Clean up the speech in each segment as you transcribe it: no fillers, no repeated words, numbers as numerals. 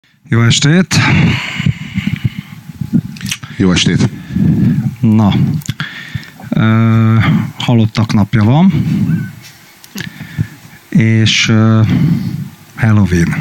Jó estét! Jó estét! Na, halottak napja van, és Halloween.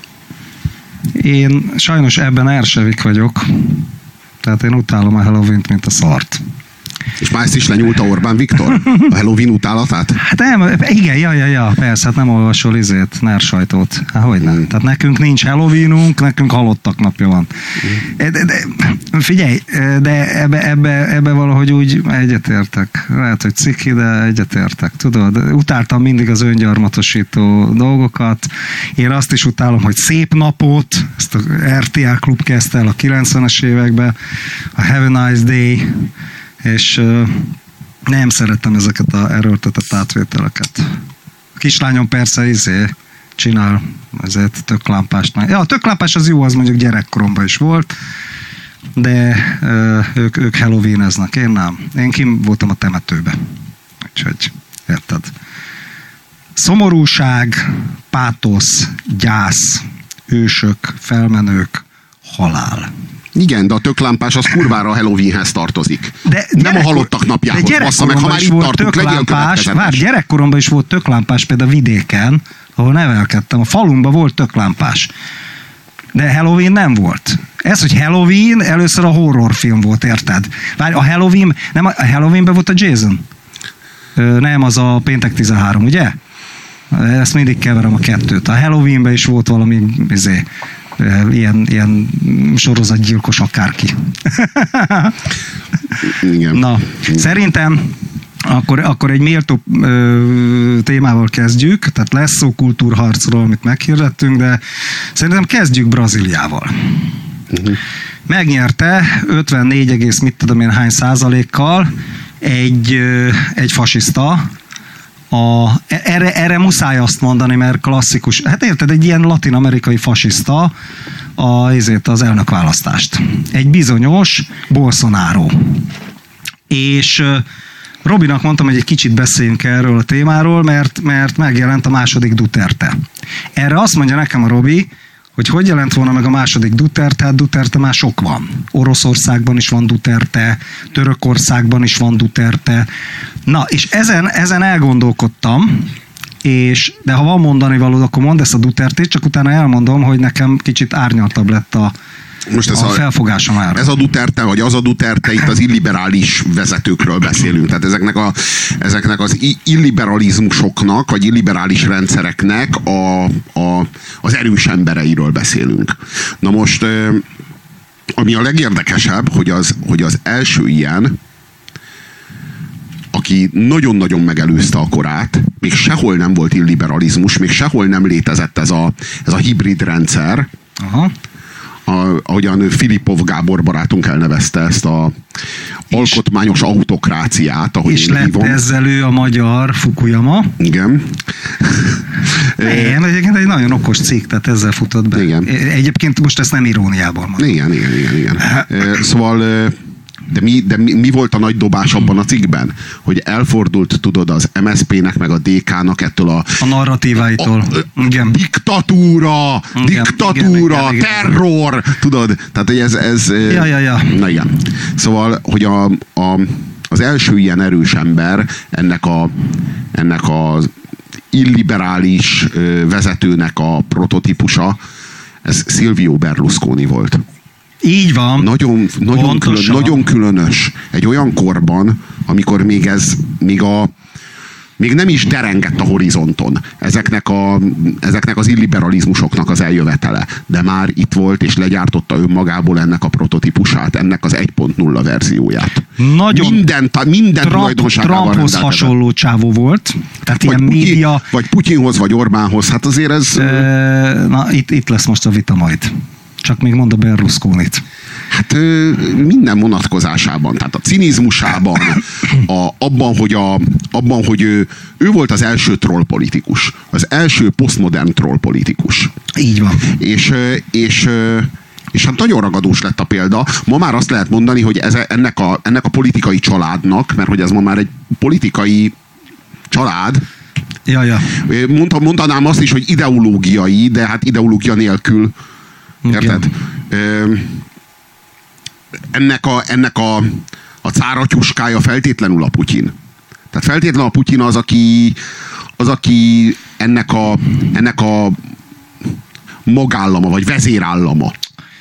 Én sajnos ebben ersevik vagyok, tehát én utálom a Halloween-t, mint a szart. És már ezt is lenyúlta Orbán Viktor? A Halloween utálatát? Hát nem, igen, ja, persze, hát nem olvasol NER sajtót. Hát hogy nem? Tehát nekünk nincs Halloweenunk, nekünk halottak napja van. De figyelj, de ebbe valahogy úgy egyetértek. Lehet, hogy ciki, de egyetértek. Tudod, utáltam mindig az öngyarmatosító dolgokat. Én azt is utálom, hogy szép napot, ezt a RTL klub kezdte el a 90-es években, a Have a Nice Day, és nem szeretem ezeket a erőltetett átvételeket. A kislányom persze csinál ezért töklámpásnál. Ja, a töklámpás az jó, az mondjuk gyerekkoromban is volt, de ők Halloween-eznek, én nem. Én kim voltam a temetőbe. Úgyhogy, érted? Szomorúság, pátosz, gyász, ősök, felmenők, halál. Igen, de a töklámpás az kurvára a Halloweenhez tartozik. Nem a halottak napjához. Bassza meg, ha már itt tartunk, legyél következetes. Gyerekkoromban is volt töklámpás, például vidéken, ahol nevelkedtem. A falumban volt töklámpás. De Halloween nem volt. Ez, hogy Halloween, először a horrorfilm volt, érted? Várj, a Halloweenben volt a Jason. Nem, az a Péntek 13, ugye? Ezt mindig keverem a kettőt. A Halloweenben is volt valami ilyen sorozatgyilkos akárki. Igen. Na, szerintem akkor egy méltó témával kezdjük, tehát lesz szó kultúrharcról, amit meghirdettünk, de szerintem kezdjük Brazíliával. Megnyerte 54, mit tudom én hány százalékkal egy fasiszta. Erre muszáj azt mondani, mert klasszikus, hát érted, egy ilyen latin-amerikai fasiszta az elnökválasztást. Egy bizonyos Bolsonaro. És Robinak mondtam, hogy egy kicsit beszéljünk erről a témáról, mert megjelent a második Duterte. Erre azt mondja nekem a Robi, hogy jelent volna meg a második Duterte, hát Duterte már sok van. Oroszországban is van Duterte, Törökországban is van Duterte. Na, és ezen elgondolkodtam, de ha van mondani valód, akkor mondd ezt a Dutertét, csak utána elmondom, hogy nekem kicsit árnyaltabb lett a felfogásom ára. Ez a Duterte, vagy az a Duterte, itt az illiberális vezetőkről beszélünk. Tehát ezeknek az illiberalizmusoknak, vagy illiberális rendszereknek az erős embereiről beszélünk. Na most, ami a legérdekesebb, hogy az első ilyen, aki nagyon-nagyon megelőzte a korát, még sehol nem volt illiberalizmus, még sehol nem létezett ez a hibrid rendszer. Aha. Ahogyan Filipov Gábor barátunk elnevezte ezt a alkotmányos autokráciát, ahogy és lett ezzel ő a magyar Fukuyama. Igen. Egyébként egy nagyon okos cikk, tehát ezzel futott be. Igen. Egyébként most ezt nem iróniában mondom. Igen. Szóval de mi volt a nagy dobás abban a cikkben? Hogy elfordult, tudod, az MSZP-nek meg a DK-nak ettől a narratíváitól. Diktatúra, igen, terror, tudod? Tehát, hogy ez Ja. Na igen. Szóval, hogy az első ilyen erős ember ennek az illiberális vezetőnek a prototípusa, ez Silvio Berlusconi volt. Így van. Nagyon különös. Egy olyan korban, amikor még nem is derengett a horizonton ezeknek az illiberalizmusoknak az eljövetele. De már itt volt, és legyártotta önmagából ennek a prototípusát, ennek az 1.0 verzióját. Nagyon minden tulajdonságával Trumphoz hasonló csávó volt. Tehát vagy ilyen média... Vagy Putyinhoz, vagy Orbánhoz. Hát azért ez... Itt lesz most a vita majd. Csak még mond a Berlusconit. Hát minden vonatkozásában, tehát a cinizmusában, abban, hogy ő volt az első trollpolitikus, az első posztmodern trollpolitikus. Így van. És hát nagyon ragadós lett a példa. Ma már azt lehet mondani, hogy ennek a politikai családnak, mert hogy ez ma már egy politikai család, Ja. mondanám azt is, hogy ideológiai, de hát ideológia nélkül Érted? Ennek a cáratyuskája feltétlenül a Putyin. Tehát feltétlenül a Putyin az, aki ennek a magállama, vagy vezérállama.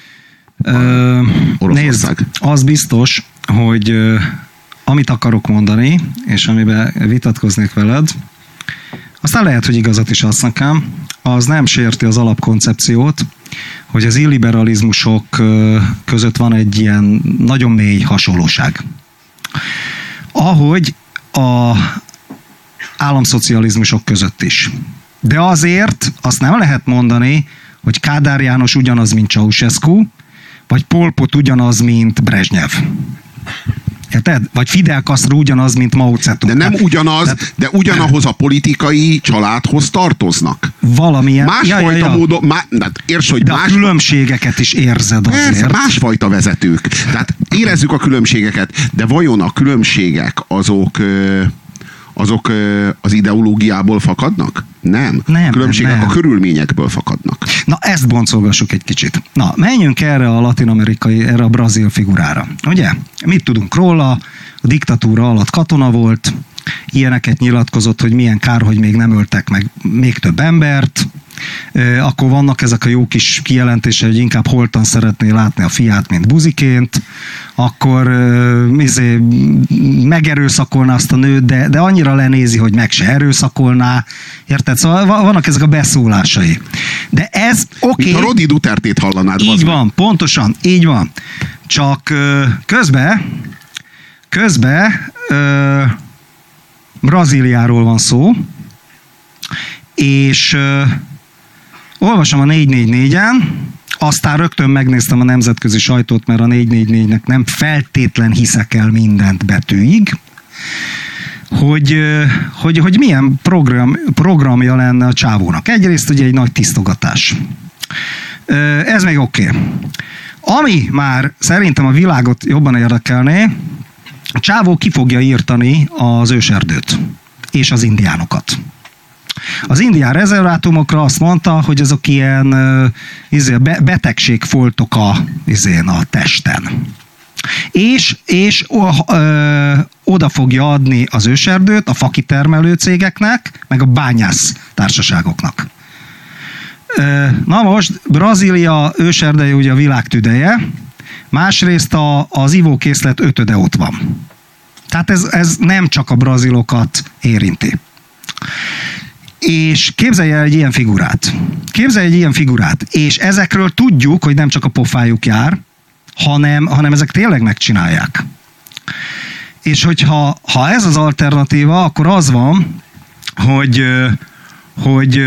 Nézd, az biztos, hogy amit akarok mondani, és amiben vitatkoznék veled, aztán lehet, hogy igazat is adsz nekem, az nem sérti az alapkoncepciót, hogy az illiberalizmusok között van egy ilyen nagyon mély hasonlóság. Ahogy a államszocializmusok között is. De azért azt nem lehet mondani, hogy Kádár János ugyanaz, mint Ceausescu, vagy Pol Pot ugyanaz, mint Brezsnyev. Érted? Vagy Fidel Castro ugyanaz, mint Mao Zedong. De nem ugyanaz, de ugyanahoz a politikai családhoz tartoznak. Valamilyen... Másfajta módon... Értsd, hogy de a különbségeket is érzed azért. Persze, másfajta vezetők. Tehát érezzük a különbségeket, de vajon a különbségek azok az ideológiából fakadnak? Nem. Nem, különbségek a körülményekből fakadnak. Na, ezt boncolgassuk egy kicsit. Na, menjünk erre a latin-amerikai, erre a brazil figurára. Ugye? Mit tudunk róla? A diktatúra alatt katona volt, ilyeneket nyilatkozott, hogy milyen kár, hogy még nem öltek meg még több embert. Akkor vannak ezek a jó kis kijelentések, hogy inkább holtan szeretné látni a fiát, mint buziként. Akkor megerőszakolná azt a nőt, de annyira lenézi, hogy meg se erőszakolná. Érted? Szóval vannak ezek a beszólásai. De ez oké. Mint a Rodi Duterte-t hallanád. Így van, pontosan, így van. Csak közben Brazíliáról van szó, és olvasom a 444-en, aztán rögtön megnéztem a nemzetközi sajtót, mert a 444-nek nem feltétlen hiszek el mindent betűig, hogy milyen programja lenne a csávónak. Egyrészt ugye egy nagy tisztogatás. Ez még oké. Ami már szerintem a világot jobban érdekelné, a csávó ki fogja írtani az őserdőt és az indiánokat. Az indián rezervátumokra azt mondta, hogy azok ilyen betegségfoltok a testen. És oda fogja adni az őserdőt a fakitermelő cégeknek, meg a bányász társaságoknak. Na most, Brazília őserdeje ugye a világ tüdeje, másrészt az ivókészlet 5-öde ott van. Tehát ez nem csak a brazilokat érinti. És képzelj el egy ilyen figurát. És ezekről tudjuk, hogy nem csak a pofájuk jár, hanem ezek tényleg megcsinálják. És hogyha ez az alternatíva, akkor az van, hogy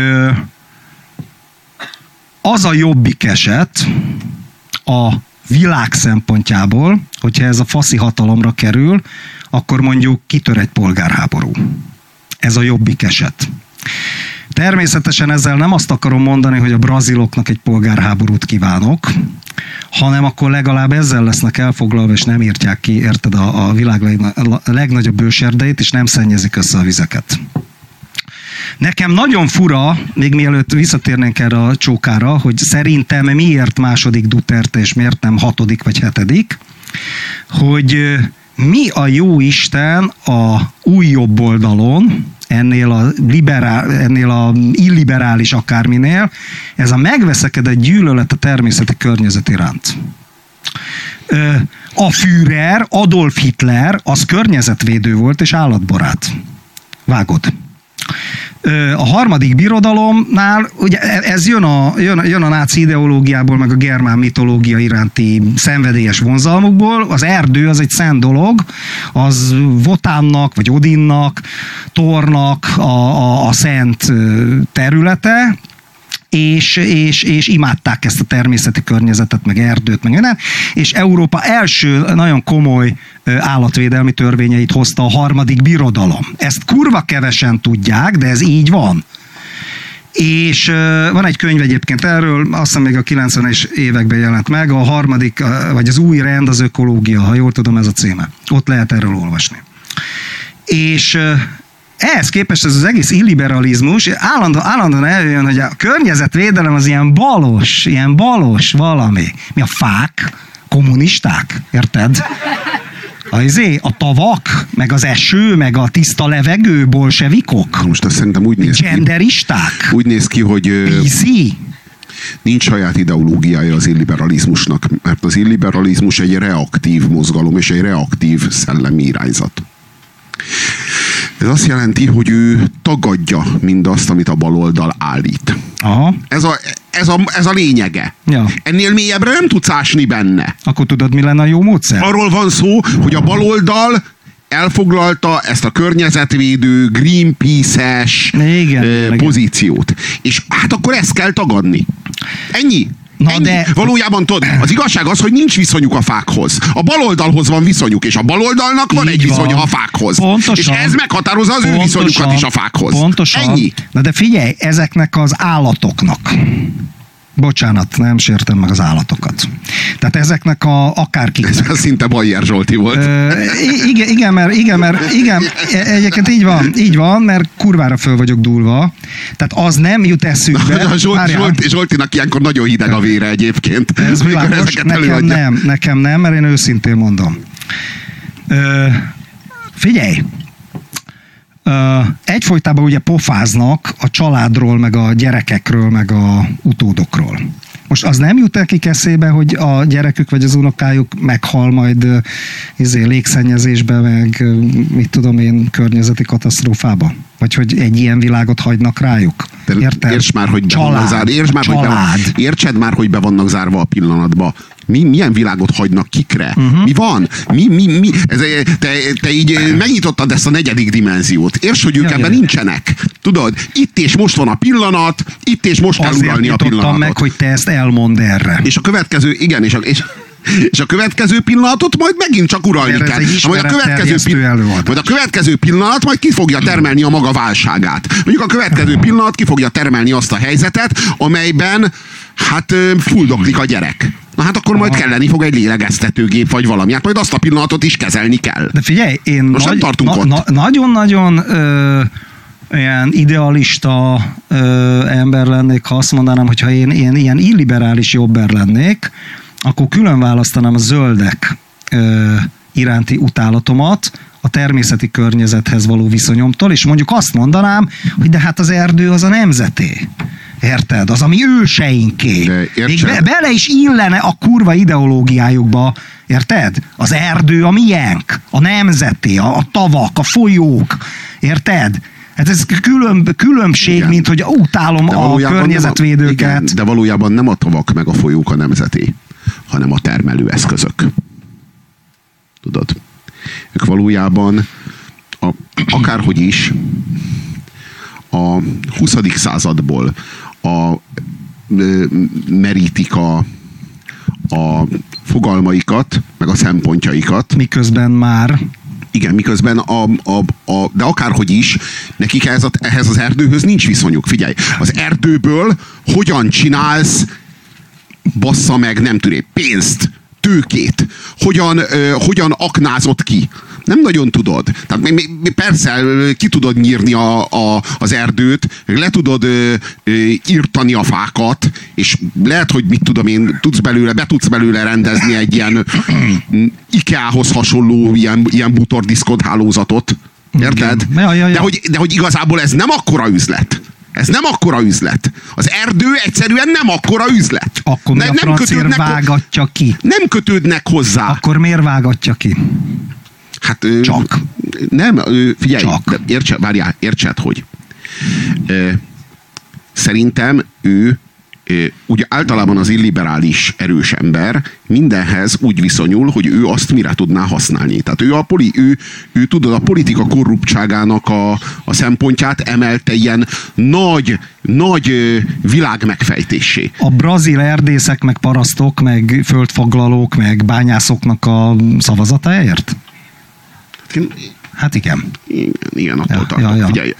az a jobbik eset a világ szempontjából, hogyha ez a faszi hatalomra kerül, akkor mondjuk kitör egy polgárháború. Ez a jobbik eset. Természetesen ezzel nem azt akarom mondani, hogy a braziloknak egy polgárháborút kívánok, hanem akkor legalább ezzel lesznek elfoglalva, és nem írtják ki, érted, a világ legnagyobb őserdeit, és nem szennyezik össze a vizeket. Nekem nagyon fura, még mielőtt visszatérnénk erre a csókára, hogy szerintem miért második Duterte, és miért nem 6. vagy 7., hogy mi a jó Isten a új jobb oldalon, ennél a illiberális akárminél, ez a megveszekedett gyűlölet a természeti környezet iránt. A Führer, Adolf Hitler, az környezetvédő volt és állatbarát. Vágod. A harmadik birodalomnál, ugye ez jön a náci ideológiából, meg a germán mitológia iránti szenvedélyes vonzalmukból. Az erdő az egy szent dolog, az Votánnak, vagy Odinnak, Thornak a szent területe, és imádták ezt a természeti környezetet, meg erdőt, meg minden, és Európa első nagyon komoly állatvédelmi törvényeit hozta a harmadik birodalom. Ezt kurva kevesen tudják, de ez így van. És van egy könyv egyébként erről, azt hiszem még a 90-es években jelent meg, a harmadik, vagy az új rend, az ökológia, ha jól tudom, ez a címe. Ott lehet erről olvasni. És ehhez képest ez az egész illiberalizmus állandóan eljön, hogy a környezetvédelem az ilyen balos valami. Mi a fák? Kommunisták? Érted? A tavak, meg az eső, meg a tiszta levegő, bolsevikok? Most azt szerintem úgy néz ki. Genderisták? Úgy néz ki, hogy Easy? nincs saját ideológiája az illiberalizmusnak, mert az illiberalizmus egy reaktív mozgalom és egy reaktív szellemi irányzat. Ez azt jelenti, hogy ő tagadja mindazt, amit a baloldal állít. Aha. Ez a lényege. Ja. Ennél mélyebbre nem tudsz ásni benne. Akkor tudod, mi lenne a jó módszer? Arról van szó, hogy a baloldal elfoglalta ezt a környezetvédő, Greenpeace-es pozíciót. És hát akkor ezt kell tagadni. Ennyi. De... Valójában tudod, az igazság az, hogy nincs viszonyuk a fákhoz. A baloldalhoz van viszonyuk, és a baloldalnak van egy viszonya a fákhoz. Pontosan. És ez meghatározza az ő viszonyukat is a fákhoz. Pontosan. Ennyi. Na de figyelj, ezeknek az állatoknak. Bocsánat, nem sértem meg az állatokat. Tehát ezeknek akárkik. Ez szinte Bajer Zsolti volt. Igen, egyébként így van, mert kurvára föl vagyok dúlva. Tehát az nem jut eszükbe. Zsoltinak ilyenkor nagyon hideg a vére egyébként. Ez világos, nekem nem, mert én őszintén mondom. Figyelj! Egyfolytában ugye pofáznak a családról, meg a gyerekekről, meg a utódokról. Most az nem jut nekik eszébe, hogy a gyerekük vagy az unokájuk meghal majd légszennyezésbe, meg mit tudom én, környezeti katasztrófába? Vagy hogy egy ilyen világot hagynak rájuk? Érted? Értsd már, hogy értsed már, hogy be vannak zárva a pillanatba. Milyen világot hagynak kikre? Mi van? Te így megnyitottad ezt a negyedik dimenziót. Értsd, hogy ők ebben nincsenek. Tudod, itt és most van a pillanat, itt és most kell uralni a pillanatot. Meg, hogy te ezt elmondd erre. És a következő, igen, és a következő pillanatot majd megint csak uralni kell. Majd a következő pillanat majd ki fogja termelni a maga válságát. Mondjuk a következő pillanat ki fogja termelni azt a helyzetet, amelyben hát fuldoklik a gyerek. Na hát akkor majd kelleni fog egy lélegeztetőgép vagy valami. Hát majd azt a pillanatot is kezelni kell. De figyelj, én most nem tartunk ott. Nagyon-nagyon ilyen idealista ember lennék, ha azt mondanám, hogyha én ilyen illiberális jobber lennék, akkor külön választanám a zöldek iránti utálatomat a természeti környezethez való viszonyomtól, és mondjuk azt mondanám, hogy de hát az erdő az a nemzeté. Érted? Az, ami őseinké. Még bele is illene a kurva ideológiájukba. Érted? Az erdő a miénk. A nemzeté, a tavak, a folyók. Érted? Hát ez különbség, igen. Mint hogy utálom a környezetvédőket. Igen, de valójában nem a tavak meg a folyók a nemzeté, hanem a termelőeszközök. Tudod? Ők valójában akárhogy is a 20. századból merítik a fogalmaikat, meg a szempontjaikat. Miközben már... Igen, miközben de akárhogy is, nekik ehhez az erdőhöz nincs viszonyuk. Figyelj, az erdőből hogyan csinálsz, bassza meg, nem tudom, pénzt, tőkét, hogyan aknázott ki. Nem nagyon tudod. Tehát persze ki tudod nyírni az erdőt, le tudod írtani a fákat, és lehet, hogy mit tudom én, be tudsz belőle rendezni egy ilyen IKEA-hoz hasonló ilyen bútordiszkod hálózatot. Érted? Ja. De hogy igazából ez nem akkora üzlet. Ez nem akkora üzlet. Az erdő egyszerűen nem akkora üzlet. Akkor mi a francért vágatja ki? Nem kötődnek hozzá. Akkor miért vágatja ki? Hát, csak. Nem, figyelj, értsed, hogy szerintem ő ugye általában az illiberális erős ember mindenhez úgy viszonyul, hogy ő azt mire tudná használni. Tehát ő tudod, a politika korruptságának a szempontját emelte ilyen nagy világ megfejtésé. A brazil erdészek, meg parasztok, meg földfoglalók, meg bányászoknak a szavazatáért? Hát igen. Igen, attól tartok. Ja. Figyelj,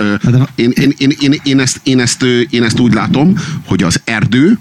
én ezt úgy látom, hogy az erdő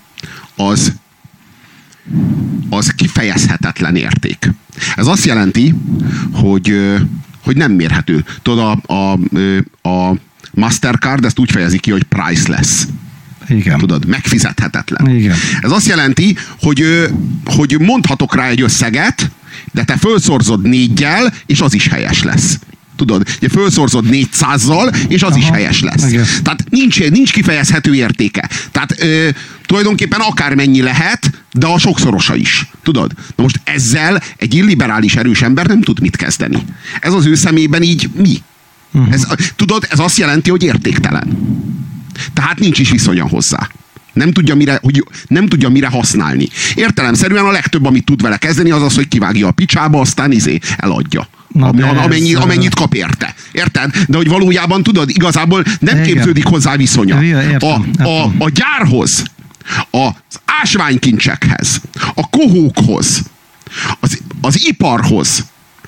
az kifejezhetetlen érték. Ez azt jelenti, hogy hogy nem mérhető. Tudod, a Mastercard ezt úgy fejezi ki, hogy priceless. Igen. Tudod, megfizethetetlen. Igen. Ez azt jelenti, hogy mondhatok rá egy összeget, de te fölszorzod 4-jel, és az is helyes lesz. Tudod, ugye fölszorzod 400-zal, és az is helyes lesz. Igen. Tehát nincs kifejezhető értéke. Tehát tulajdonképpen akármennyi lehet, de a sokszorosa is. Tudod? Na most ezzel egy illiberális erős ember nem tud mit kezdeni. Ez az ő szemében így mi? Tudod, ez azt jelenti, hogy értéktelen. Tehát nincs is viszonya hozzá. Nem tudja mire használni. Értelemszerűen a legtöbb, amit tud vele kezdeni, az az, hogy kivágja a picsába, aztán eladja. Amennyit kap érte. Érted? De hogy valójában tudod, igazából nem képződik hozzá viszonya. A gyárhoz, az ásványkincsekhez, a kohókhoz, az iparhoz,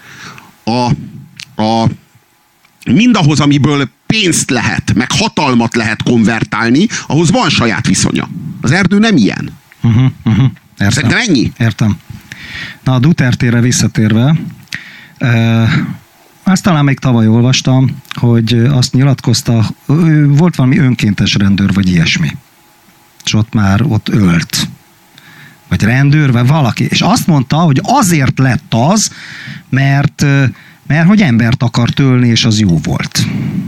mindahhoz, amiből pénzt lehet, meg hatalmat lehet konvertálni, ahhoz van saját viszonya. Az erdő nem ilyen. Szerintem ennyi? Értem. Na, a Duterte-re visszatérve, azt talán még tavaly olvastam, hogy azt nyilatkozta, volt valami önkéntes rendőr, vagy ilyesmi. És ott ölt. Vagy rendőr, vagy valaki. És azt mondta, hogy azért lett az, mert hogy embert akart ölni, és az jó volt.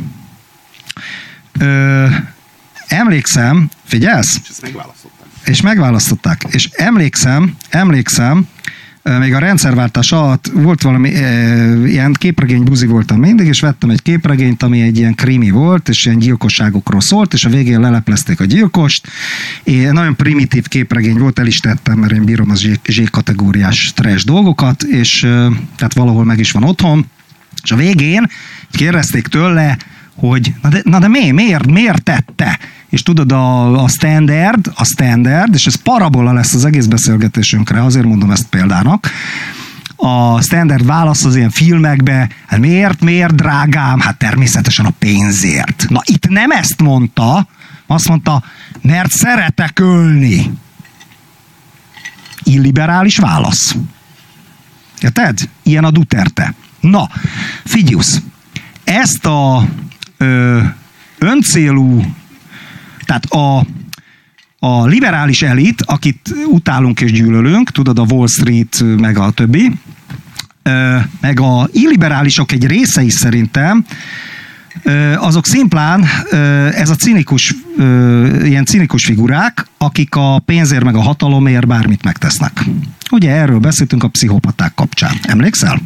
Emlékszem, figyelsz? És megválasztották. És emlékszem, még a rendszerváltás alatt volt valami ilyen képregény buzi voltam mindig, és vettem egy képregényt, ami egy ilyen krimi volt, és ilyen gyilkosságokról szólt, és a végén leleplezték a gyilkost. Nagyon primitív képregény volt, el is tettem, mert én bírom az Z-kategóriás trash dolgokat, és tehát valahol meg is van otthon. És a végén kérdezték tőle, hogy na de miért tette? És tudod, a standard, és ez parabola lesz az egész beszélgetésünkre, azért mondom ezt példának, a standard válasz az ilyen filmekbe, hát miért drágám? Hát természetesen a pénzért. Na itt nem ezt mondta, azt mondta, mert szeretek ölni. Illiberális válasz. Érted? Ilyen a Duterte. Na, figyelsz, ezt a öncélú, tehát a liberális elit, akit utálunk és gyűlölünk, tudod, a Wall Street, meg a többi, meg a illiberálisok egy része is szerintem, azok szimplán ez a ilyen cinikus figurák, akik a pénzért meg a hatalomért bármit megtesznek. Ugye erről beszéltünk a pszichopaták kapcsán. Emlékszel?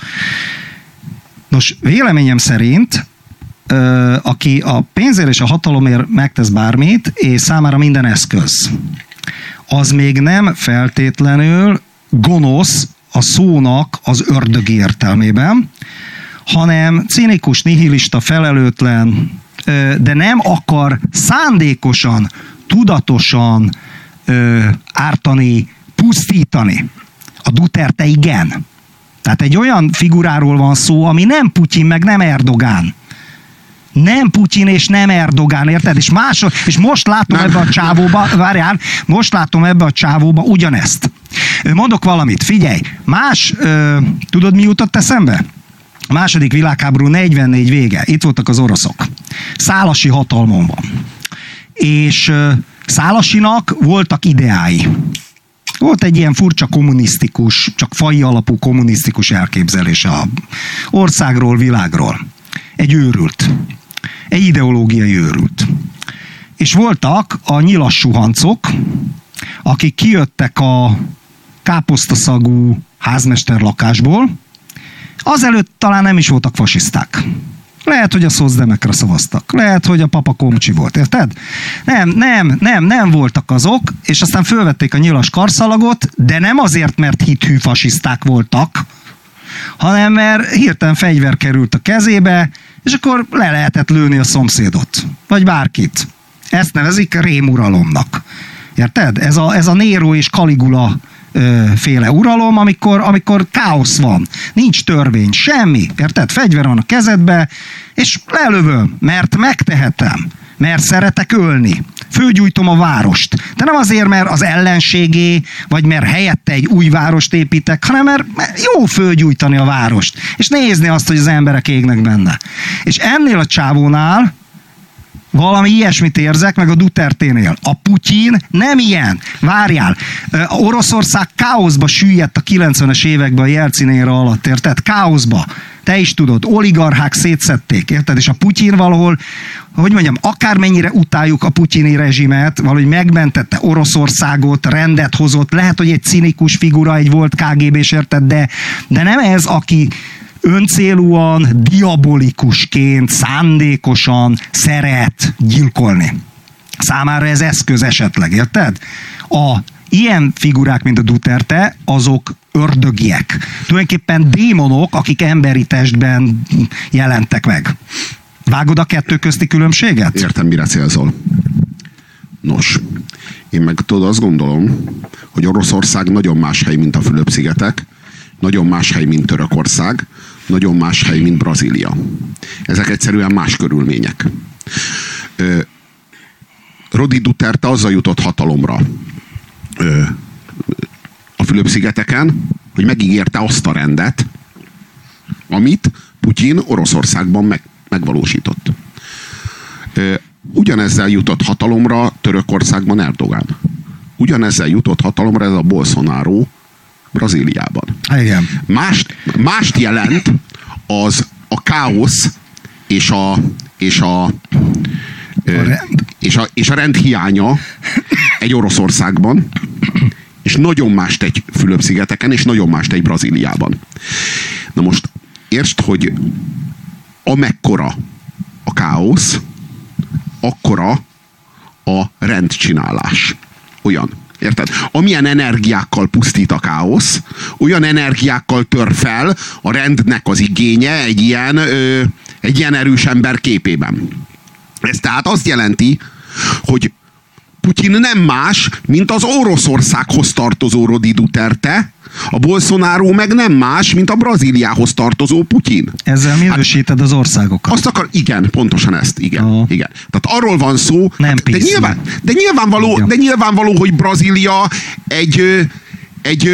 Nos, véleményem szerint aki a pénzért és a hatalomért megtesz bármit, és számára minden eszköz, az még nem feltétlenül gonosz a szónak az ördögi értelmében, hanem cinikus, nihilista, felelőtlen, de nem akar szándékosan, tudatosan ártani, pusztítani. A Duterte igen. Tehát egy olyan figuráról van szó, ami nem Putyin, meg nem Erdogán. Nem Putyin és nem Erdogán, érted? És most látom ebbe a csávóba, várjál, most látom ebbe a csávóba ugyanezt. Mondok valamit, figyelj, tudod mi jutott eszembe? A második világháború 44 vége, itt voltak az oroszok. Szálasi hatalmon van. És Szálasinak voltak ideái. Volt egy ilyen furcsa kommunisztikus, csak faji alapú kommunisztikus elképzelése a országról, világról. Egy őrült. Egy ideológiai őrült. És voltak a nyilas suhancok, akik kijöttek a káposztaszagú házmester lakásból, azelőtt talán nem is voltak fasiszták. Lehet, hogy a szozdemekre szavaztak. Lehet, hogy a papa komcsi volt, érted? Nem voltak azok, és aztán fölvették a nyilas karszalagot, de nem azért, mert hithű fasiszták voltak, hanem mert hirtelen fegyver került a kezébe, és akkor le lehetett lőni a szomszédot. Vagy bárkit. Ezt nevezik rémuralomnak. Érted? Ez a Nero és Caligula féle uralom, amikor káosz van. Nincs törvény, semmi. Érted? Fegyver van a kezedbe, és lelövöm, mert megtehetem. Mert szeretek ölni. fölgyújtom a várost. De nem azért, mert az ellenségé, vagy mert helyette egy új várost építek, hanem mert jó fölgyújtani a várost. És nézni azt, hogy az emberek égnek benne. És ennél a csávónál valami ilyesmit érzek, meg a Duterténél. A Putyin nem ilyen. Várjál. Oroszország káoszba süllyedt a 90-es években a Jelcin éra alatt, érted? Káoszba. Te is tudod, oligarchák szétszették, érted? És a Putyin valahol, hogy mondjam, akármennyire utáljuk a putyini rezsimet, valahogy megmentette Oroszországot, rendet hozott, lehet, hogy egy cinikus figura, egy volt KGB-s, érted? De nem ez, aki öncélúan, diabolikusként, szándékosan szeret gyilkolni. Számára ez eszköz esetleg, érted? Ilyen figurák, mint a Duterte, azok ördögiek. Tulajdonképpen démonok, akik emberi testben jelentek meg. Vágod a kettő közti különbséget? Értem, mire célzol. Nos, én meg tudod, azt gondolom, hogy Oroszország nagyon más hely, mint a Fülöp-szigetek, nagyon más hely, mint Törökország, nagyon más hely, mint Brazília. Ezek egyszerűen más körülmények. Rodi Duterte azzal jutott hatalomra a Fülöp-szigeteken, hogy megígérte azt a rendet, amit Putyin Oroszországban megvalósított. Ugyanezzel jutott hatalomra Törökországban Erdogán. Ugyanezzel jutott hatalomra ez a Bolsonaro Brazíliában. Igen. Mást jelent az a káosz és a rend hiánya egy Oroszországban, és nagyon mást egy Fülöp-szigeteken, és nagyon mást egy Brazíliában. Na most értsd, hogy amekkora a káosz, akkora a rendcsinálás. Olyan. Érted? Amilyen energiákkal pusztít a káosz, olyan energiákkal tör fel a rendnek az igénye egy ilyen erős ember képében. Ez tehát azt jelenti, hogy Putyin nem más, mint az Oroszországhoz tartozó Rodi Duterte, a Bolsonaro meg nem más, mint a Brazíliához tartozó Putyin. Ezzel minősíted az országokat. Igen, pontosan ezt, igen. Tehát arról van szó, nem de nyilvánvaló, hogy Brazília egy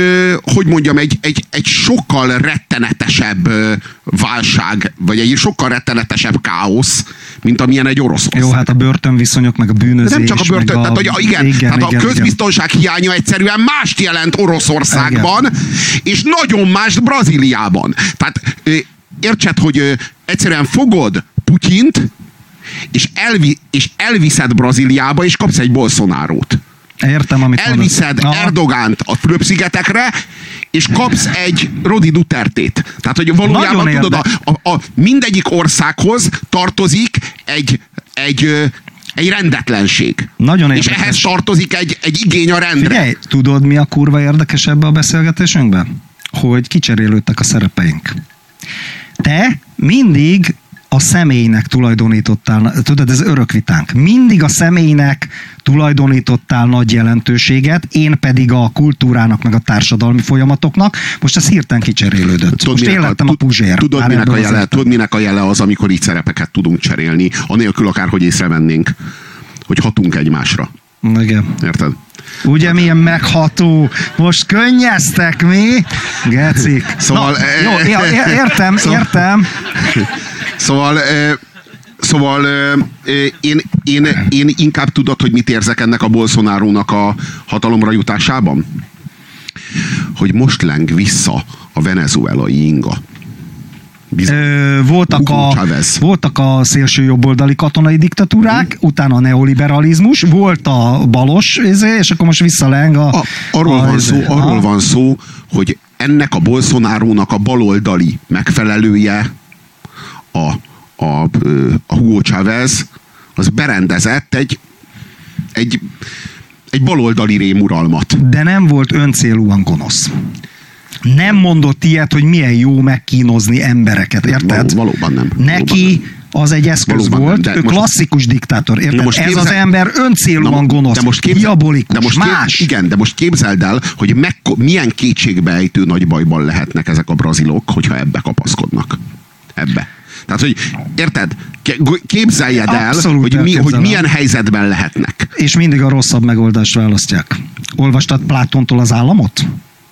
sokkal rettenetesebb válság, vagy egy sokkal rettenetesebb káosz, mint amilyen egy Oroszország. Jó, hát a börtönviszonyok, meg a bűnözés. De nem csak a börtön, tehát a közbiztonság hiánya egyszerűen mást jelent Oroszországban, és nagyon mást Brazíliában. Tehát értsed, hogy egyszerűen fogod Putyint, és elviszed Brazíliába, és kapsz egy Bolsonarót. Értem, amit elviszed Erdogánt a Fülöp-szigetekre, és kapsz egy Rodi Dutertét. Tehát, hogy valójában tudod, mindegyik országhoz tartozik egy rendetlenség. Nagyon és ehhez tartozik egy igény a rendre. Figyelj, tudod, mi a kurva érdekes ebbe a beszélgetésünkben? Hogy kicserélődtek a szerepeink. Te mindig a személynek tulajdonítottál, tudod, ez örök vitánk. Mindig a személynek tulajdonítottál nagy jelentőséget, én pedig a kultúrának, meg a társadalmi folyamatoknak. Most ez hirtelen kicserélődött. Most én lettem a Puzsér. Tudod, minek a jele az, amikor így szerepeket tudunk cserélni, anélkül akárhogy észrevennénk, hogy hatunk egymásra. Igen. Érted? Ugye milyen megható? Most könnyeztek, mi? Gecik. Szóval... Jó, értem. Szóval én inkább tudod, hogy mit érzek ennek a Bolsonarónak a hatalomra jutásában? Hogy leng vissza a venezuelai inga. Voltak a szélső jobboldali katonai diktatúrák, utána a neoliberalizmus, volt a balos, és akkor most visszaleng arról van szó, hogy ennek a Bolsonarónak a baloldali megfelelője, a Hugo Chávez, az berendezett egy baloldali rémuralmat. De nem volt öncélúan gonosz. Nem mondott ilyet, hogy milyen jó megkínozni embereket, érted? Valóban nem. Neki az egy eszköz volt, ő klasszikus diktátor, érted? Ez az ember öncélúan gonosz, diabolikus, más. Igen, de most képzeld el, hogy milyen kétségbeejtő nagy bajban lehetnek ezek a brazilok, hogyha ebbe kapaszkodnak. Ebbe. Tehát, hogy érted? Képzeljed el, Abszolút hogy milyen helyzetben lehetnek. És mindig a rosszabb megoldást választják. Olvastad Plátontól az államot?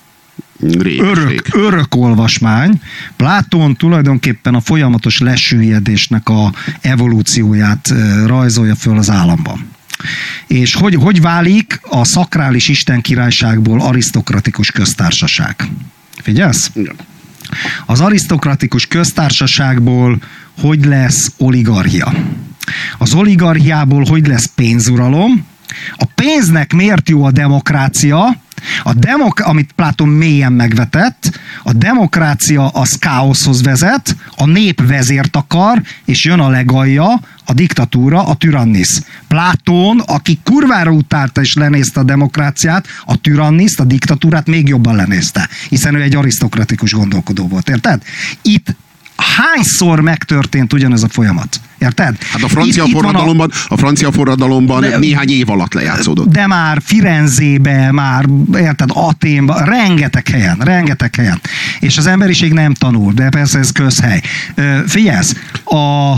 Örök olvasmány. Plátón tulajdonképpen a folyamatos lesüllyedésnek a evolúcióját rajzolja föl az államban. És hogy válik a szakrális istenkirályságból arisztokratikus köztársaság? Figyelsz? Igen. Az arisztokratikus köztársaságból hogy lesz oligarchia? Az oligarchiából hogy lesz pénzuralom? A pénznek miért jó a demokrácia? Amit Plátón mélyen megvetett, a demokrácia az káoszhoz vezet, a nép vezért akar, és jön a legalja, a diktatúra, a tyrannisz. Plátón, aki kurvára utálta és lenézte a demokráciát, a tyranniszt, a diktatúrát még jobban lenézte, hiszen ő egy arisztokratikus gondolkodó volt, érted? Itt hányszor megtörtént ugyanez a folyamat? Érted? Hát a francia forradalomban néhány év alatt lejátszódott. De már Firenzébe, már érted, Athénban, rengeteg helyen. És az emberiség nem tanul, de persze ez közhely. Figyelsz, a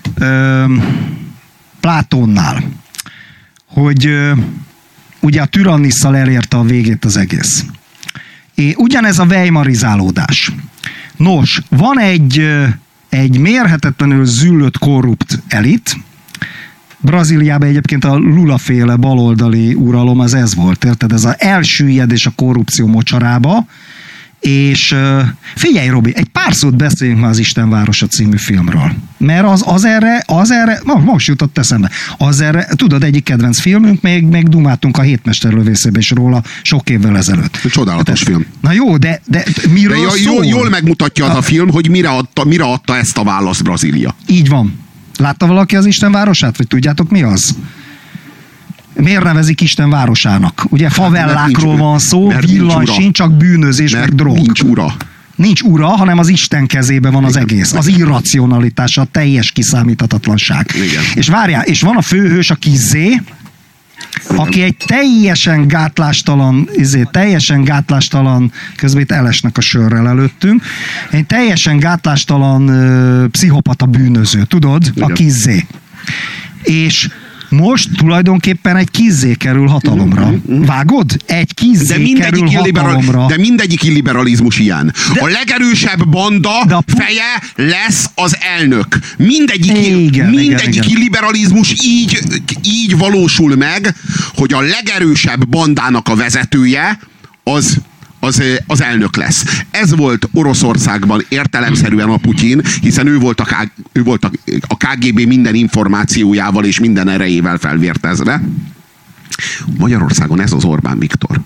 Plátónnál, hogy ugye a tyrannisszal elérte a végét az egész. Ugyanez a weimarizálódás. Nos, van egy mérhetetlenül züllött korrupt elit. Brazíliában egyébként a Lula-féle baloldali uralom az ez volt, érted? Ez az elsüllyedés a korrupció mocsarába. És figyelj, Robi, egy pár szót beszéljünk már az Istenvárosa című filmről. Mert az erre, most jutott eszembe, az erre, tudod, egyik kedvenc filmünk, még dumáltunk a Hétmesterlövészébe is róla sok évvel ezelőtt. Csodálatos film. Na jó, de miről szól? Jól megmutatja az a film, hogy mire adta ezt a választ Brazília. Így van. Látta valaki az Istenvárosát? Vagy tudjátok, mi az? Miért nevezik Isten városának? Ugye favellákról van szó, villany sincs, csak bűnözés, meg drog. Nincs ura. Nincs ura, hanem az Isten kezében van az egész. Az irracionalitása, a teljes kiszámíthatatlanság. Igen. És várjál, és van a főhős, a Kizé, aki egy teljesen gátlástalan, közben itt elesnek a sörrel előttünk, egy teljesen gátlástalan pszichopata bűnöző, tudod? Igen. A Kizé. És most tulajdonképpen egy Kizzé kerül hatalomra. Vágod? Egy Kizzé kerül hatalomra. De mindegyik illiberalizmus ilyen. A legerősebb banda feje lesz az elnök. Mindegyik illiberalizmus így valósul meg, hogy a legerősebb bandának a vezetője az elnök lesz. Ez volt Oroszországban értelemszerűen a Putyin, hiszen ő volt a KGB minden információjával és minden erejével felvértezve. Magyarországon ez az Orbán Viktor.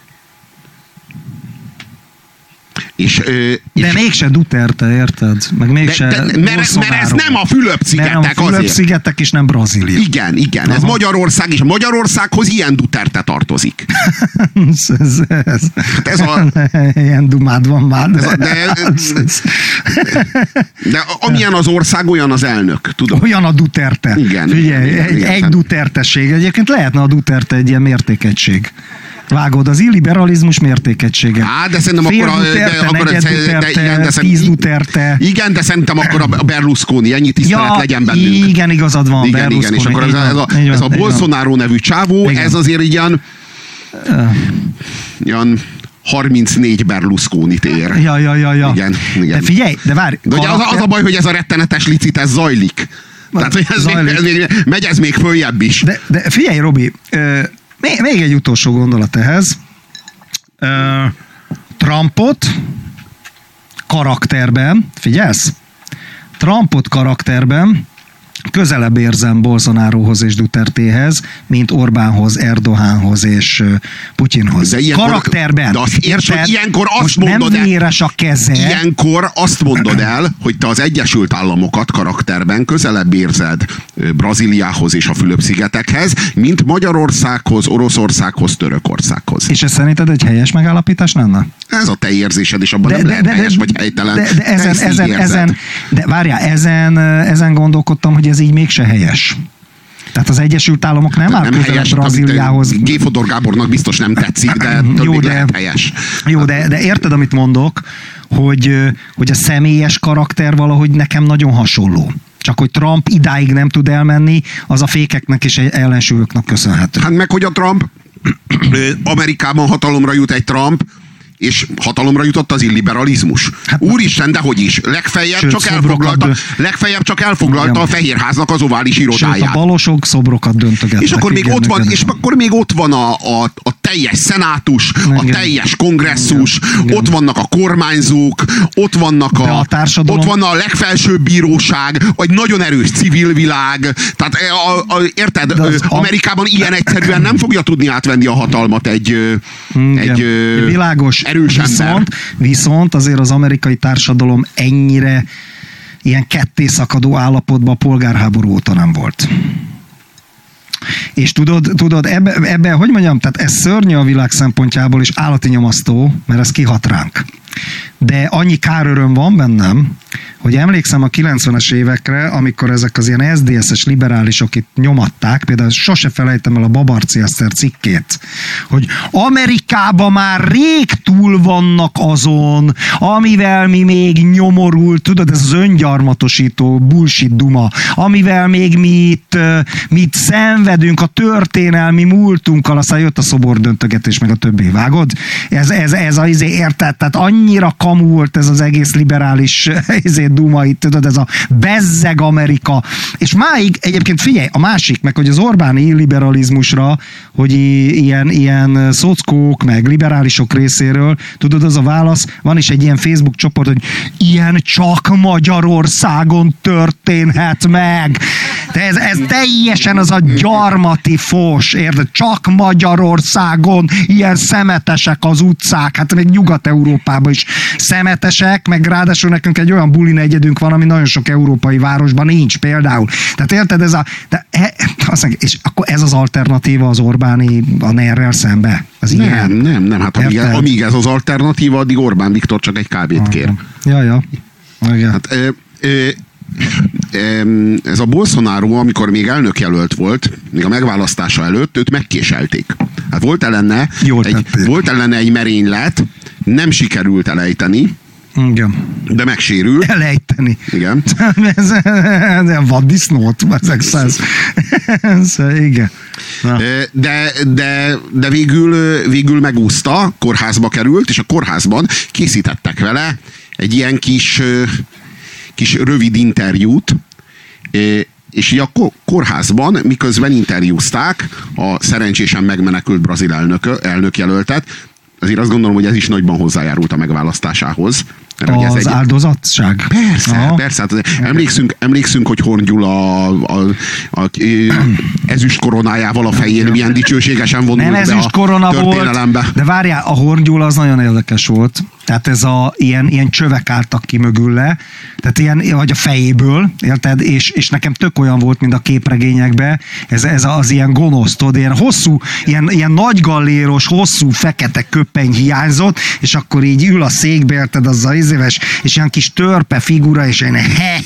De mégse Duterte, érted? Meg mégse mert ez nem a Fülöp-szigetek azért. Nem a Fülöp-szigetek és nem Brazília. Igen. Ez Magyarország, és Magyarországhoz ilyen Duterte tartozik. Ilyen dumád van már. De amilyen az ország, olyan az elnök. Tudod? Olyan a Duterte. Igen. Figyelj, egy Dutertesség. Egyébként lehetne a Duterte egy ilyen mértékegység. Vágod, az illiberalizmus mértékegysége. De szerintem Igen, de szerintem akkor a Berlusconi, ennyi tisztelet legyen bennünk. Igen, igazad van. Igen, és akkor ez a Bolsonaro nevű csávó, ez azért ilyen 34 Berlusconit ér. Ja. Igen. De figyelj, de várj. De ugye az a baj, hogy ez a rettenetes licit, ez zajlik. Tehát, hogy megy ez még följebb is. De figyelj, Robi, még egy utolsó gondolat ehhez. Trumpot karakterben, figyelsz? Trumpot karakterben közelebb érzem Bolsonarohoz és Dutertéhez, mint Orbánhoz, Erdogánhoz és Putyinhoz. Karakterben. De érted? Ilyenkor azt mondod nem véres a keze. Ilyenkor azt mondod el, hogy te az Egyesült Államokat karakterben közelebb érzed Brazíliához és a Fülöp-szigetekhez, mint Magyarországhoz, Oroszországhoz, Törökországhoz. És ez szerinted egy helyes megállapítás lenne? Ez a te érzésed, és abban nem lehet helyes vagy helytelen. De várjál, ezen gondolkodtam, hogy ez így mégse helyes. Tehát az Egyesült Államok nem áll közel Brazíliához. G. Fodor Gábornak biztos nem tetszik, de jó, lehet helyes. Jó, de érted, amit mondok, hogy a személyes karakter valahogy nekem nagyon hasonló. Csak hogy Trump idáig nem tud elmenni, az a fékeknek és ellensúlyoknak köszönhető. Hát meg, hogy a Trump, Amerikában hatalomra jut egy Trump, és hatalomra jutott az illiberalizmus. Hát, úristen, de hogy is. Legfeljebb csak elfoglalta a Fehérháznak az ovális irodáját. Sőt, a balosok szobrokat döntögettek. És akkor még ott van a teljes szenátus, a teljes kongresszus, ott vannak a kormányzók, ott van a legfelsőbb bíróság, egy nagyon erős civil világ. Tehát érted? Amerikában ilyen egyszerűen nem fogja tudni átvenni a hatalmat egy világos. Erős ember. Viszont azért az amerikai társadalom ennyire ilyen kettészakadó állapotban a polgárháború óta nem volt. És tudod ebbe, hogy mondjam, tehát ez szörnyű a világ szempontjából, és állati nyomasztó, mert ez kihat ránk. De annyi káröröm van bennem, hogy emlékszem a 90-es évekre, amikor ezek az ilyen SZDSZ-es liberálisok itt nyomatták, például sose felejtem el a Babarczy Eszter cikkét, hogy Amerikában már rég túl vannak azon, amivel mi még nyomorult, tudod, ez az öngyarmatosító bullshit duma, amivel még mi itt szenvedünk a történelmi múltunkkal, aztán jött a szobordöntögetés, meg a többi, vágod? Ez az érted? Tehát annyira kamu volt ez az egész liberális duma itt, tudod, ez a bezzeg Amerika. És máig egyébként figyelj, a másik, meg hogy az Orbáni illiberalizmusra, hogy ilyen szockók, meg liberálisok részéről, tudod, az a válasz, van is egy ilyen Facebook csoport, hogy ilyen csak Magyarországon történhet meg. De ez teljesen az a gyarmati fos, érted? Csak Magyarországon ilyen szemetesek az utcák, hát még Nyugat-Európában is szemetesek, meg ráadásul nekünk egy olyan buli negyedünk van, ami nagyon sok európai városban nincs például. Tehát érted, és akkor ez az alternatíva az Orbáni a NER-rel szembe? Az nem, hát amíg ez az alternatíva, addig Orbán Viktor csak egy kávét kér. Ja. Hát, ez a Bolsonaro, amikor még elnökjelölt volt, még a megválasztása előtt, őt megkéselték. Hát volt ellene egy merénylet, nem sikerült elejteni, igen. De megsérül. Elejteni. Igen. Ez vaddisznót, ezek igen. De végül megúszta, kórházba került, és a kórházban készítettek vele egy ilyen kis rövid interjút, és így a kórházban, miközben interjúzták a szerencsésen megmenekült brazil elnökjelöltet, azért azt gondolom, hogy ez is nagyban hozzájárult a megválasztásához. Az áldozatság? Persze. Hát emlékszünk, hogy Horn Gyula a ezüst koronájával a fején milyen dicsőségesen vonult be a történelembe. Volt, de várjál, a Horn Gyula az nagyon érdekes volt. Tehát ez ilyen csövek álltak ki mögülle, tehát ilyen, vagy a fejéből, érted? És nekem tök olyan volt, mint a képregényekben, ez az ilyen gonosz, tudod, ilyen hosszú, ilyen nagy galléros, hosszú, fekete köppeny hiányzott, és akkor így ül a székbe, érted, az a éves, és ilyen kis törpe figura, és ilyen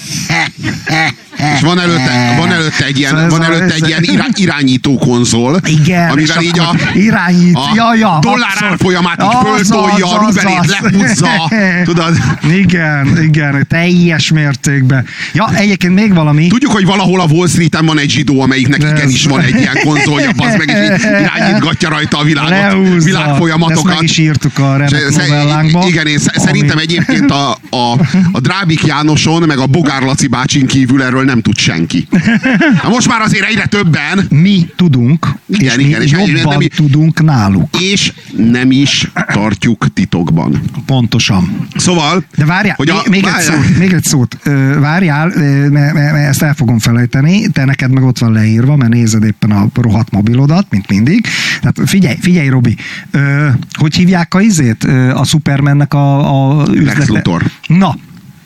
és van előtte egy ilyen irányító konzol, igen, amivel így a dollár árfolyamát így föltolja, a ruberét lehúzza, tudod? Igen, teljes mértékben. Ja, egyébként még valami. Tudjuk, hogy valahol a Wall Streeten van egy zsidó, amelyiknek igenis van egy ilyen konzolja, az meg is irányítgatja rajta a világfolyamatokat. Ezt meg is írtuk a remek novellánkba. Igen, én szerintem egyébként a Drábik Jánoson, meg a Bogár Laci bácsin kívül erről nem tud senki. Na most már azért egyre többen. Mi tudunk, igen, és jobban tudunk náluk. És nem is tartjuk titokban. Pontosan. Szóval... De várjál, még egy szót. Várjál, mert ezt el fogom felejteni, te neked meg ott van leírva, mert nézed éppen a rohadt mobilodat, mint mindig. Tehát figyelj Robi, hogy hívják a Supermannek a Lex Luthor. Na,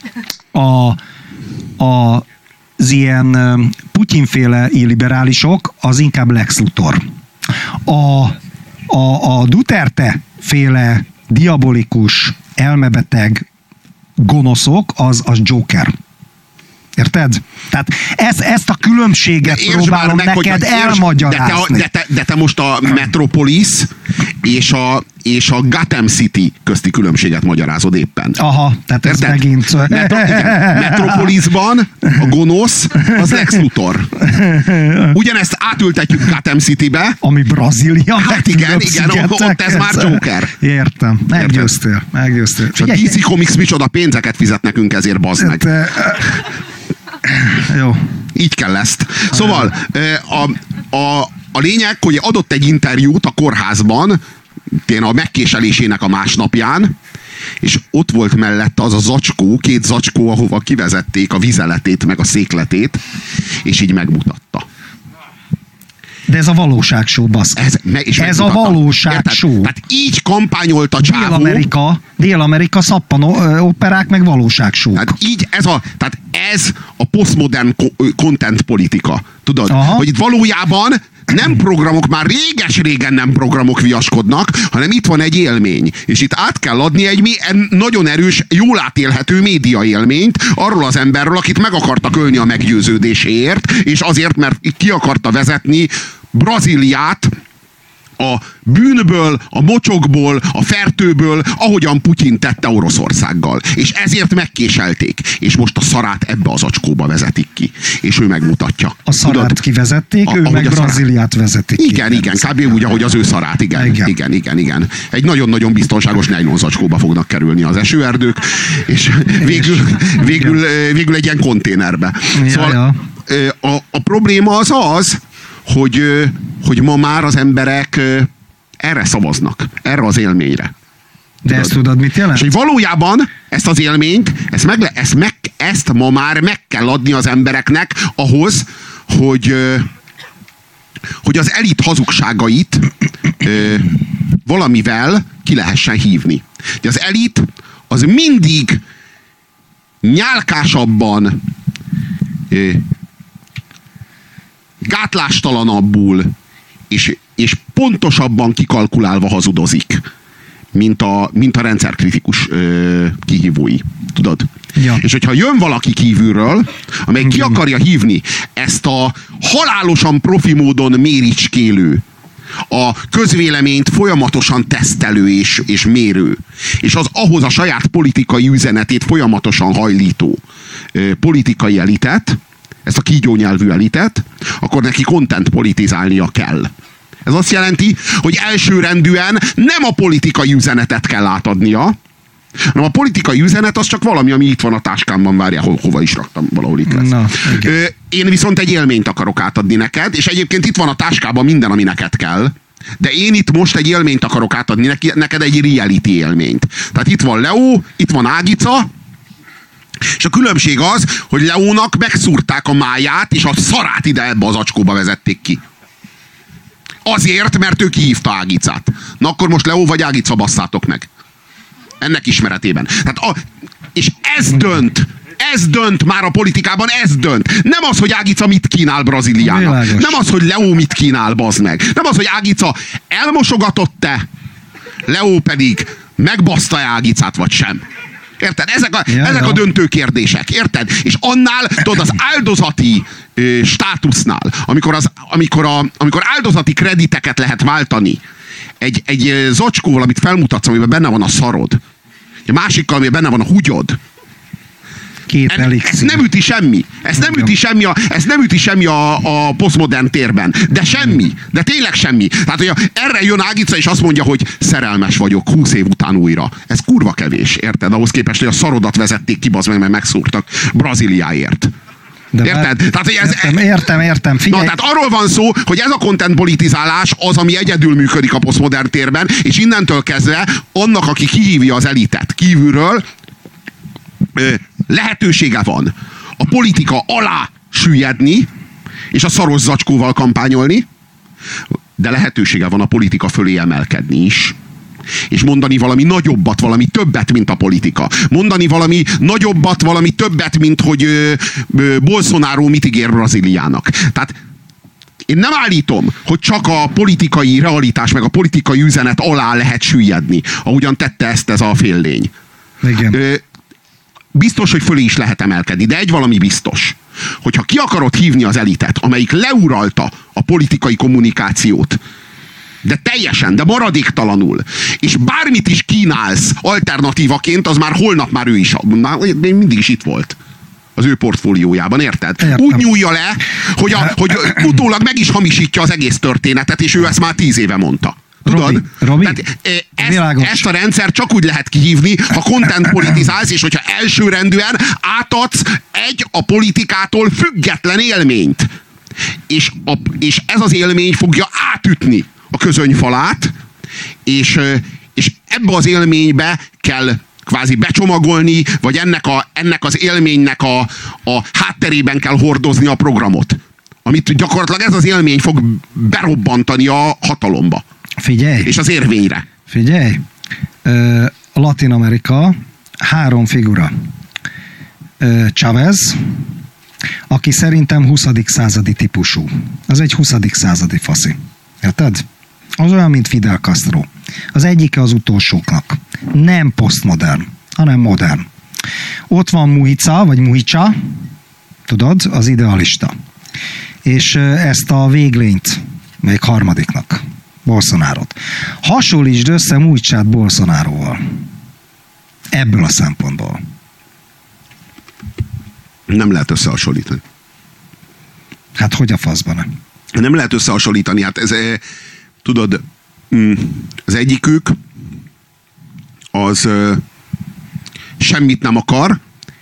az ilyen Putyin-féle illiberálisok, az inkább Lex Luthor. A Duterte-féle diabolikus, elmebeteg gonoszok, az Joker. Érted? Tehát ezt a különbséget próbálom neked elmagyarázni. De te most a Metropolis és a Gotham City közti különbséget magyarázod éppen. Aha, tehát ez érted? megint... Metropolisban a gonosz az Lex Luthor. Ugyanezt átültetjük Gotham Citybe. Ami Brazília. Hát igen, ott ez már Joker. Értem, meggyőztél. És a DC Comics micsoda pénzeket fizet nekünk ezért, bazd meg. Jó. Így kell ezt. Szóval a lényeg, hogy adott egy interjút a kórházban, a megkéselésének a másnapján, és ott volt mellette az a zacskó, 2 zacskó, ahova kivezették a vizeletét, meg a székletét, és így megmutatta. De ez a valóságshow, baszki. Ez a valóságshow. Tehát így kampányolt a csávó. Dél-Amerika szappan operák, meg valóságshow. Tehát ez a postmodern content politika. Tudod? Aha. Hogy itt valójában nem programok, már réges-régen nem programok viaskodnak, hanem itt van egy élmény. És itt át kell adni egy nagyon erős, jól átélhető média élményt arról az emberről, akit meg akartak ölni a meggyőződéséért, és azért, mert ki akarta vezetni Brazíliát a bűnből, a mocsokból, a fertőből, ahogyan Putyin tette Oroszországgal. És ezért megkéselték. És most a szarát ebbe az acskóba vezetik ki. És ő megmutatja. A szarát kivezették, ő meg Brazíliát vezetik ki. Igen, kb. Úgy, ahogy az ő szarát. Igen. Egy nagyon-nagyon biztonságos nejlonzacskóba fognak kerülni az esőerdők, és végül egy ilyen konténerbe. Szóval a probléma az, hogy ma már az emberek erre szavaznak, erre az élményre. De ezt tudod, mit jelent? És hogy valójában ezt az élményt, ezt ma már meg kell adni az embereknek ahhoz, hogy az elit hazugságait valamivel ki lehessen hívni. De az elit az mindig nyálkásabban, gátlástalanabbul és pontosabban kikalkulálva hazudozik, mint a rendszerkritikus kihívói. Tudod? Ja. És hogyha jön valaki kívülről, amely ki akarja hívni ezt a halálosan profi módon méricskélő, a közvéleményt folyamatosan tesztelő és mérő, és az ahhoz a saját politikai üzenetét folyamatosan hajlító politikai elitet, ezt a kígyónyelvű elitet, akkor neki content politizálnia kell. Ez azt jelenti, hogy elsőrendűen nem a politikai üzenetet kell átadnia, hanem a politikai üzenet az csak valami, ami itt van a táskámban, várjál, hova is raktam, valahol itt lesz. Én viszont egy élményt akarok átadni neked, és egyébként itt van a táskában minden, ami neked kell, de én itt most egy élményt akarok átadni neked, egy reality élményt. Tehát itt van Leo, itt van Ágica, és a különbség az, hogy Leónak megszúrták a máját, és a szarát ide ebbe az acskóba vezették ki. Azért, mert ő kihívta Ágicát. Na akkor most Leó vagy Ágica, basszátok meg. Ennek ismeretében. És ez dönt már a politikában, ez dönt. Nem az, hogy Ágica mit kínál Brazíliának. Világos. Nem az, hogy Leó mit kínál, bazd meg. Nem az, hogy Ágica elmosogatott-e, Leó pedig megbaszta Ágicát, vagy sem. Érted? Ezek a döntő kérdések. Érted? És annál, tudod, az áldozati státusznál, amikor áldozati krediteket lehet váltani egy zacskóval, amit felmutatsz, amiben benne van a szarod, a másikkal, amiben benne van a húgyod, ez nem üti semmi. Ez nem üti semmi a posztmodern térben. De semmi. De tényleg semmi. Tehát, hogy erre jön Ágica, és azt mondja, hogy szerelmes vagyok 20 év után újra. Ez kurva kevés, érted? Ahhoz képest, hogy a szarodat vezették ki, bazd meg, mert megszúrtak Brazíliáért. Érted? Értem. Figyelj. Na, tehát arról van szó, hogy ez a content politizálás az, ami egyedül működik a posztmodern térben, és innentől kezdve annak, aki kihívja az elitet kívülről, lehetősége van a politika alá süllyedni, és a szaros zacskóval kampányolni, de lehetősége van a politika fölé emelkedni is. És mondani valami nagyobbat, valami többet, mint a politika. Mondani valami nagyobbat, valami többet, mint hogy Bolsonaro mit ígér Brazíliának. Tehát én nem állítom, hogy csak a politikai realitás, meg a politikai üzenet alá lehet süllyedni, ahogyan tette ezt ez a féllény. Igen. biztos, hogy fölé is lehet emelkedni, de egy valami biztos, hogyha ki akarod hívni az elitet, amelyik leuralta a politikai kommunikációt, de teljesen, de maradéktalanul, és bármit is kínálsz alternatívaként, az már holnap már ő is, mindig is itt volt az ő portfóliójában, érted? Értem. Úgy nyúlja le, hogy utólag meg is hamisítja az egész történetet, és ő ezt már 10 éve mondta. Tudod? Robi, ezt a rendszer csak úgy lehet kihívni, ha content politizálsz, és hogyha elsőrendűen átadsz egy a politikától független élményt. És ez az élmény fogja átütni a közönyfalát, és ebbe az élménybe kell kvázi becsomagolni, vagy ennek az élménynek a hátterében kell hordozni a programot. Amit gyakorlatilag ez az élmény fog berobbantani a hatalomba. Figyelj! És az érvényre. Figyelj! Latin Amerika, 3 figura. Chávez, aki szerintem 20. századi típusú. Az egy 20. századi faszi. Érted? Az olyan, mint Fidel Castro. Az egyike az utolsóknak. Nem posztmodern, hanem modern. Ott van Mujica, vagy Mujica, tudod, az idealista. És ezt a véglényt még harmadiknak, Bolsonarot. Hasonlítsd össze Mujicát Bolsonaroval. Ebből a szempontból. Nem lehet összehasonlítani. Hát hogy a faszban nem? Nem lehet összehasonlítani. Hát ez, tudod, az egyikük az semmit nem akar,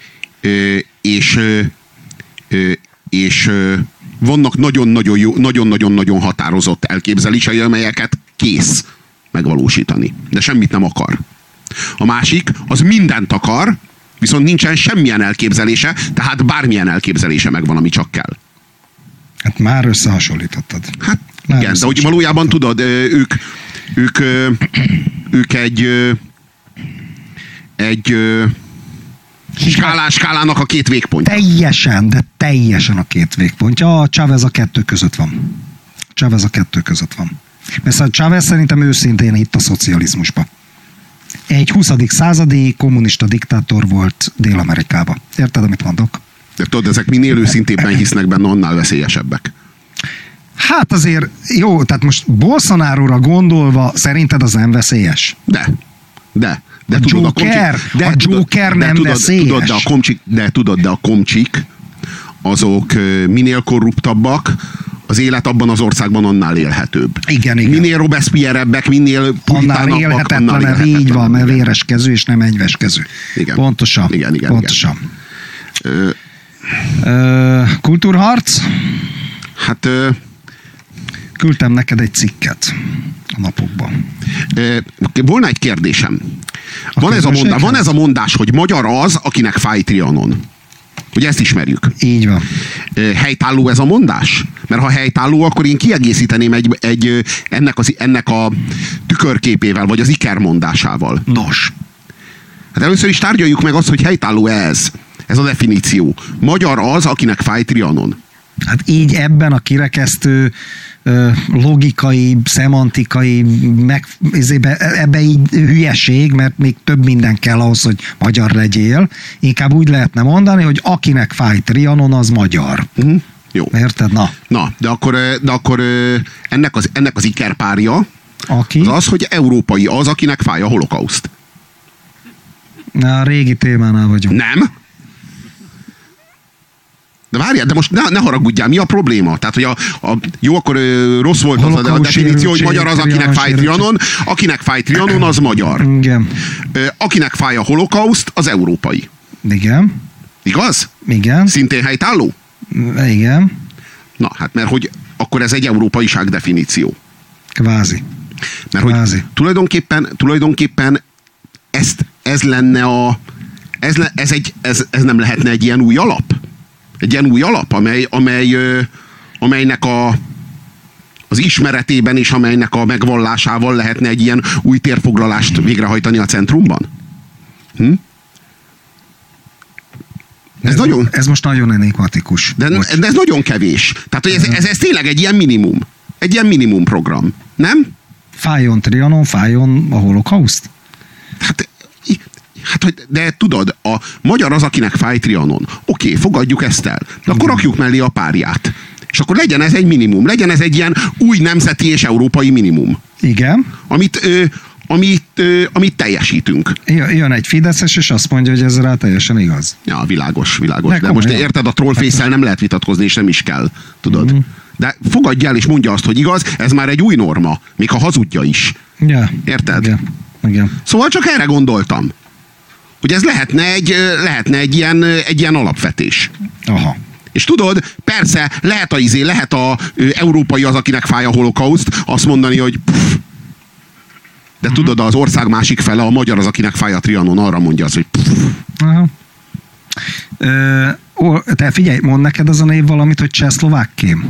és vannak nagyon-nagyon határozott elképzelései, amelyeket kész megvalósítani. De semmit nem akar. A másik, az mindent akar, viszont nincsen semmilyen elképzelése, tehát bármilyen elképzelése megvan, ami csak kell. Hát már összehasonlítottad. Hát már igen, de hogy valójában tudod, ők egy skálának a 2 végpontja. Teljesen a 2 végpontja. A Chávez a 2 között van. Mert a Chávez szerintem őszintén itt a szocializmusba. Egy 20. századi kommunista diktátor volt Dél-Amerikában. Érted, amit mondok? De tudod, ezek minél őszintébben hisznek benne, annál veszélyesebbek. Hát azért, jó, tehát most Bolsonaróra gondolva szerinted az nem veszélyes? De a Joker nem veszélyes. De a komcsik azok minél korruptabbak, az élet abban az országban annál élhetőbb. Igen. Minél Robespierre-ebbek, minél annál élhetetlenebb, így van, mert véreskező és nem enyveskező. Igen. Pontosan. Igen. Kultúrharc? Hát... Küldtem neked egy cikket a napokban. Volna egy kérdésem. Van ez a mondás, hogy magyar az, akinek fáj Trianon. Ugye ezt ismerjük. Így van. Helytálló ez a mondás? Mert ha helytálló, akkor én kiegészíteném ennek a tükörképével, vagy az Iker mondásával. Nos. Hát először is tárgyaljuk meg azt, hogy helytálló ez. Ez a definíció. Magyar az, akinek fáj Trianon. Hát így ebben a kirekesztő logikai, szemantikai, ebbe így hülyeség, mert még több minden kell ahhoz, hogy magyar legyél. Inkább úgy lehetne mondani, hogy akinek fáj Trianon, az magyar. Jó. Érted? Na, de akkor ennek az ikerpárja aki? Az, hogy európai az, akinek fáj a holokauszt. Na, a régi témánál vagyunk. Nem? De várjál, de most ne haragudjál, mi a probléma? Tehát, hogy jó, akkor rossz volt az a definíció, hogy magyar az, akinek fáj Trianon. Akinek fáj Trianon, az magyar. Igen. Akinek fáj a holokauszt, az európai. Igen. Igaz? Igen. Szintén helytálló? Igen. Na, hát mert hogy akkor ez egy európaiság definíció. Kvázi. Mert hogy tulajdonképpen ez lenne ez nem lehetne egy ilyen új alap? Egy ilyen új alap, amelynek az ismeretében és amelynek a megvallásával lehetne egy ilyen új térfoglalást végrehajtani a centrumban? Ez most nagyon enigmatikus. De ez nagyon kevés. Tehát, hogy ez tényleg egy ilyen minimum. Egy ilyen minimum program. Nem? Fájjon Trianon, fájjon a holokauszt? Hát De tudod, a magyar az, akinek fáj Trianon. Oké, fogadjuk ezt el. De akkor rakjuk mellé a párját. És akkor legyen ez egy minimum. Legyen ez egy ilyen új nemzeti és európai minimum. Igen. Amit teljesítünk. Jön egy fideszes, és azt mondja, hogy ez rá teljesen igaz. Ja, világos. De most érted, a trollface-szel nem lehet vitatkozni, és nem is kell. Tudod? De fogadj el, és mondja azt, hogy igaz, ez már egy új norma. Még ha hazudja is. Ja. Érted? Igen. Szóval csak erre gondoltam. Hogy ez lehetne egy ilyen alapvetés. Aha. És tudod, persze, lehet a európai az, akinek fáj a holokauszt, azt mondani, hogy de tudod, az ország másik fele, a magyar az, akinek fáj a Trianon, arra mondja az, hogy Aha. Te figyelj, mond neked az a név valamit, hogy Csehszlovákkém?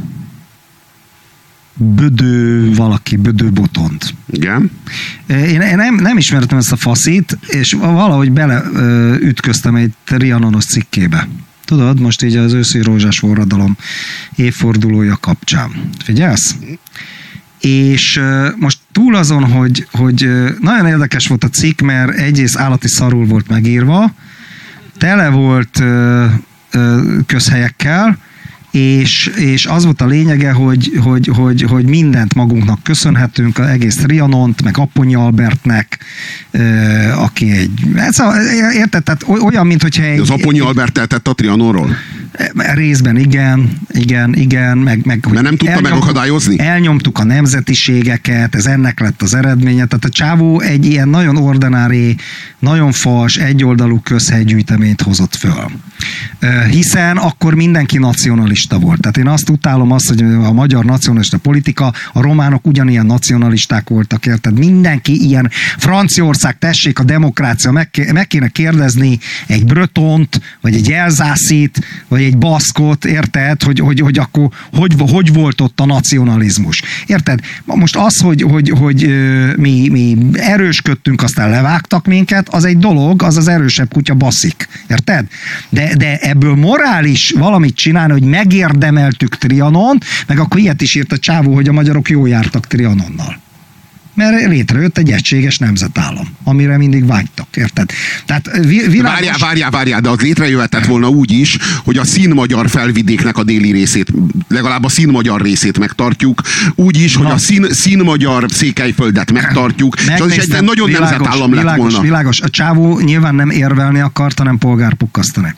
Bödő Botont. Igen. Én nem ismertem ezt a faszit, és valahogy beleütköztem egy Trianonos cikkébe. Tudod, most így az őszi rózsás forradalom évfordulója kapcsán. Figyelsz? És most túl azon, hogy nagyon érdekes volt a cikk, mert egyrészt állati szarul volt megírva, tele volt közhelyekkel, és az volt a lényege, hogy mindent magunknak köszönhetünk, az egész Trianont, meg Apponyi Albertnek, aki érted? Tehát olyan, mint hogyha az Apponyi Albert eltett a Trianonról? Részben igen, meg mert nem tudta megakadályozni? Elnyomtuk a nemzetiségeket, ez ennek lett az eredménye. Tehát a csávó egy ilyen nagyon ordinári, nagyon fals, egyoldalú közhelygyűjteményt hozott föl. Hiszen akkor mindenki nacionalista volt. Tehát én azt utálom hogy a magyar nacionalista politika, a románok ugyanilyen nacionalisták voltak, érted? Mindenki ilyen, Franciaország, tessék, a demokrácia, meg kéne kérdezni egy bretont, vagy egy elzászit, vagy egy baszkot, érted? Hogy akkor hogy volt ott a nacionalizmus. Érted? Most az, hogy mi erősködtünk, aztán levágtak minket, az egy dolog, az az erősebb kutya baszik. Érted? De ebből morális valamit csinálni, hogy megérdemeltük Trianon, meg akkor ilyet is írt a csávó, hogy a magyarok jól jártak Trianonnal. Mert létrejött egy egységes nemzetállam, amire mindig vágytak, érted? Tehát Várjál, de az létrejöhetett volna úgy is, hogy a színmagyar felvidéknek a déli részét, legalább a színmagyar részét megtartjuk, úgy is, hogy a színmagyar Székelyföldet megtartjuk, és az is egy nagyon nemzetállam lett volna. Világos, a csávó nyilván nem érvelni akart, hanem polgárpukkasztani.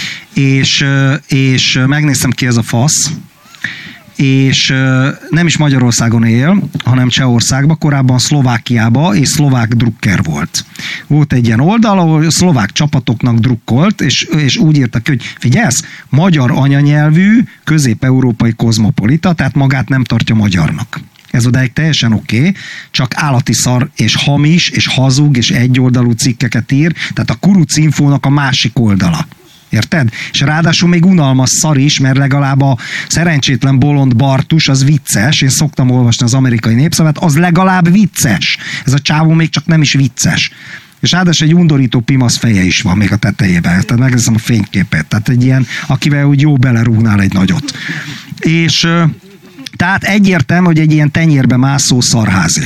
És megnéztem ki ez a fasz, és nem is Magyarországon él, hanem Csehországban, korábban Szlovákiában, és szlovák drukker volt. Volt egy ilyen oldal, ahol szlovák csapatoknak drukkolt, és úgy írtak, hogy figyelsz, magyar anyanyelvű, közép-európai kozmopolita, tehát magát nem tartja magyarnak. Ez odáig teljesen oké, csak állati szar, és hamis, és hazug, és egyoldalú cikkeket ír, tehát a Kuruc Infónak a másik oldala. Érted? És ráadásul még unalmas szar is, mert legalább a szerencsétlen bolond Bartus az vicces. Én szoktam olvasni az Amerikai Népszavát, az legalább vicces. Ez a csávó még csak nem is vicces. És ráadásul egy undorító pimasz feje is van még a tetejében. Tehát megnézem a fényképet. Tehát egy ilyen, akivel úgy jó belerúgnál egy nagyot. És tehát egyértelmű, hogy egy ilyen tenyérbe mászó szarházi.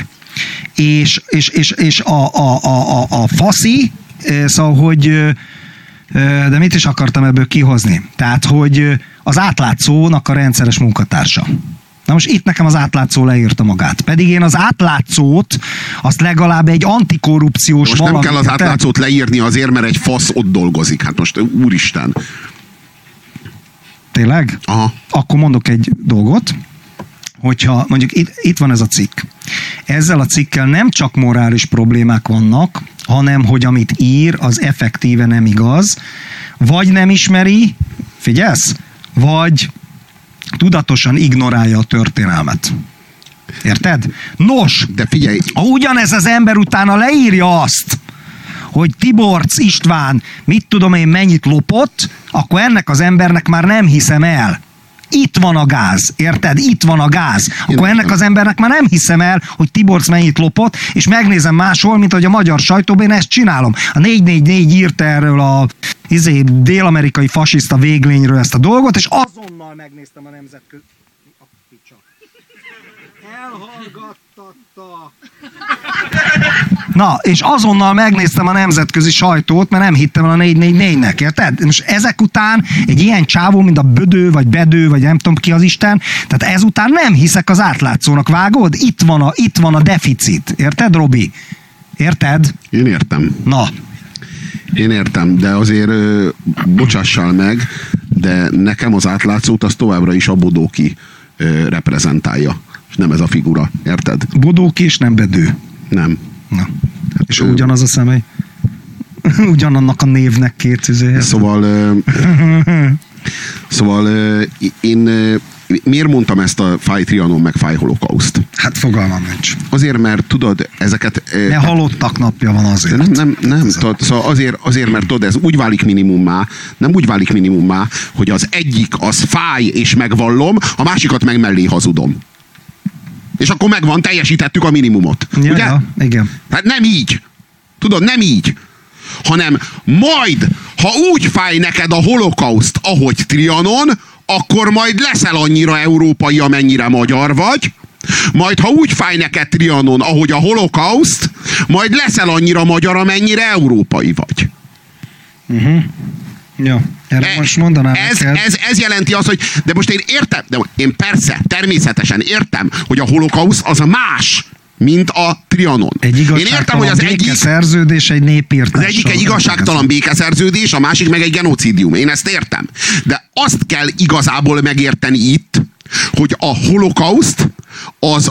És a faszi, szóval, hogy de mit is akartam ebből kihozni? Tehát, hogy az átlátszónak a rendszeres munkatársa. Na most itt nekem az átlátszó leírta magát. Pedig én az átlátszót, azt legalább egy antikorrupciós most nem kell az átlátszót leírni azért, mert egy fasz ott dolgozik. Hát most úristen. Tényleg? Aha. Akkor mondok egy dolgot, hogyha mondjuk itt van ez a cikk. Ezzel a cikkel nem csak morális problémák vannak, hanem hogy amit ír, az effektíve nem igaz, vagy nem ismeri, figyelsz? Vagy tudatosan ignorálja a történelmet. Érted? Nos, de figyelj, ha ugyanez az ember utána leírja azt, hogy Tiborcz István mit tudom én mennyit lopott, akkor ennek az embernek már nem hiszem el. Itt van a gáz, érted? Itt van a gáz. Akkor ennek az embernek már nem hiszem el, hogy Tiborcz mennyit lopott, és megnézem máshol, mint hogy a magyar sajtóban én ezt csinálom. A 444 írta erről a dél-amerikai fasiszta véglényről ezt a dolgot, és azonnal megnéztem a nemzetközi... Elhallgattatta. Na, és azonnal megnéztem a nemzetközi sajtót, mert nem hittem el a 444-nek, érted? Most ezek után egy ilyen csávó, mint a Bödő, vagy Bedő, vagy nem tudom ki az Isten, tehát ezután nem hiszek az átlátszónak, vágod? Itt van a deficit, érted, Robi? Érted? Én értem. Na. Én értem, de azért bocsással meg, de nekem az átlátszót az továbbra is a Bodóki reprezentálja, és nem ez a figura, érted? Bodóki és nem Bedő. Nem. Na. És ugyanaz a személy? Ugyanannak a névnek két üzéje. Szóval én miért mondtam ezt a fáj Trianon meg fáj holokauszt? Hát fogalmam nincs. Azért, mert tudod, ezeket... Mert halottak napja van azért. Nem tudod, szóval azért, mert tudod, ez úgy válik minimummá, nem úgy válik minimummá, hogy az egyik az fáj és megvallom, a másikat meg mellé hazudom. És akkor megvan, teljesítettük a minimumot. Ja, ugye? Ja, igen. Hát nem így. Tudod, nem így. Hanem majd, ha úgy fáj neked a holokauszt, ahogy Trianon, akkor majd leszel annyira európai, amennyire magyar vagy. Majd, ha úgy fáj neked Trianon, ahogy a holokauszt, majd leszel annyira magyar, amennyire európai vagy. Ja, erre most mondanám ez jelenti azt, hogy de most én értem, de én persze, természetesen értem, hogy a holokauszt az más, mint a Trianon. Egy igazságtalan békeszerződés, egy népírtás. Az egyik egy igazságtalan békeszerződés, a másik meg egy genocidium. Én ezt értem. De azt kell igazából megérteni itt, hogy a holokauszt az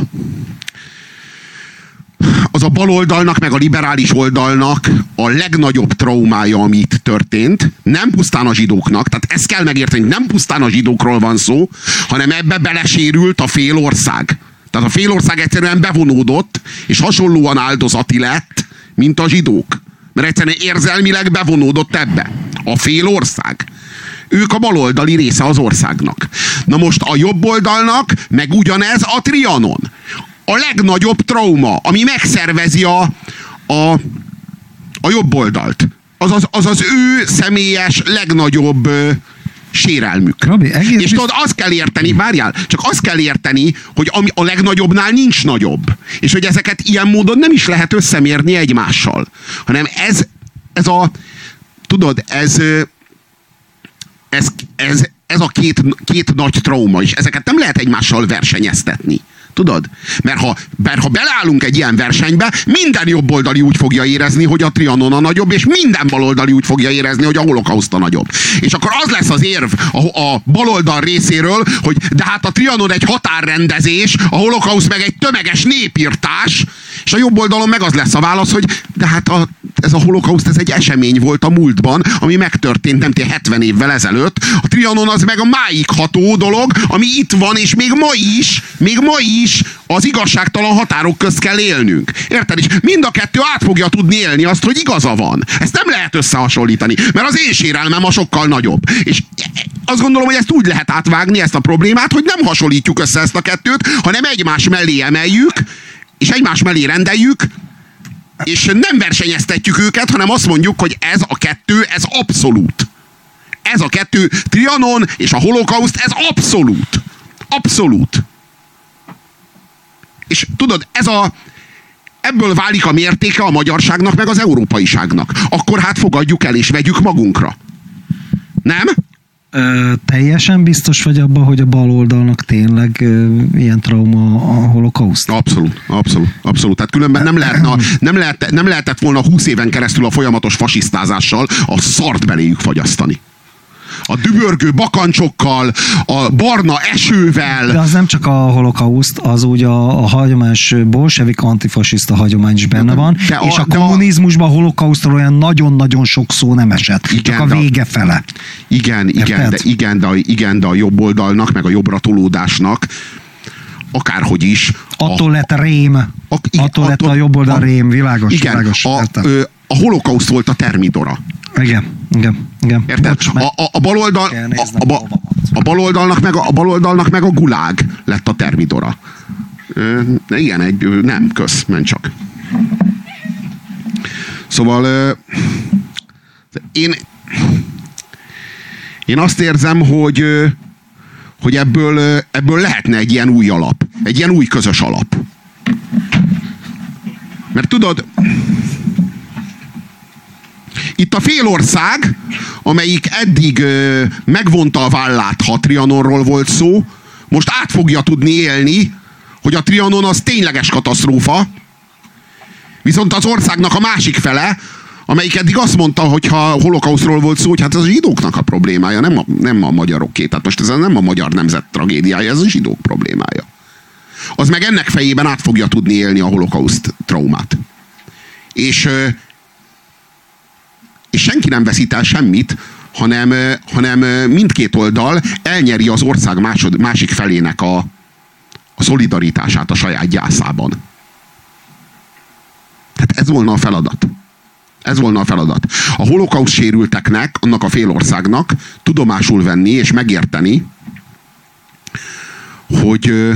a baloldalnak, meg a liberális oldalnak a legnagyobb traumája, ami itt történt. Nem pusztán a zsidóknak, tehát ezt kell megérteni, nem pusztán a zsidókról van szó, hanem ebbe belesérült a fél ország. Tehát a fél ország egyszerűen bevonódott, és hasonlóan áldozati lett, mint a zsidók. Mert egyszerűen érzelmileg bevonódott ebbe. A fél ország. Ők a baloldali része az országnak. Na most a jobb oldalnak meg ugyanez a Trianon. A legnagyobb trauma, ami megszervezi a jobb oldalt. Az ő személyes legnagyobb sérelmük. Robi, és tudod, azt kell érteni, várjál, csak azt kell érteni, hogy a legnagyobbnál nincs nagyobb. És hogy ezeket ilyen módon nem is lehet összemérni egymással. Hanem ez a két nagy trauma is. Ezeket nem lehet egymással versenyeztetni. Tudod? Mert ha beleállunk egy ilyen versenybe, minden jobboldali úgy fogja érezni, hogy a Trianon a nagyobb, és minden baloldali úgy fogja érezni, hogy a holokauszt a nagyobb. És akkor az lesz az érv a baloldal részéről, hogy de hát a Trianon egy határrendezés, a holokauszt meg egy tömeges népírtás, és a jobb oldalon meg az lesz a válasz, hogy de hát ez a holokauszt, ez egy esemény volt a múltban, ami megtörtént nem 70 évvel ezelőtt. A Trianon az meg a máig ható dolog, ami itt van, és még ma is az igazságtalan határok közt kell élnünk. Érted? És mind a kettő át fogja tudni élni azt, hogy igaza van. Ezt nem lehet összehasonlítani, mert az én sérelmem a sokkal nagyobb. És azt gondolom, hogy ezt úgy lehet átvágni, ezt a problémát, hogy nem hasonlítjuk össze ezt a kettőt, hanem egymás mellé emeljük, és egymás mellé rendeljük, és nem versenyeztetjük őket, hanem azt mondjuk, hogy ez a kettő, ez abszolút. Ez a kettő, Trianon és a holokauszt, ez abszolút. Abszolút. És tudod, ebből válik a mértéke a magyarságnak, meg az európaiságnak. Akkor hát fogadjuk el, és vegyük magunkra. Nem? Teljesen biztos vagy abban, hogy a baloldalnak tényleg ilyen trauma a holokauszt? Abszolút. Tehát különben nem lehetett volna 20 éven keresztül a folyamatos fasisztázással a szart beléjük fagyasztani. A dübörgő bakancsokkal, a barna esővel. De az nem csak a holokauszt, az úgy a hagyományos bolsevik antifasiszta hagyomány is benne van, és a kommunizmusban a holokausztról olyan nagyon-nagyon sok szó nem esett. Igen, csak a vége fele. Igen, de a jobb oldalnak, meg a jobbra tolódásnak akárhogy is. Attól lett rém. Attól lett a jobb oldal rém. Világos. Igen, világos, a holokauszt volt a termidora. Igen. Érted? A baloldalnak meg a gulág lett a termidora. Igen, menj csak. Szóval én azt érzem, hogy ebből lehetne egy ilyen új alap. Egy ilyen új közös alap. Mert tudod, itt a félország, amelyik eddig megvonta a vállát, ha a Trianonról volt szó, most át fogja tudni élni, hogy a Trianon az tényleges katasztrófa, viszont az országnak a másik fele, amelyik eddig azt mondta, hogy ha a holokausztról volt szó, hogy hát ez a zsidóknak a problémája, nem a magyaroké. Tehát most ez nem a magyar nemzet tragédiája, ez a zsidók problémája. Az meg ennek fejében át fogja tudni élni a holokauszt traumát. És senki nem veszít el semmit, hanem mindkét oldal elnyeri az ország másik felének a szolidaritását a saját gyászában. Tehát ez volna a feladat. Ez volna a feladat. A holokauszt sérülteknek, annak a félországnak tudomásul venni és megérteni, hogy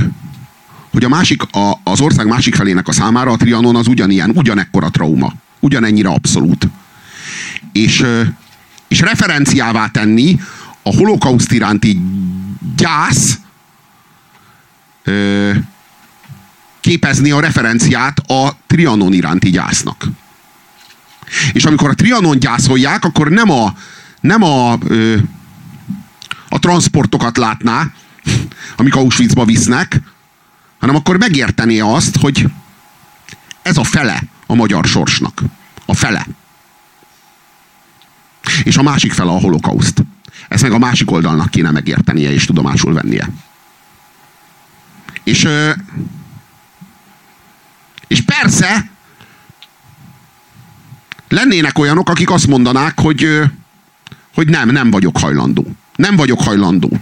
az ország másik felének a számára a Trianon az ugyanekkora trauma. Ugyanennyire abszolút. És referenciává tenni a holokauszt iránti gyász, képezni a referenciát a Trianon iránti gyásznak. És amikor a Trianon gyászolják, akkor nem a transportokat látná, amik Auschwitzba visznek, hanem akkor megértené azt, hogy ez a fele a magyar sorsnak. A fele. És a másik fele a holokauszt. Ezt meg a másik oldalnak kéne megértenie és tudomásul vennie. És persze lennének olyanok, akik azt mondanák, hogy nem vagyok hajlandó. Nem vagyok hajlandó.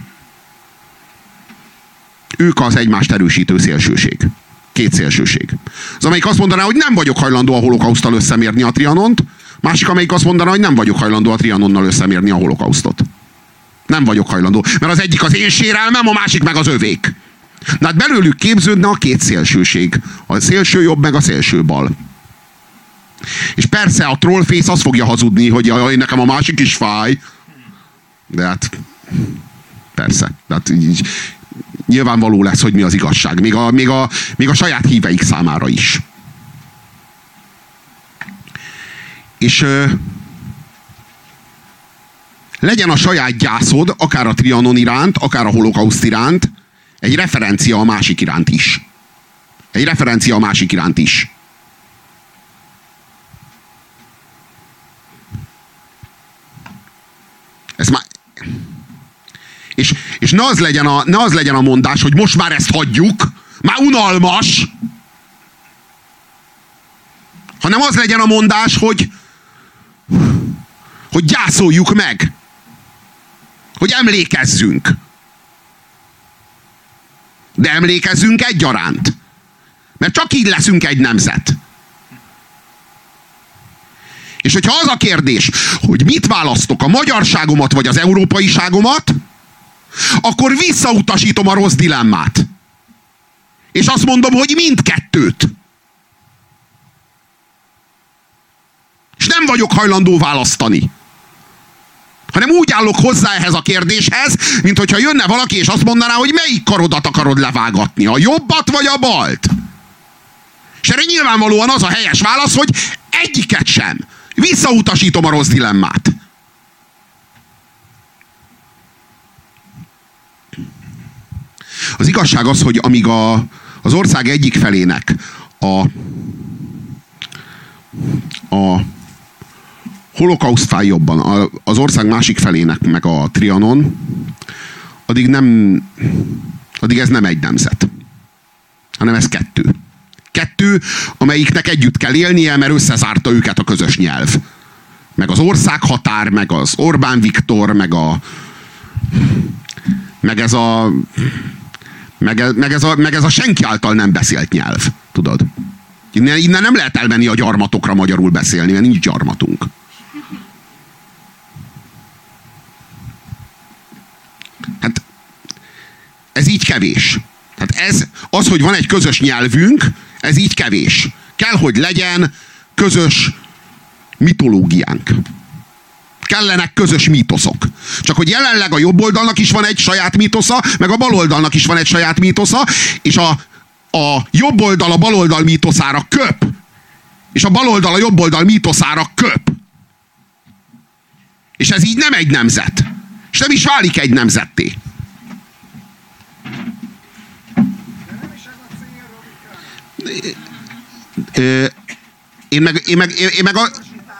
Ők az egymást erősítő szélsőség. Két szélsőség. Az, amelyik azt mondaná, hogy nem vagyok hajlandó a holokauszttal összemérni a Trianont, másik, amelyik azt mondaná, hogy nem vagyok hajlandó a Trianonnal összemérni a holokausztot. Nem vagyok hajlandó. Mert az egyik az én sérelmem, a másik meg az övék. De hát belőlük képződne a két szélsőség. A szélső jobb, meg a szélső bal. És persze a trollface azt fogja hazudni, hogy nekem a másik is fáj. De hát persze. De hát így, nyilvánvaló lesz, hogy mi az igazság. Még a saját híveik számára is. És legyen a saját gyászod, akár a Trianon iránt, akár a holokauszt iránt, egy referencia a másik iránt is. Egy referencia a másik iránt is. Ez már... És ne az legyen a mondás, hogy most már ezt hagyjuk, már unalmas, hanem az legyen a mondás, hogy gyászoljuk meg. Hogy emlékezzünk. De emlékezzünk egyaránt. Mert csak így leszünk egy nemzet. És hogyha az a kérdés, hogy mit választok, a magyarságomat vagy az európaiságomat, akkor visszautasítom a rossz dilemmát. És azt mondom, hogy mindkettőt. És nem vagyok hajlandó választani. Hanem úgy állok hozzá ehhez a kérdéshez, mint hogyha jönne valaki, és azt mondaná, hogy melyik karodat akarod levágatni, a jobbat vagy a balt? És erre nyilvánvalóan az a helyes válasz, hogy egyiket sem. Visszautasítom a rossz dilemmát. Az igazság az, hogy amíg az ország egyik felének a holokauszt fáj jobban, az ország másik felének meg a Trianon, addig ez nem egy nemzet, hanem ez kettő. Kettő, amelyiknek együtt kell élnie, mert összezárta őket a közös nyelv. Meg az országhatár, meg az Orbán Viktor, meg ez a senki által nem beszélt nyelv. Tudod? Innen nem lehet elmenni a gyarmatokra magyarul beszélni, mert nincs gyarmatunk. Hát ez így kevés. Tehát az, hogy van egy közös nyelvünk, ez így kevés. Kell, hogy legyen közös mitológiánk. Kellenek közös mítoszok. Csak hogy jelenleg a jobb oldalnak is van egy saját mítosza, meg a bal oldalnak is van egy saját mítosza, és a jobb oldal a bal oldal mítoszára köp, és a bal oldal a jobb oldal mítoszára köp. És ez így nem egy nemzet. És nem is válik egy nemzetté. Én meg a...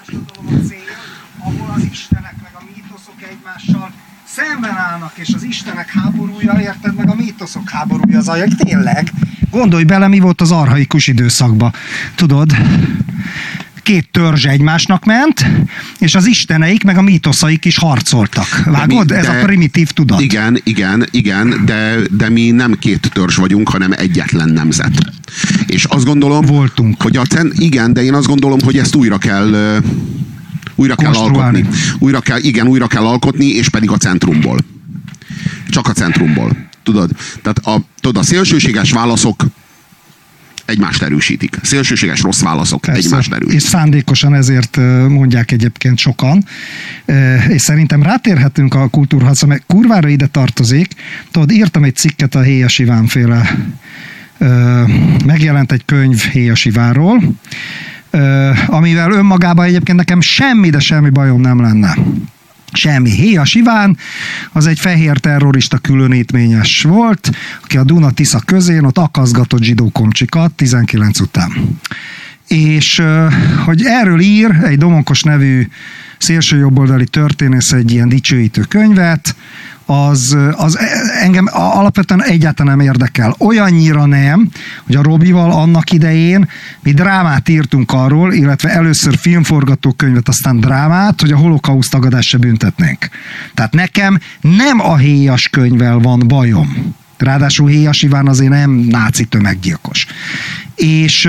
ahol az istenek meg a mítoszok egymással szemben állnak, és az istenek háborúja, érted, meg a mítoszok háborúja zajlik. Tényleg, gondolj bele, mi volt az archaikus időszakban. Tudod, két törzs egymásnak ment, és az isteneik meg a mítoszaik is harcoltak. Vágod? Ez a primitív tudat. Igen, de mi nem két törzs vagyunk, hanem egyetlen nemzet. És azt gondolom, voltunk. Hogy igen, de én azt gondolom, hogy ezt újra kell alkotni. Újra kell alkotni, és pedig a centrumból. Csak a centrumból. Tudod? Tehát a szélsőséges válaszok egymást erősítik. Szélsőséges rossz válaszok egymást erősítik. És szándékosan ezért mondják egyébként sokan. És szerintem rátérhetünk a kultúrharcra, mert kurvára ide tartozik. Tudod, írtam egy cikket a Héjas Ivánféle. Megjelent egy könyv Héjas Ivánról, amivel önmagában egyébként nekem semmi, de semmi bajom nem lenne. Semmi. Héjas Iván az egy fehér terrorista különítményes volt, aki a Duna-Tisza közén ott akaszgatott zsidó komcsikat 19 után. És hogy erről ír egy Domonkos nevű szélsőjobboldali történész egy ilyen dicsőítő könyvet, az engem alapvetően egyáltalán nem érdekel. Olyannyira nem, hogy a Robival annak idején mi drámát írtunk arról, illetve először filmforgatókönyvet, aztán drámát, hogy a holokauszt tagadást se büntetnénk. Tehát nekem nem a Héjas könyvvel van bajom. Ráadásul Héjas Iván azért nem náci tömeggyilkos. És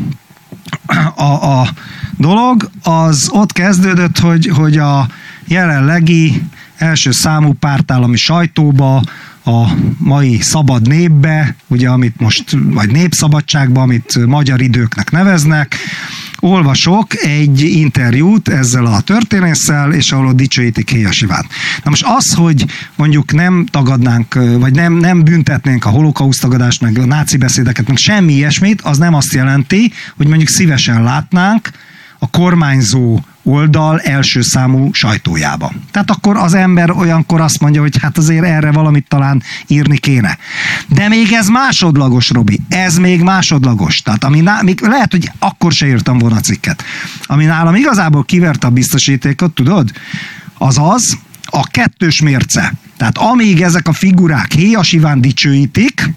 a dolog az ott kezdődött, hogy a jelenlegi első számú pártállami sajtóba, a mai Szabad Népbe, ugye, amit most, vagy Népszabadságba, amit Magyar Időknek neveznek, olvasok egy interjút ezzel a történésszel, és ahol ott dicsőítik Héjas Ivánt. Na most az, hogy mondjuk nem tagadnánk, vagy nem büntetnénk a holokauszt tagadást, meg a náci beszédeket, meg semmi ilyesmit, az nem azt jelenti, hogy mondjuk szívesen látnánk a kormányzó oldal első számú sajtójába. Tehát akkor az ember olyankor azt mondja, hogy hát azért erre valamit talán írni kéne. De még ez másodlagos, Robi. Ez még másodlagos. Tehát még lehet, hogy akkor se írtam volna cikket. Ami nálam igazából kiverte a biztosítékot, tudod? Az a kettős mérce. Tehát amíg ezek a figurák Héjas Iván dicsőítik,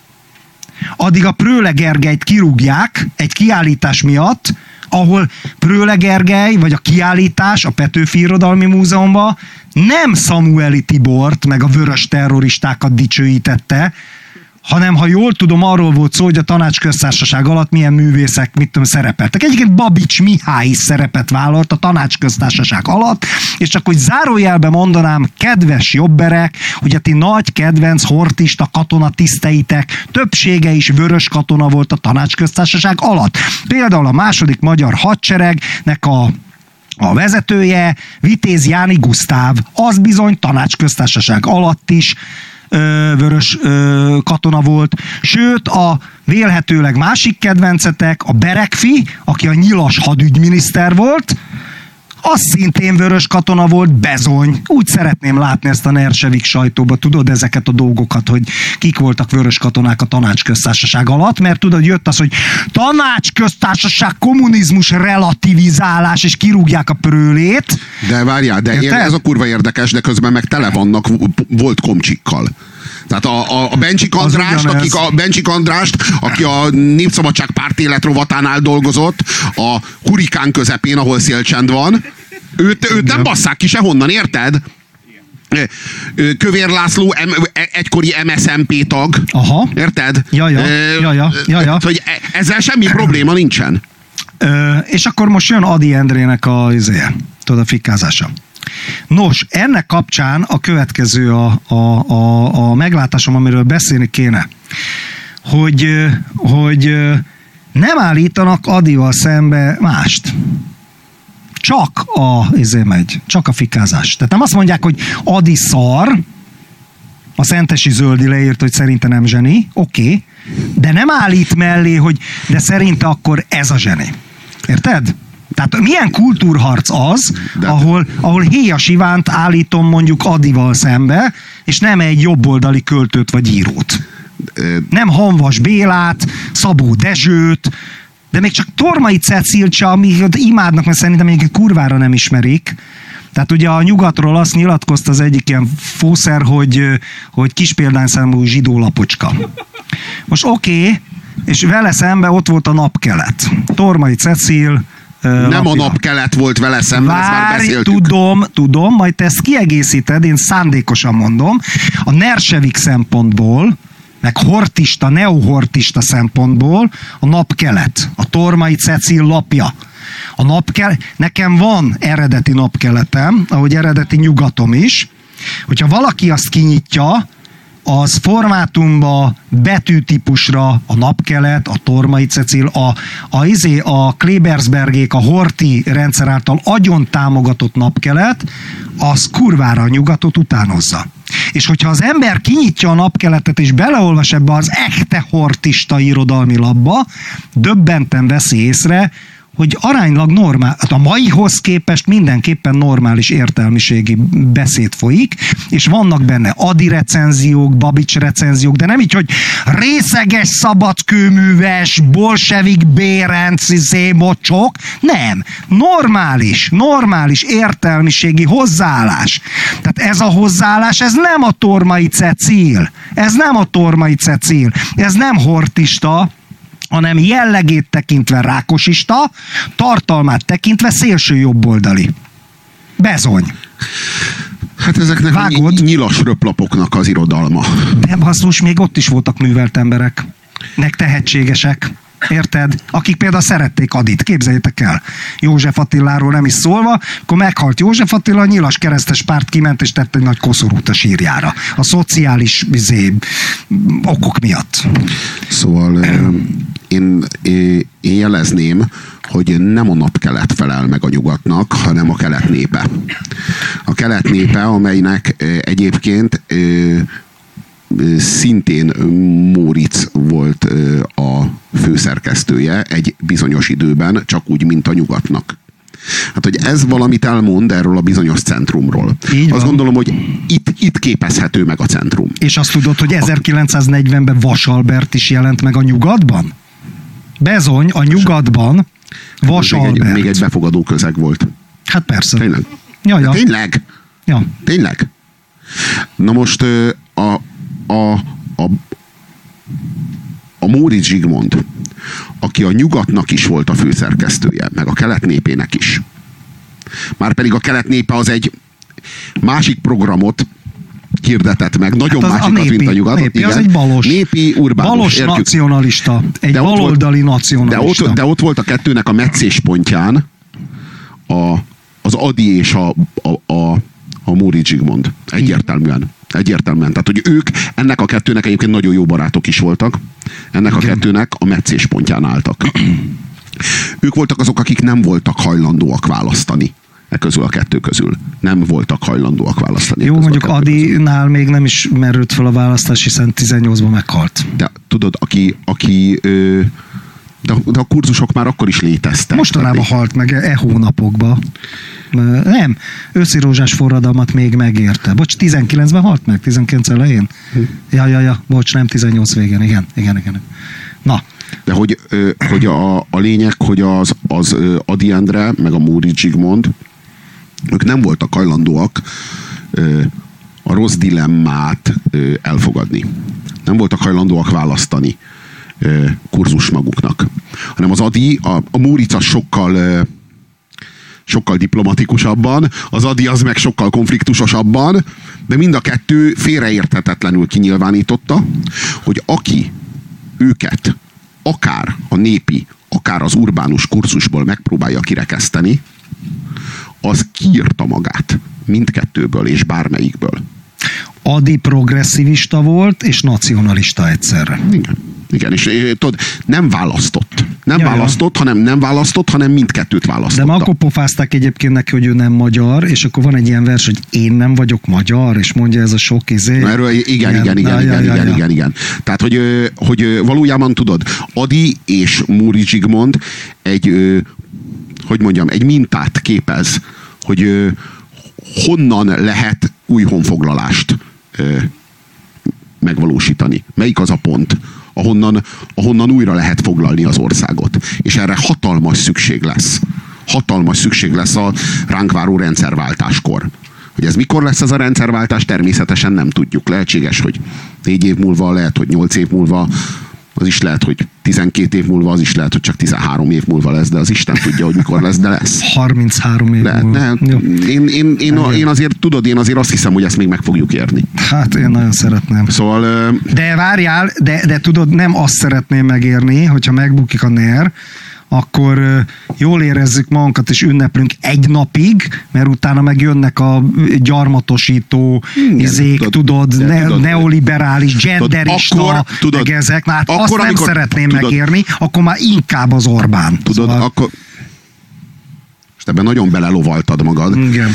addig a Pröle Gergelyt kirúgják egy kiállítás miatt, ahol Pröle Gergely, vagy a kiállítás a Petőfi Irodalmi Múzeumban nem Samueli Tibort, meg a vörös terroristákat dicsőítette, hanem, ha jól tudom, arról volt szó, hogy a Tanácsköztársaság alatt milyen művészek, szerepeltek. Egyébként Babics Mihály is szerepet vállalt a Tanácsköztársaság alatt, és csak hogy zárójelben mondanám, kedves jobberek, hogy a ti nagy kedvenc hortista katonatiszteitek többsége is vörös katona volt a Tanácsköztársaság alatt. Például a második magyar hadseregnek a vezetője, Vitéz Jáni Gusztáv, az bizony Tanácsköztársaság alatt is vörös katona volt. Sőt, a vélhetőleg másik kedvencetek, a Berekfi, aki a nyilas hadügyminiszter volt, az szintén vörös katona volt, bezony. Úgy szeretném látni ezt a nersevik sajtóba, tudod, ezeket a dolgokat, hogy kik voltak vörös katonák a Tanácsköztársaság alatt, mert tudod, jött az, hogy Tanácsköztársaság, kommunizmus, relativizálás, és kirúgják a Prölét. De várjál, de ez a kurva érdekes, de közben meg tele vannak volt komcsikkal. Tehát a Bencsik Andrást, aki a Népszabadság Párt életrovatánál dolgozott, a hurikán közepén, ahol szélcsend van, őt nem basszák ki sehonnan, érted? Kövér László egykori MSZNP tag. Aha. Érted? Ja. Hogy ezzel semmi probléma nincsen. És akkor most jön Ady Endrének a fikázása. Nos, ennek kapcsán a következő a meglátásom, amiről beszélni kéne, hogy nem állítanak Adival szembe mást. Csak a fikázás. Tehát nem azt mondják, hogy Ady szar, A Szentesi Zöldi leírt, hogy szerinte nem zseni, oké, de nem állít mellé, hogy de szerinte akkor ez a zseni. Érted? Tehát milyen kultúrharc az, ahol Héjas Ivánt állítom mondjuk Adival szembe, és nem egy jobboldali költőt vagy írót. Nem Hanvas Bélát, Szabó Dezsőt, de még csak Tormai Cecilt se, amiket imádnak, mert szerintem egyébként kurvára nem ismerik. Tehát ugye a nyugatról azt nyilatkozta az egyik ilyen fószer, hogy kis példányszámú zsidó lapocska. Most oké, és vele szemben ott volt a Napkelet. Tormai Cecil, nem a Napkelet volt vele szemben, ezt már beszéltük. Tudom, majd te ezt kiegészíted, én szándékosan mondom, a Nersevik szempontból, meg hortista, neohortista szempontból a Napkelet, a Tormai Cecil lapja. Nekem van eredeti Napkeletem, ahogy eredeti Nyugatom is, hogyha valaki azt kinyitja, az formátumba, betűtípusra a Napkelet, a Tormai Cecil, a Klebersbergék, a Horthy rendszer által agyon támogatott Napkelet, az kurvára a Nyugatot utánozza. És hogyha az ember kinyitja a Napkeletet és beleolvas ebbe az echte hortista irodalmi labba, döbbenten veszi észre, hogy aránylag normál, a maihoz képest mindenképpen normális értelmiségi beszéd folyik, és vannak benne Ady recenziók, Babics recenziók, de nem így, hogy részeges, szabadkőműves, bolsevik, Bérenc, mocsok, nem. Normális értelmiségi hozzáállás. Tehát ez a hozzáállás, ez nem a Tormai Cecil. Ez nem hortista, hanem jellegét tekintve rákosista, tartalmát tekintve szélső jobboldali. Bezony. Hát ezeknek a nyilas röplapoknak az irodalma. De basszus, még ott is voltak művelt emberek. Nek tehetségesek. Érted? Akik például szerették Adit. Képzeljétek el. József Attiláról nem is szólva, akkor meghalt József Attila, a Nyilas Keresztes Párt kiment és tett egy nagy koszorút a sírjára. A szociális okok miatt. Szóval én jelezném, hogy nem a Napkelet felel meg a Nyugatnak, hanem a kelet népe. A kelet népe, amelynek egyébként szintén Móricz volt a főszerkesztője egy bizonyos időben, csak úgy, mint a Nyugatnak. Hát, hogy ez valamit elmond erről a bizonyos centrumról. Azt gondolom, hogy itt képezhető meg a centrum. És azt tudod, hogy 1940-ben Vasalbert is jelent meg a Nyugatban? Bezony, a Nyugatban Vasalbert. Még egy befogadó közeg volt. Hát persze. Tényleg? Ja. Tényleg? Ja. Tényleg? Na most a Móricz Zsigmond, aki a Nyugatnak is volt a főszerkesztője, meg a kelet népének is. Márpedig a kelet népe az egy másik programot hirdetett meg, nagyon másikat, mint a Nyugat. Népi, az egy népi, urbánus. Balos nacionalista, egy baloldali nacionalista. De ott volt a kettőnek a meccéspontján az Ady és a Móricz Zsigmond. Egyértelműen. Tehát, hogy ők ennek a kettőnek egyébként nagyon jó barátok is voltak. Ennek a kettőnek a meccéspontján álltak. Ők voltak azok, akik nem voltak hajlandóak választani. Közül a kettő közül. Nem voltak hajlandóak választani. Jó, mondjuk Adinál még nem is merült fel a választás, hiszen 18-ban meghalt. De tudod, de a kurzusok már akkor is léteztek. Mostanában halt meg hónapokban. Nem, őszi rózsás forradalmat még megérte. Bocs, 19-ben halt meg, 19 elején? Ja, bocs, nem 18 végén, igen. Na. De hogy a lényeg, hogy az Ady Endre, meg a Móricz Zsigmond, ők nem voltak hajlandóak a rossz dilemmát elfogadni. Nem voltak hajlandóak választani kurzus maguknak. Hanem az Ady, a Móricz az sokkal diplomatikusabban, az Ady az meg sokkal konfliktusosabban, de mind a kettő félreérthetetlenül kinyilvánította, hogy aki őket akár a népi, akár az urbánus kurzusból megpróbálja kirekeszteni, az kiírta magát mindkettőből és bármelyikből. Ady progresszivista volt és nacionalista egyszerre. Igen, és tudod, nem választott. Nem választott, hanem mindkettőt választotta. De akkor pofázták egyébként neki, hogy ő nem magyar, és akkor van egy ilyen vers, hogy én nem vagyok magyar, és mondja ez a sok izé. Erről, igen. Tehát, hogy valójában tudod, Ady és Móri Zsigmond egy mintát képez, hogy honnan lehet új honfoglalást megvalósítani. Melyik az a pont, ahonnan újra lehet foglalni az országot. És erre hatalmas szükség lesz. Hatalmas szükség lesz a ránk váró rendszerváltáskor. Hogy ez mikor lesz ez a rendszerváltás, természetesen nem tudjuk. Lehetséges, hogy 4 év múlva, lehet, hogy 8 év múlva, az is lehet, hogy 12 év múlva, az is lehet, hogy csak 13 év múlva lesz, de az Isten tudja, hogy mikor lesz, de lesz. 33 év múlva. Én azért azt hiszem, hogy ezt még meg fogjuk érni. Hát én nagyon szeretném. Szóval... De várjál, de tudod, nem azt szeretném megérni, hogyha megbukik a NER, akkor jól érezzük magunkat, és ünneplünk egy napig, mert utána meg jönnek a gyarmatosító izék, tudod, neoliberális, genderista, meg ezek. Na, hát azt nem szeretném megérni, akkor már inkább az Orbán. Tudod, szóval... akkor... Most ebben nagyon belelovaltad magad. Igen.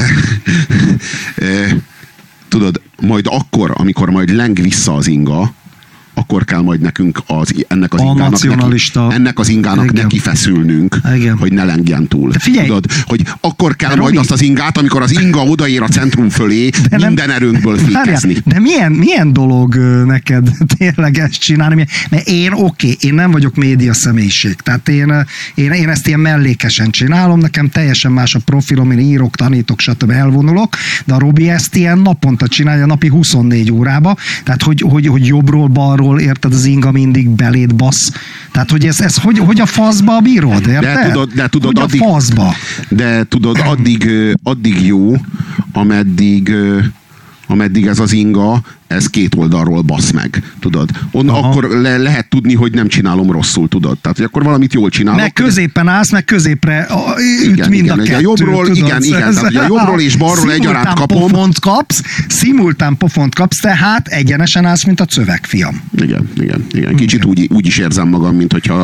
Tudod, majd akkor, amikor majd leng vissza az inga, akkor kell majd nekünk ennek az ingának neki feszülnünk, hogy ne lengjen túl. Tudod, hogy akkor kell majd azt az ingát, amikor az inga odaér a centrum fölé, minden erőnkből fékezni. De milyen dolog neked tényleg ezt csinálni? Mert én nem vagyok média személyiség. Tehát én ezt ilyen mellékesen csinálom, nekem teljesen más a profilom, én írok, tanítok, stb. Elvonulok, de a Robi ezt ilyen naponta csinálja, napi 24 órába, tehát hogy jobbról, balról, érted, az inga mindig beléd bassz. Tehát, hogy ez hogy a faszba bírod, érted? De tudod, hogy a faszba. De tudod, addig jó, ameddig ez az inga, ez két oldalról basz meg, tudod. Akkor lehet tudni, hogy nem csinálom rosszul, tudod. Tehát, hogy akkor valamit jól csinálok. Meg középen állsz, meg középre üt mind a kettő. Jobbról, igen, tehát ugye jobbról és balról egyaránt kapom. Szimultán pofont kapsz, tehát egyenesen állsz, mint a cövek, fiam. Igen. Kicsit úgy is érzem magam,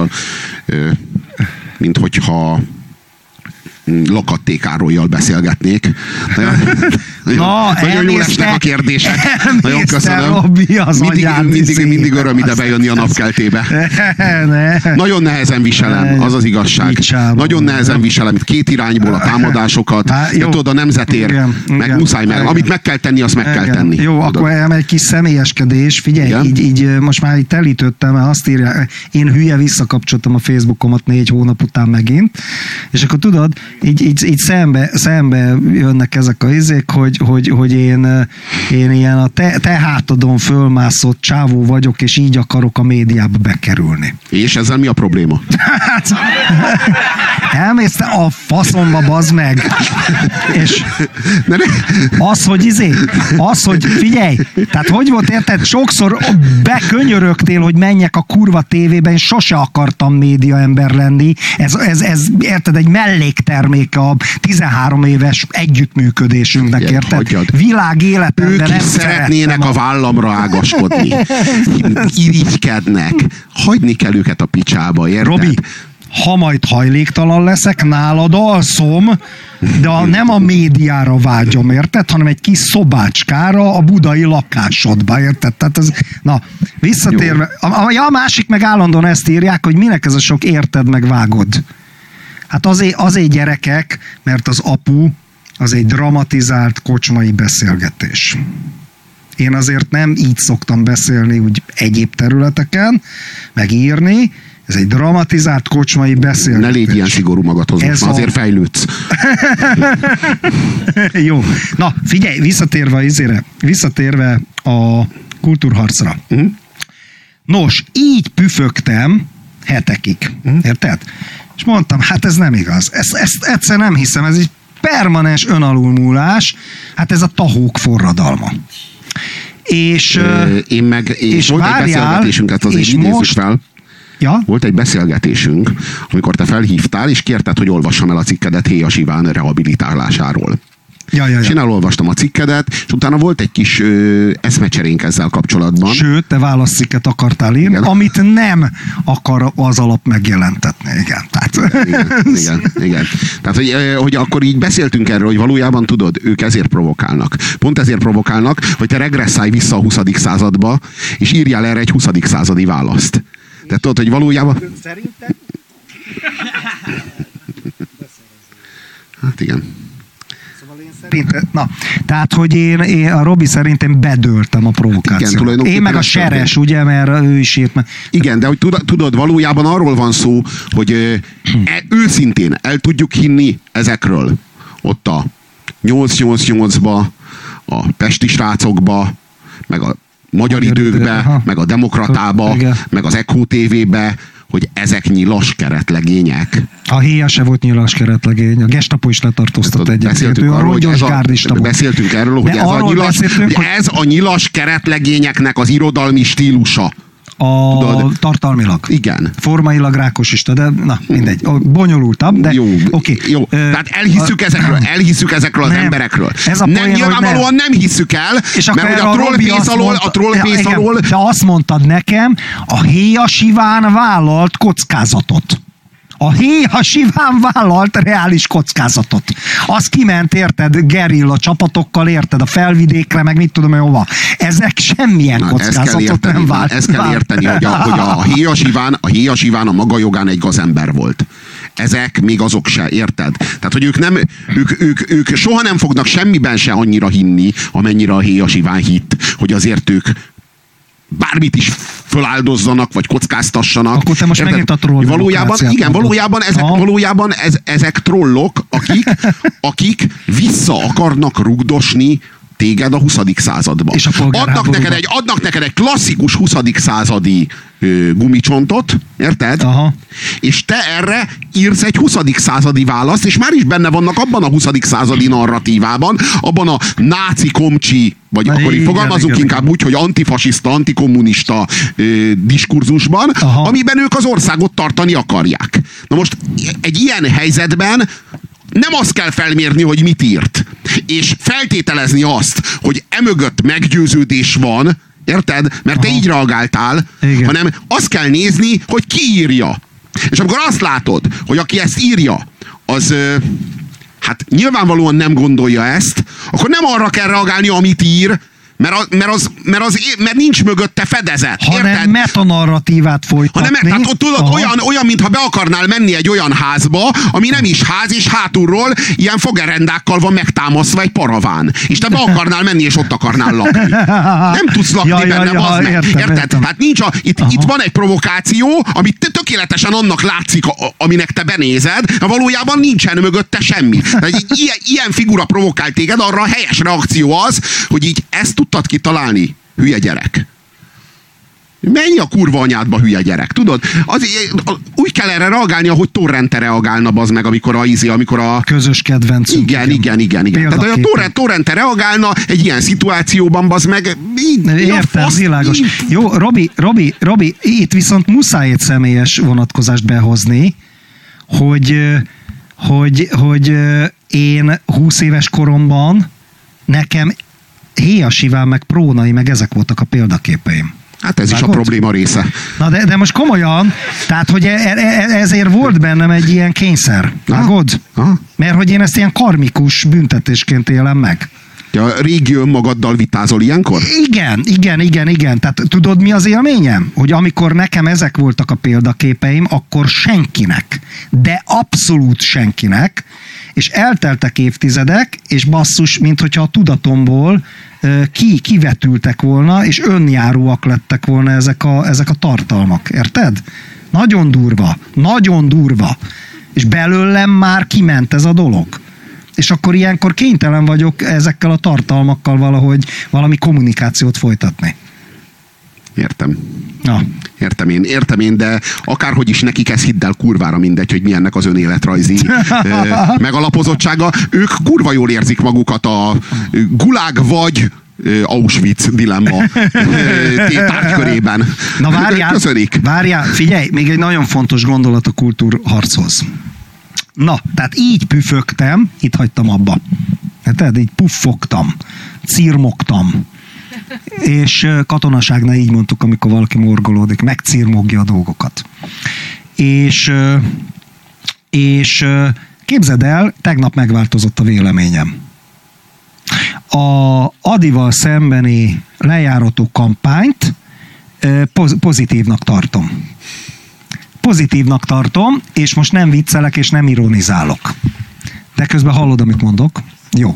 mint hogyha Lakatté Károlyjal beszélgetnék. Nagyon jól esnek a kérdések. Nagyon köszönöm. Robi, mindig öröm ide bejönni a napkeltébe. Nagyon nehezen viselem, az az igazság. Nagyon nehezen viselem itt két irányból a támadásokat. De tudod, a nemzetért, meg muszáj meg. Amit meg kell tenni, azt meg kell tenni. Jó, akkor egy kis személyeskedés. Figyelj, így most már így telítődtem, mert azt írja, én hülye visszakapcsoltam a Facebookomat 4 hónap után megint. És akkor tudod, így szembe jönnek ezek a izék, hogy én ilyen a te hátadon fölmászott csávó vagyok, és így akarok a médiába bekerülni. És ezzel mi a probléma? Elmész te a faszomba, bazd meg! És az, hogy figyelj, tehát hogy volt, érted? Sokszor bekönyörögtél, hogy menjek a kurva tévében, és sose akartam médiaember lenni. Ez érted, egy melléktermék a 13 éves együttműködésünknek, érted? Világ életemben nem szeretnének a vállamra ágaskodni. Irigykednek. Hagyni kell őket a picsába, érted? Robi, ha majd hajléktalan leszek, nálad alszom, de nem a médiára vágyom, érted? Hanem egy kis szobácskára a budai lakásodba, érted? Tehát ez, na, visszatérve. A másik meg állandóan ezt írják, hogy minek ez a sok érted meg vágod. Hát azért gyerekek, mert az apu az egy dramatizált kocsmai beszélgetés. Én azért nem így szoktam beszélni úgy egyéb területeken, meg írni. Ez egy dramatizált kocsmai beszélgetés. Ne légy ilyen szigorú magadhoz, most azért fejlődsz. Jó. Na, figyelj, visszatérve a kultúrharcra. Nos, így püfögtem hetekig. Érted? És mondtam, hát ez nem igaz. Ezt egyszer nem hiszem, ez egy permanens önalulmúlás. Hát ez a tahók forradalma. És volt egy beszélgetésünk, ezt azért idézzük fel. Ja? Volt egy beszélgetésünk, amikor te felhívtál, és kérted, hogy olvassam el a cikkedet Héjas Iván rehabilitálásáról. És én elolvastam a cikkedet, és utána volt egy kis eszmecserénk ezzel kapcsolatban. Sőt, te válaszcikket akartál írni, igen. Amit nem akar az alap megjelentetni. Igen. Tehát... Igen. Tehát, hogy akkor így beszéltünk erről, hogy valójában tudod, ők ezért provokálnak. Pont ezért provokálnak, hogy te regresszálj vissza a 20. századba, és írjál erre egy 20. századi választ. Tehát tudod, hogy valójában... Szerinted? Hát igen. Na, tehát, hogy én a Robi szerintem bedőltem a provokációt. Hát én meg a Seres, ugye, mert ő is írt meg. Igen, de hogy tudod, valójában arról van szó, hogy őszintén el tudjuk hinni ezekről. Ott a 888-ba, a Pesti srácokba, meg a Magyar Időkbe, meg a Demokratába, meg az Echo TV-be, hogy ezek nyilas keretlegények. A Héja se volt nyilas keretlegény. A Gestapo is letartóztat egyébként. Ő a rongyos gárdista volt. Beszéltünk erről, hogy ez a nyilas keretlegényeknek az irodalmi stílusa. Tartalmilag. Igen. Formailag rákosista, de na, mindegy. Bonyolultabb, de oké. Jó. Tehát elhisszük ezekről az emberekről. Nyilvánvalóan nem hisszük el, és mert hogy a trollpész alól... De azt mondtad nekem, a Héja Siván vállalt kockázatot. A Héja Siván vállalt reális kockázatot. Az kiment, érted, gerilla csapatokkal, érted, a felvidékre, meg mit tudom, hova. Ezek semmilyen kockázatot nem vált. Ezt kell érteni, hogy a Héja Siván a maga jogán egy gazember volt. Ezek még azok se, érted? Tehát, hogy ők soha nem fognak semmiben se annyira hinni, amennyire a Héja Siván hitt, hogy azért ők bármit is föláldozzanak, vagy kockáztassanak. Akkor te most megint a troll valójában ezek trollok, akik vissza akarnak rugdosni téged a 20. századba. És adnak neked egy klasszikus 20. századi gumicsontot, érted? Aha. És te erre írsz egy 20. századi választ, és már is benne vannak abban a 20. századi narratívában, abban a náci komcsi, vagy akkor így fogalmazunk inkább úgy, hogy antifasiszta, antikommunista diskurzusban, aha, amiben ők az országot tartani akarják. Na most egy ilyen helyzetben nem azt kell felmérni, hogy mit írt, és feltételezni azt, hogy emögött meggyőződés van, érted? Mert te így reagáltál, igen, hanem azt kell nézni, hogy ki írja. És amikor azt látod, hogy aki ezt írja, az hát nyilvánvalóan nem gondolja ezt, akkor nem arra kell reagálni, amit ír, mert nincs mögötte fedezet. Hanem metanarratívát folytatni. Tehát tudod, olyan, mintha be akarnál menni egy olyan házba, ami nem is ház, és hátulról ilyen fogerendákkal van megtámasztva egy paraván. És te be akarnál menni, és ott akarnál lakni. Nem tudsz lakni benne, bazd meg. Érted? Hát nincs itt van egy provokáció, ami tökéletesen annak látszik, aminek te benézed, de valójában nincsen mögötte semmi. Ilyen figura provokál téged, arra a helyes reakció az, hogy így ezt tudtad kitalálni, hülye gyerek. Menj a kurva anyádba, hülye gyerek. Tudod, úgy kell erre reagálni, ahogy Torrente reagálna, az meg, amikor a közös kedvencünk. Igen. Tehát, hogy a Torrente reagálna egy ilyen szituációban, az meg... Értem, világos. Jó, Robi, itt viszont muszáj egy személyes vonatkozást behozni, hogy én 20 éves koromban nekem Héja Siván, meg Prónai, meg ezek voltak a példaképeim. Hát ez is a probléma része. Na de most komolyan, tehát hogy ezért volt bennem egy ilyen kényszer. Vágod? Mert hogy én ezt ilyen karmikus büntetésként élem meg. Ja, régi önmagaddal vitázol ilyenkor? Igen. Tehát tudod, mi az élményem? Hogy amikor nekem ezek voltak a példaképeim, akkor senkinek, de abszolút senkinek, és elteltek évtizedek, és basszus, mint hogyha a tudatomból kivetültek volna, és önjáróak lettek volna ezek a tartalmak. Érted? Nagyon durva. És belőlem már kiment ez a dolog. És akkor ilyenkor kénytelen vagyok ezekkel a tartalmakkal valahogy valami kommunikációt folytatni. Értem. Na. Értem én, de akárhogy is nekik ez hidd el kurvára mindegy, hogy milyennek az önéletrajzi megalapozottsága. Ők kurva jól érzik magukat a Gulag vagy Auschwitz dilemma tárgykörében. Na várjál, figyelj, még egy nagyon fontos gondolat a kultúrharchoz. Na, tehát így püfögtem, itt hagytam abba. Tehát így puffogtam, cirmogtam. És katonaságnál így mondtuk, amikor valaki morgolódik, megcirmogja a dolgokat. És képzeld el, tegnap megváltozott a véleményem. A Adival szembeni lejárató kampányt pozitívnak tartom. Pozitívnak tartom, és most nem viccelek, és nem ironizálok. De közben hallod, amit mondok? Jó.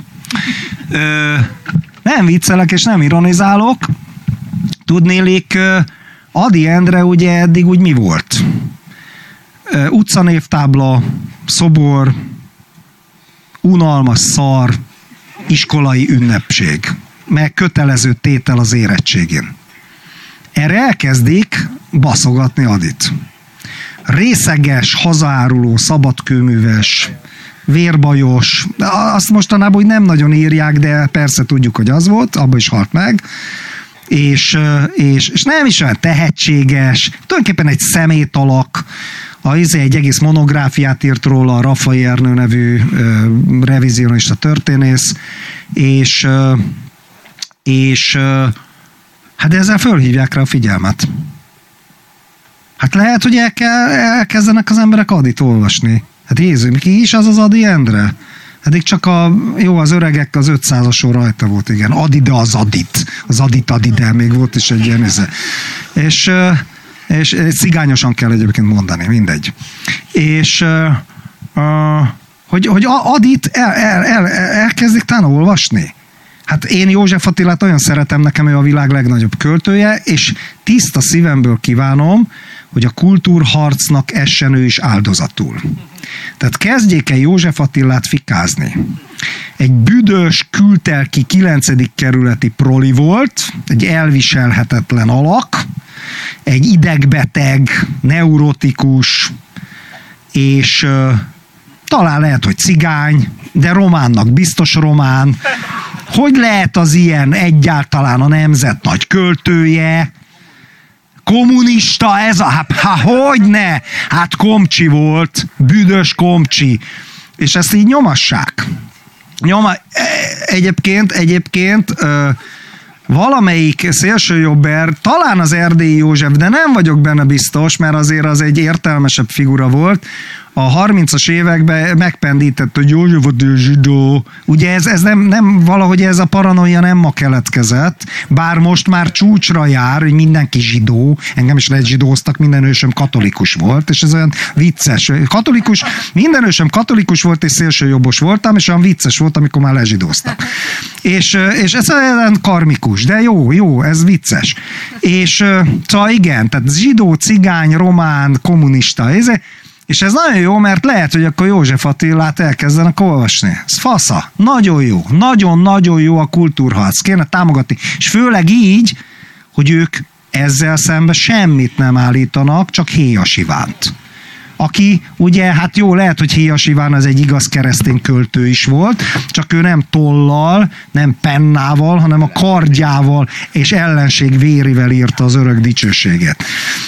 Nem viccelek, és nem ironizálok. Tudnélik, Ady Endre ugye eddig úgy mi volt? Utcanévtábla, szobor, unalmas szar, iskolai ünnepség, meg kötelező tétel az érettségén. Erre elkezdik baszogatni Adyt. Részeges, hazaáruló, szabadkőműves, vérbajos, azt mostanában úgy nem nagyon írják, de persze tudjuk, hogy az volt, abban is halt meg, és nem is olyan tehetséges, tulajdonképpen egy szemétalak, egy egész monográfiát írt róla a Raffai Ernő nevű revizionista történész, és hát ezzel fölhívják rá a figyelmet. Hát lehet, hogy elkezdenek az emberek Adyt olvasni. Hát Jézus, ki is az Ady Endre? Eddig csak az öregek, az 500-ason rajta volt, igen. Ady, de az Adyt. Az Adyt, de még volt is egy ilyen és cigányosan kell egyébként mondani, mindegy. És hogy Adyt elkezdik talán olvasni. Hát én József Attilát olyan szeretem, nekem ő a világ legnagyobb költője, és tiszta szívemből kívánom, hogy a kultúrharcnak essen ő is áldozatul. Tehát kezdjék el József Attilát fikázni. Egy büdös, kültelki 9. kerületi proli volt, egy elviselhetetlen alak, egy idegbeteg, neurotikus, és talán lehet, hogy cigány, de románnak biztos román. Hogy lehet az ilyen egyáltalán a nemzet nagy költője? Kommunista ez hogyne? Hát komcsi volt, büdös komcsi. És ezt így nyomassák. Egyébként valamelyik szélsőjobber, talán az Erdélyi József, de nem vagyok benne biztos, mert azért az egy értelmesebb figura volt, a 30-as években megpendített, hogy József Attila zsidó. Ugye ez nem valahogy ez a paranoia nem ma keletkezett, bár most már csúcsra jár, hogy mindenki zsidó, engem is lezsidóztak, minden ősöm katolikus volt, és ez olyan vicces. Minden ősöm katolikus volt, és szélsőjobbos voltam, és olyan vicces volt, amikor már lezsidóztak. És ez olyan karmikus, de jó, ez vicces. És szóval igen, tehát zsidó, cigány, román, kommunista, és ez nagyon jó, mert lehet, hogy akkor József Attilát elkezdenek olvasni. Ez fasza. Nagyon jó. Nagyon-nagyon jó a kultúrharc. Kéne támogatni. És főleg így, hogy ők ezzel szemben semmit nem állítanak, csak Héjas Ivánt. Aki ugye, hát jó, lehet, hogy Héjas Iván az egy igaz keresztény költő is volt, csak ő nem tollal, nem pennával, hanem a kardjával és ellenség vérével írta az örök dicsőséget.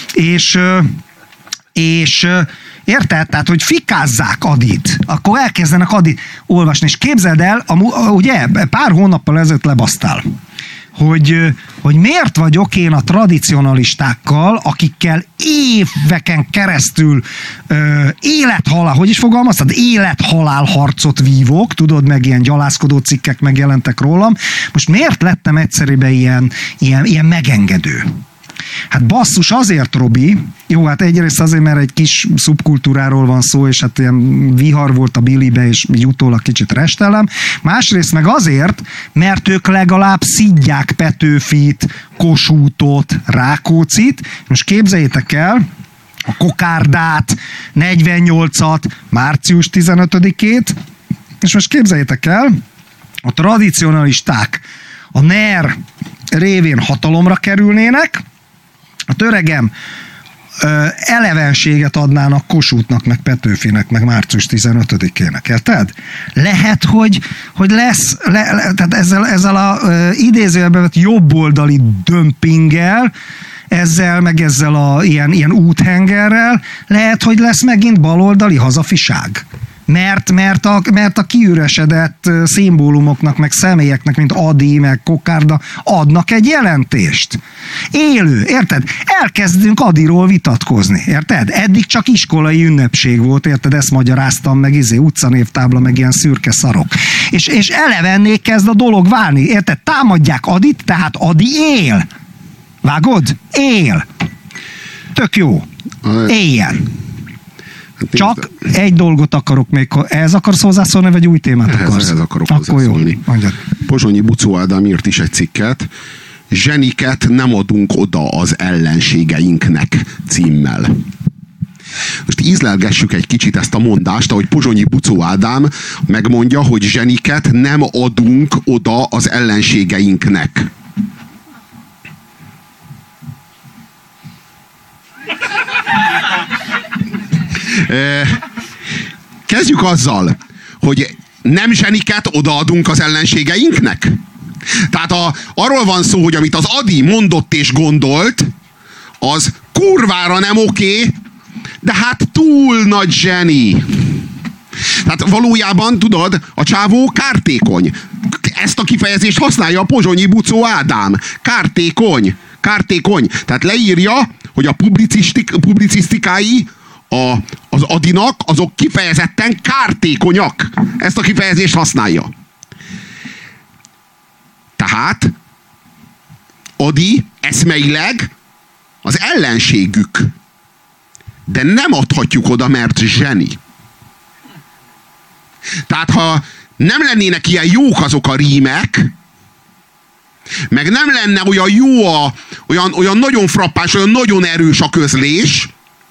És érted? Tehát, hogy fikázzák Adyt, akkor elkezdenek Adyt olvasni. És képzeld el, ugye pár hónappal ezelőtt lebasztál, hogy miért vagyok én a tradicionalistákkal, akikkel éveken keresztül élethalál, hogy is fogalmaztad? Élethalál harcot vívok, tudod, meg ilyen gyalászkodó cikkek megjelentek rólam. Most miért lettem egyszerűen ilyen megengedő? Hát basszus, azért, Robi, jó, hát egyrészt azért, mert egy kis szubkultúráról van szó, és hát ilyen vihar volt a Billybe, és így utólag kicsit restelem. Másrészt meg azért, mert ők legalább szidják Petőfit, Kossuthot, Rákóczit. Most képzeljétek el, a kokárdát, 48-at, március 15-ét, és most képzeljétek el, a tradicionalisták a NER révén hatalomra kerülnének, a töregem elevenséget adnának Kossuthnak, meg Petőfinek, meg március 15-ének, érted? Lehet, hogy lesz, tehát ezzel a idézőjelben vett jobboldali dömpinggel, ezzel a ilyen úthengerrel, lehet, hogy lesz megint baloldali hazafiság. Mert a kiüresedett szimbólumoknak, meg személyeknek, mint Ady, meg Kokárda adnak egy jelentést. Élő, érted? Elkezdünk Adyról vitatkozni, érted? Eddig csak iskolai ünnepség volt, érted? Ezt magyaráztam meg, utcanévtábla, meg ilyen szürke szarok. És elevenné kezd a dolog válni, érted? Támadják Adyt, tehát Ady él. Vágod? Él. Tök jó. Éljen. Csak egy dolgot akarok még. Ez akarsz hozzászólni, vagy új témát akarsz? Ehhez akarok hozzászólni. Pozsonyi Buczó Ádám írt is egy cikket. Zseniket nem adunk oda az ellenségeinknek címmel. Most ízlelgessük egy kicsit ezt a mondást, ahogy Pozsonyi Buczó Ádám megmondja, hogy zseniket nem adunk oda az ellenségeinknek. Kezdjük azzal, hogy nem zseniket odaadunk az ellenségeinknek. Tehát arról van szó, hogy amit az Ady mondott és gondolt, az kurvára nem oké, de hát túl nagy zseni. Tehát valójában, tudod, a csávó kártékony. Ezt a kifejezést használja a Pozsonyi Buczó Ádám. Kártékony. Kártékony. Tehát leírja, hogy a publicisztikái az Adynak, azok kifejezetten kártékonyak. Ezt a kifejezést használja. Tehát Ady eszmeileg az ellenségük. De nem adhatjuk oda, mert zseni. Tehát ha nem lennének ilyen jók azok a rímek, meg nem lenne olyan jó, olyan nagyon frappás, olyan nagyon erős a közlés,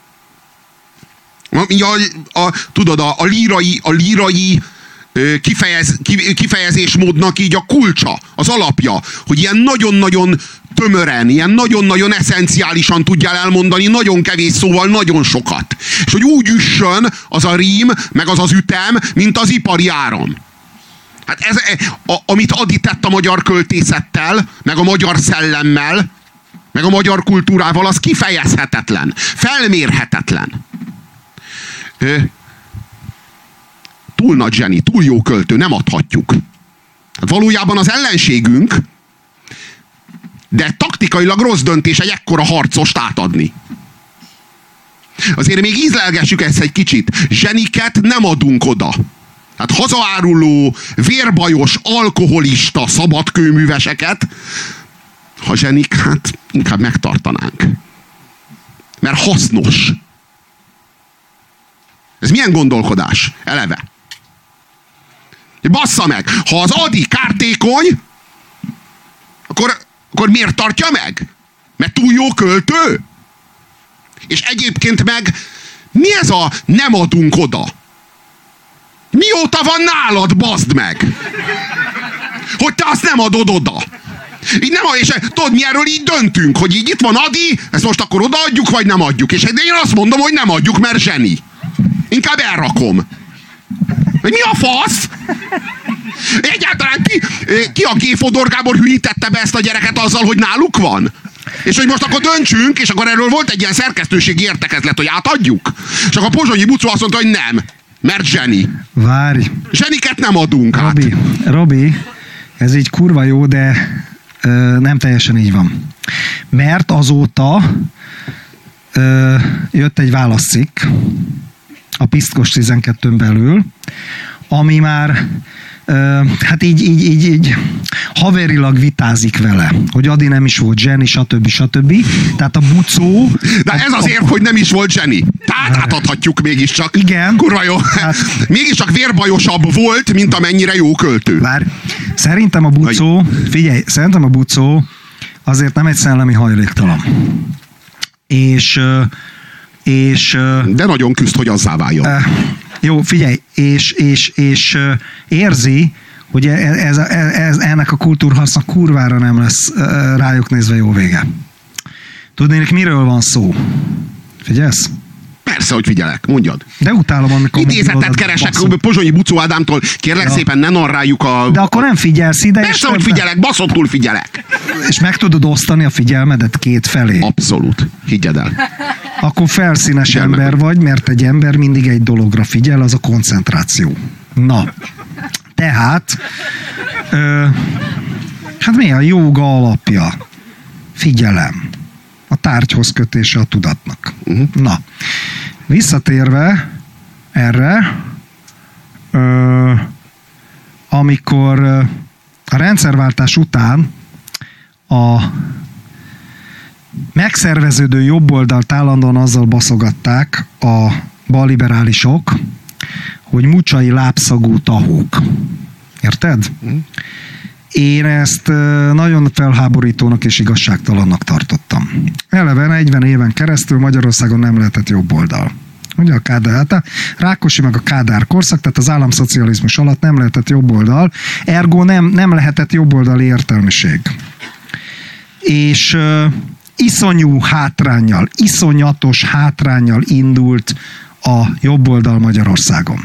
tudod, a lírai kifejezésmódnak így a kulcsa, az alapja, hogy ilyen nagyon-nagyon tömören, ilyen nagyon-nagyon eszenciálisan tudjál elmondani nagyon kevés szóval nagyon sokat. És hogy úgy üssön az a rím, meg az ütem, mint az ipari áram. Hát ez, amit Ady tett a magyar költészettel, meg a magyar szellemmel, meg a magyar kultúrával, az kifejezhetetlen, felmérhetetlen. Túl nagy zseni, túl jó költő, nem adhatjuk. Hát valójában az ellenségünk, de taktikailag rossz döntés egy ekkora harcost átadni. Azért még ízlelgessük ezt egy kicsit. Zseniket nem adunk oda. Hát hazaáruló, vérbajos, alkoholista szabadkőműveseket, ha zsenik, hát inkább megtartanánk. Mert hasznos. Ez milyen gondolkodás? Eleve. Bassza meg! Ha az Ady kártékony, akkor miért tartja meg? Mert túl jó költő? És egyébként meg mi ez a nem adunk oda? Mióta van nálad, baszd meg? Hogy te azt nem adod oda. Így nem, és tudod, mi erről így döntünk, hogy így itt van Ady, ezt most akkor odaadjuk, vagy nem adjuk. És én azt mondom, hogy nem adjuk, mert zseni. Inkább elrakom. Hogy mi a fasz? Egyáltalán ki a G. Fodor Gábor hülyítette be ezt a gyereket azzal, hogy náluk van? És hogy most akkor döntsünk, és akkor erről volt egy ilyen szerkesztőségi értekezlet, hogy átadjuk. És akkor Pozsonyi Buczó azt mondta, hogy nem, mert zseni. Várj. Zseniket nem adunk Robi, ez így kurva jó, de nem teljesen így van. Mert azóta jött egy válaszcikk a Piszkos 12-ön belül, ami már hát így haverilag vitázik vele, hogy Ady nem is volt zseni, stb. Tehát a Buczó... De ez azért, hogy nem is volt zseni. Tehát átadhatjuk mégiscsak. Igen. Kurva jó. Hát, mégiscsak vérbajosabb volt, mint amennyire jó költő. Szerintem a Buczó azért nem egy szellemi hajléktalan. És de nagyon küzd, hogy azzá váljon. Jó, figyelj, és érzi, hogy ennek a kultúrharcnak kurvára nem lesz rájuk nézve jó vége. Tudnék, miről van szó? Figyelsz? Persze, hogy figyelek, mondjad. De utálom, amikor... Idézetet keresek Pozsonyi Buczó Ádámtól, kérlek szépen, ne narráljuk a... De akkor nem figyelsz ide. Persze, hogy figyelek, baszottul figyelek. És meg tudod osztani a figyelmedet két felé. Abszolút, higgyed el. Akkor felszínes ember vagy, mert egy ember mindig egy dologra figyel, az a koncentráció. Na, tehát, hát mi a jóga alapja? Figyelem. A tárgyhoz kötése a tudatnak. Na, visszatérve erre, amikor a rendszerváltás után a megszerveződő jobboldalt állandóan azzal baszogatták a balliberálisok, hogy mucsai lábszagú tahók. Érted? Én ezt nagyon felháborítónak és igazságtalannak tartottam. Eleve 40 éven keresztül Magyarországon nem lehetett jobboldal. Ugye a Kádár, hát a Rákosi meg a Kádár korszak, tehát az államszocializmus alatt nem lehetett jobboldal, ergo nem lehetett jobboldali értelmiség. És iszonyú hátránnyal, iszonyatos hátránnyal indult a jobboldal Magyarországon.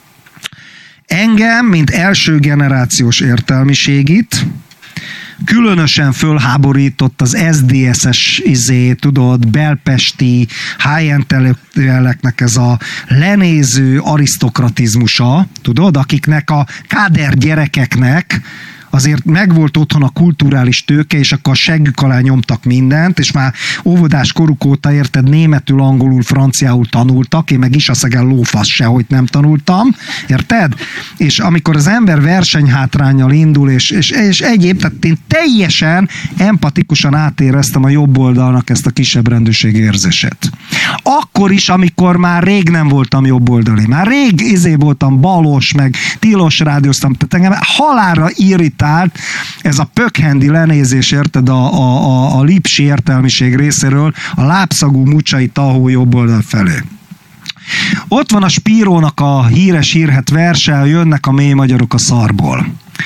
Engem, mint első generációs értelmiségit, különösen fölháborított az SZDSZ-es tudod, belpesti high intellektueleknek ez a lenéző arisztokratizmusa, tudod, akiknek a káder gyerekeknek azért megvolt otthon a kulturális tőke, és akkor a seggük alá nyomtak mindent, és már óvodás koruk óta, érted, németül, angolul, franciául tanultak, én meg Isaszegen lófasz sehogy nem tanultam, érted? És amikor az ember versenyhátránnyal indul, és egyéb, tehát én teljesen empatikusan átéreztem a jobb oldalnak ezt a kisebbrendűség érzését. Akkor is, amikor már rég nem voltam jobboldali, már rég voltam balos, meg tilos rádióztam, tehát engem halálra irritált ez a pökhendi lenézés, érted, a lipsi értelmiség részéről a lábszagú mucsai tahó jobb oldal felé. Ott van a Spírónak a híres hírhet verse, jönnek a mély magyarok a szarból.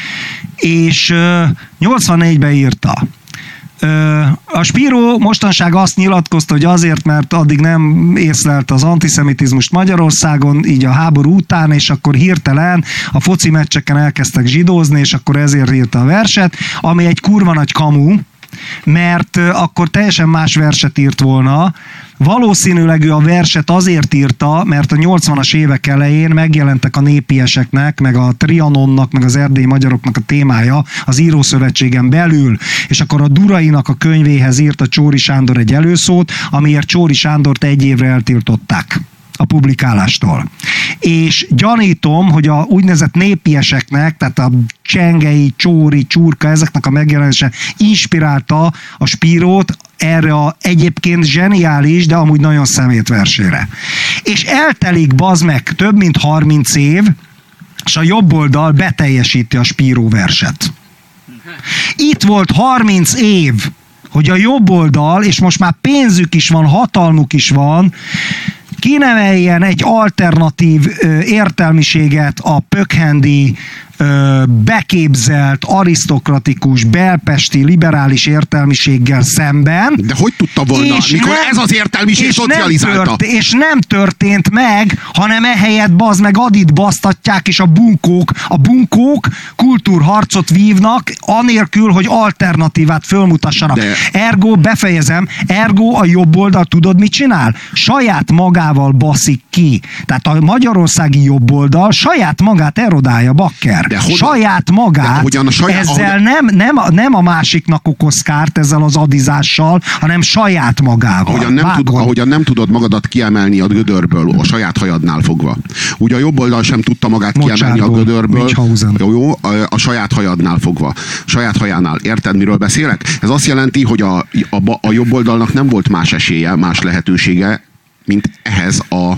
És 84-ben írta. A Spíró mostanság azt nyilatkozta, hogy azért, mert addig nem észlelte az antiszemitizmust Magyarországon, így a háború után, és akkor hirtelen a foci meccseken elkezdtek zsidózni, és akkor ezért írta a verset, ami egy kurva nagy kamu, mert akkor teljesen más verset írt volna. Valószínűleg ő a verset azért írta, mert a 80-as évek elején megjelentek a népieseknek, meg a Trianonnak, meg az erdélyi magyaroknak a témája az Írószövetségen belül, és akkor a Durainak a könyvéhez írt a Csóri Sándor egy előszót, amiért Csóri Sándort 1 évre eltiltották a publikálástól. És gyanítom, hogy a úgynevezett népieseknek, tehát a Csengei, Csóri, Csurka, ezeknek a megjelenése inspirálta a Spírót erre a egyébként zseniális, de amúgy nagyon szemét versére. És eltelik, bazd meg, több mint 30 év, és a jobb oldal beteljesíti a Spíró verset. Itt volt 30 év, hogy a jobb oldal, és most már pénzük is van, hatalmuk is van, kineveljen egy alternatív értelmiséget a pökhendi, beképzelt, arisztokratikus, belpesti, liberális értelmiséggel szemben. De hogy tudta volna, mikor ez az értelmiség szocializálta? És nem történt meg, hanem ehelyett bazd meg adit basztatják, és a bunkók kultúrharcot vívnak, anélkül, hogy alternatívát fölmutassanak. Ergo, befejezem, a jobb oldal tudod mit csinál? Saját magával baszik ki. Tehát a magyarországi jobb oldal saját magát erodálja, bakker. Saját magát, ezzel nem a másiknak okoz kárt, ezzel az adizással, hanem saját magával. Ahogyan nem tudod magadat kiemelni a gödörből, a saját hajadnál fogva. Ugye a jobb oldal sem tudta magát kiemelni a gödörből, a saját hajadnál fogva. Saját hajánál. Érted, miről beszélek? Ez azt jelenti, hogy a jobb oldalnak nem volt más esélye, más lehetősége, mint ehhez a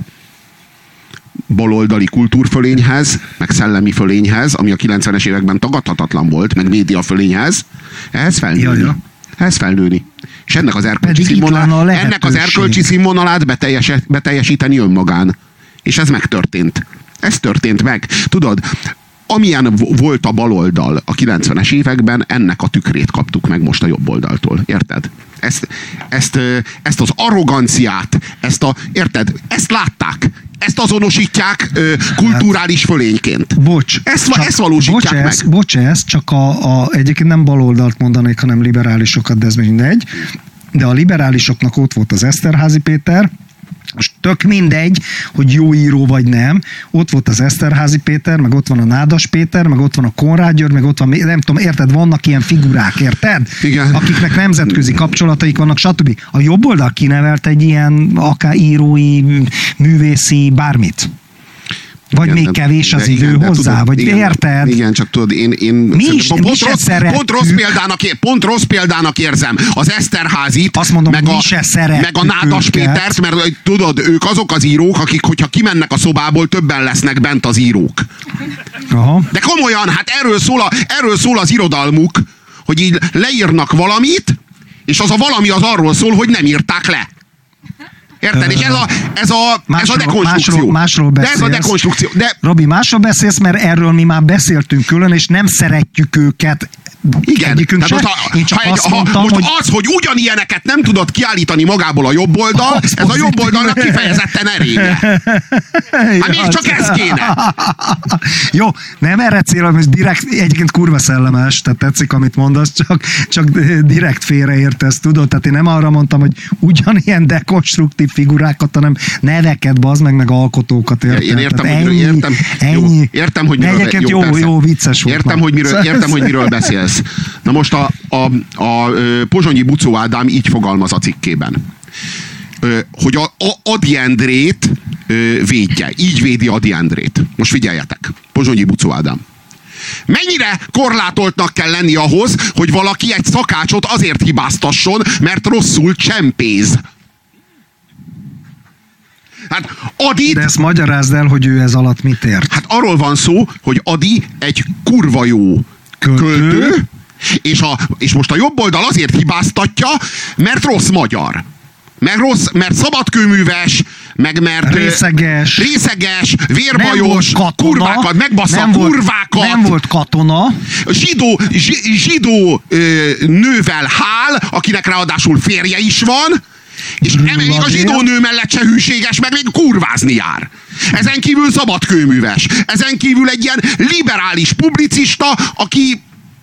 baloldali kultúrfölényhez, meg szellemi fölényhez, ami a 90-es években tagadhatatlan volt, meg média fölényhez, ehhez felnőni. Ehhez felnőni. És ennek az erkölcsi színvonalát beteljesíteni önmagán. És ez megtörtént. Ez történt meg. Tudod, amilyen volt a baloldal a 90-es években, ennek a tükrét kaptuk meg most a jobb oldaltól. Érted? ezt az arroganciát, érted? Ezt látták. Ezt azonosítják kulturális fölényként. Bocs. Ezt valósítják meg. Bocs, csak egyébként nem baloldalt mondanék, hanem liberálisokat, de ez mindegy. De a liberálisoknak ott volt az Eszterházy Péter, most tök mindegy, hogy jó író vagy nem. Ott volt az Eszterházy Péter, meg ott van a Nádas Péter, meg ott van a Konrád György, meg ott van, nem tudom, érted, vannak ilyen figurák, érted? Igen. Akiknek nemzetközi kapcsolataik vannak, stb. A jobb oldal kinevelt egy ilyen akár írói, művészi, bármit. Vagy igen, még kevés az idő hozzá, tudod, vagy igen, érted? Igen, csak tudod, én pont rossz példának érzem az Eszterházit, azt mondom, meg a Nádas Pétert, mert tudod, ők azok az írók, akik, hogyha kimennek a szobából, többen lesznek bent az írók. Aha. De komolyan, hát erről szól az irodalmuk, hogy így leírnak és az a valami az arról szól, hogy nem írták le. Érted? És ez a dekonstrukció. Másról beszélsz. De ez a dekonstrukció. Robi, másról beszélsz, mert erről mi már beszéltünk külön, és nem szeretjük őket. Igen, hogy ugyanilyeneket nem tudod kiállítani magából a jobb oldal, ez a jobb oldalnak kifejezetten erénye. Hát még csak ez kéne. Jó, nem erre célom, hogy direkt, egyébként kurva szellemes, tehát tetszik, amit mondasz, csak direkt félreértesz, tudod? Tehát én nem arra mondtam, hogy ugyanilyen dekonstruktív figurákat, hanem neveket, bazd meg alkotókat, érted? Én értem, értem, hogy jó, vicces volt. Értem, hogy miről beszélsz. Na most a Pozsonyi Buczó Ádám így fogalmaz a cikkében, hogy a Ady Endrét védje. Így védi Ady Endrét. Most figyeljetek, Pozsonyi Buczó Ádám. Mennyire korlátoltnak kell lenni ahhoz, hogy valaki egy szakácsot azért hibáztasson, mert rosszul csempéz? Hát Adit... De ezt magyarázd el, hogy ő ez alatt mit ért. Hát arról van szó, hogy Ady egy kurva jó költő, és most a jobb oldal azért hibáztatja, mert rossz magyar. Mert szabadkőműves, mert részeges, vérbajos, kurvákat, megbassza a kurvákat. Nem volt katona. Zsidó nővel hál, akinek ráadásul férje is van, és még a zsidó nő mellett se hűséges, meg még kurvázni jár. Ezen kívül szabadkőműves. Ezen kívül egy ilyen liberális publicista, aki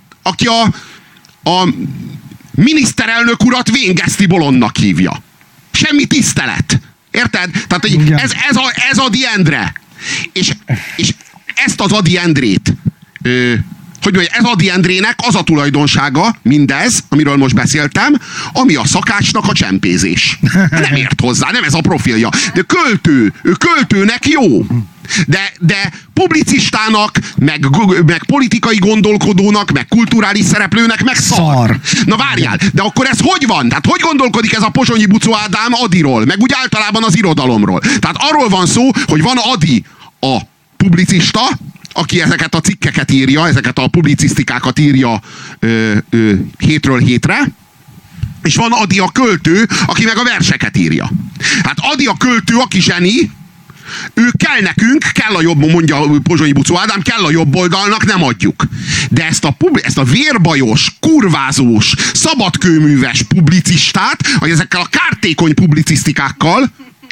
a miniszterelnök urat Véngeszti Bolondnak hívja. Semmi tisztelet. Érted? Tehát ez Ady Endre. És ezt az Ady Endrét, ez Ady Endrének az a tulajdonsága, mindez, amiről most beszéltem, ami a szakácsnak a csempézés. Nem ért hozzá, nem ez a profilja. De ő költőnek jó. De publicistának, meg politikai gondolkodónak, meg kulturális szereplőnek meg szar. Na várjál, de akkor ez hogy van? Tehát hogy gondolkodik ez a Pozsonyi Buczó Ádám Adyról, meg úgy általában az irodalomról? Tehát arról van szó, hogy van Ady a publicista, aki ezeket a cikkeket írja, ezeket a publicisztikákat írja hétről hétre, és van Ady a költő, aki meg a verseket írja. Hát Ady a költő, aki zseni, ő kell nekünk, kell a jobb, mondja Pozsonyi Buczó Ádám, kell a jobb oldalnak, nem adjuk. De ezt a vérbajos, kurvázós, szabadkőműves publicistát, vagy ezekkel a kártékony publicisztikákkal,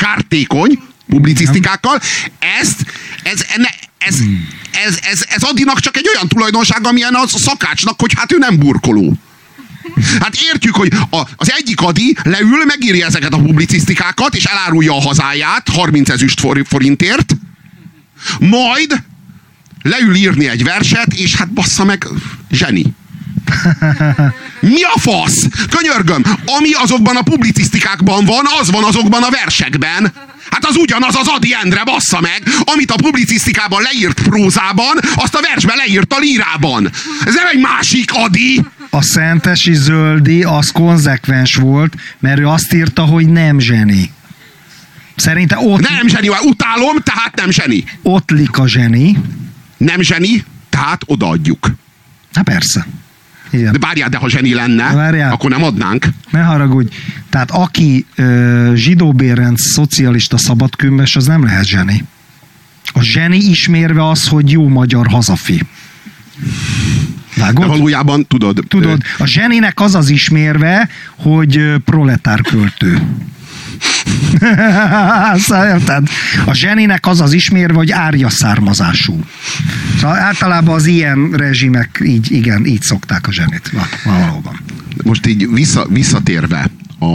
ez Adynak csak egy olyan tulajdonság, amilyen a szakácsnak, hogy hát ő nem burkoló. Hát értjük, hogy az egyik Ady leül, megírja ezeket a publicisztikákat, és elárulja a hazáját 30 ezüst forintért, majd leül írni egy verset, és hát bassza meg, zseni. Mi a fasz? Könyörgöm, ami azokban a publicisztikákban van, az van azokban a versekben. Hát az ugyanaz az Ady Endre, bassza meg, amit a publicisztikában leírt prózában, azt a versben leírt a lírában. Ez nem egy másik Ady. A Szentesi Zöldi az konzekvens volt, mert ő azt írta, hogy nem zseni. Szerintem ott... Nem zseni, utálom, tehát nem zseni. Ottlik a zseni. Nem zseni, tehát odaadjuk. Na persze. Igen. De várjál, de ha zseni lenne, akkor nem adnánk. Ne haragudj. Tehát aki Zsidó Bérend szocialista szabadkőműves, az nem lehet zseni. A zseni ismérve az, hogy jó magyar hazafi. Vágod? De valójában tudod... A zseninek az az ismérve, hogy proletár költő. Szóval, a zseninek az az ismérve, hogy árja származású. Szóval általában az ilyen rezsimek így szokták a zsenit. Valóban. Most így visszatérve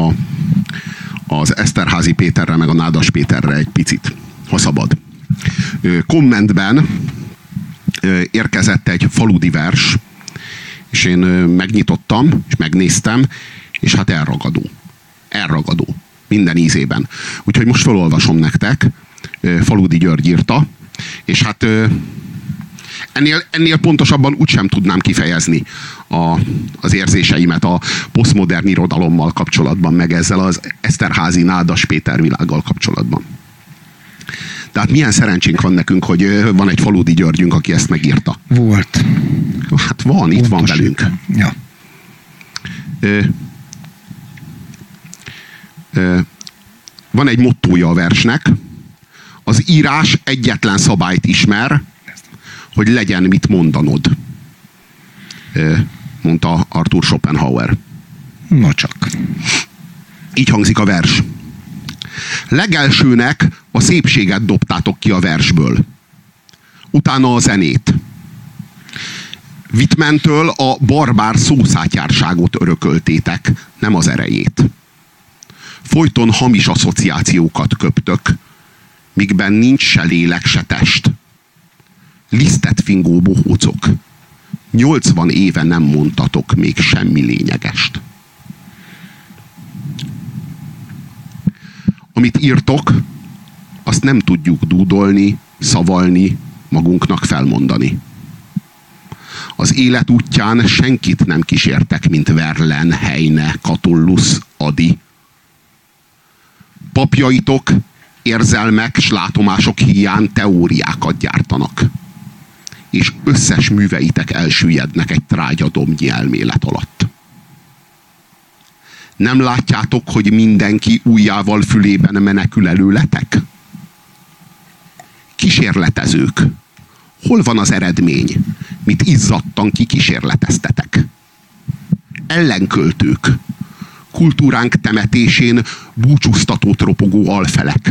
az Eszterházy Péterre meg a Nádas Péterre egy picit, ha szabad. Kommentben érkezett egy faludi vers, és én megnyitottam, és megnéztem, és hát elragadó. Minden ízében. Úgyhogy most felolvasom nektek. Faludi György írta, és hát ennél pontosabban úgysem tudnám kifejezni az érzéseimet a posztmodern irodalommal kapcsolatban, meg ezzel az Eszterházy Nádas Péter világgal kapcsolatban. Tehát milyen szerencsénk van nekünk, hogy van egy Faludi Györgyünk, aki ezt megírta. Volt. Hát van, itt van velünk. Ja. Van egy mottója a versnek. Az írás egyetlen szabályt ismer, hogy legyen mit mondanod. Mondta Arthur Schopenhauer. No csak. Így hangzik a vers. Legelsőnek a szépséget dobtátok ki a versből. Utána a zenét. Whitmantől a barbár szószátyárságot örököltétek, nem az erejét. Folyton hamis asszociációkat köptök, mikben nincs se lélek, se test. Lisztet fingó bohócok. 80 éve nem mondtatok még semmi lényegest. Amit írtok, azt nem tudjuk dúdolni, szavalni, magunknak felmondani. Az élet útján senkit nem kísértek, mint Verlaine, Heine, Catullus, Adi. Papjaitok érzelmek s látomások híján teóriákat gyártanak. És összes műveitek elsüllyednek egy trágyadomnyi elmélet alatt. Nem látjátok, hogy mindenki ujjával fülében menekül előletek? Kísérletezők. Hol van az eredmény? Mit izzadtan kikísérleteztetek? Ellenköltők. Kultúránk temetésén búcsúztatót ropogó alfelek.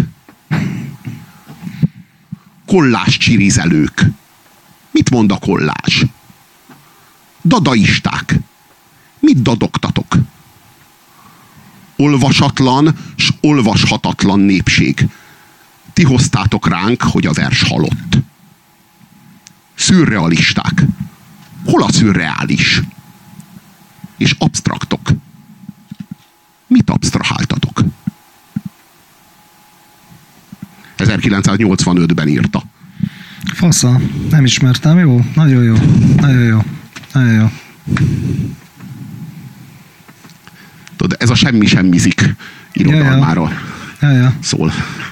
Kollás csirizelők. Mit mond a kollás? Dadaisták. Mit dadogtatok? Olvasatlan s olvashatatlan népség. Ti hoztátok ránk, hogy a vers halott. Szürrealisták. Hol a szürreális? És absztraktok. Mit absztraháltatok? 1985-ben írta. Fasza, nem ismertem, jó? Nagyon jó. Tudod, ez a semmizik irodalmáról szól.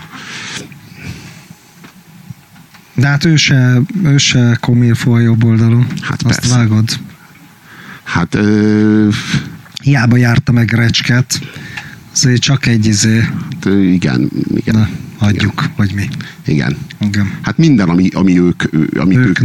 De hát ő se komilfó a jobb oldalon. Hát azt persze. Vágod. Hát hiába járta meg Recsket. Azért csak egy igen. Na, hagyjuk, vagy mi. Igen. Igen. Hát minden, amit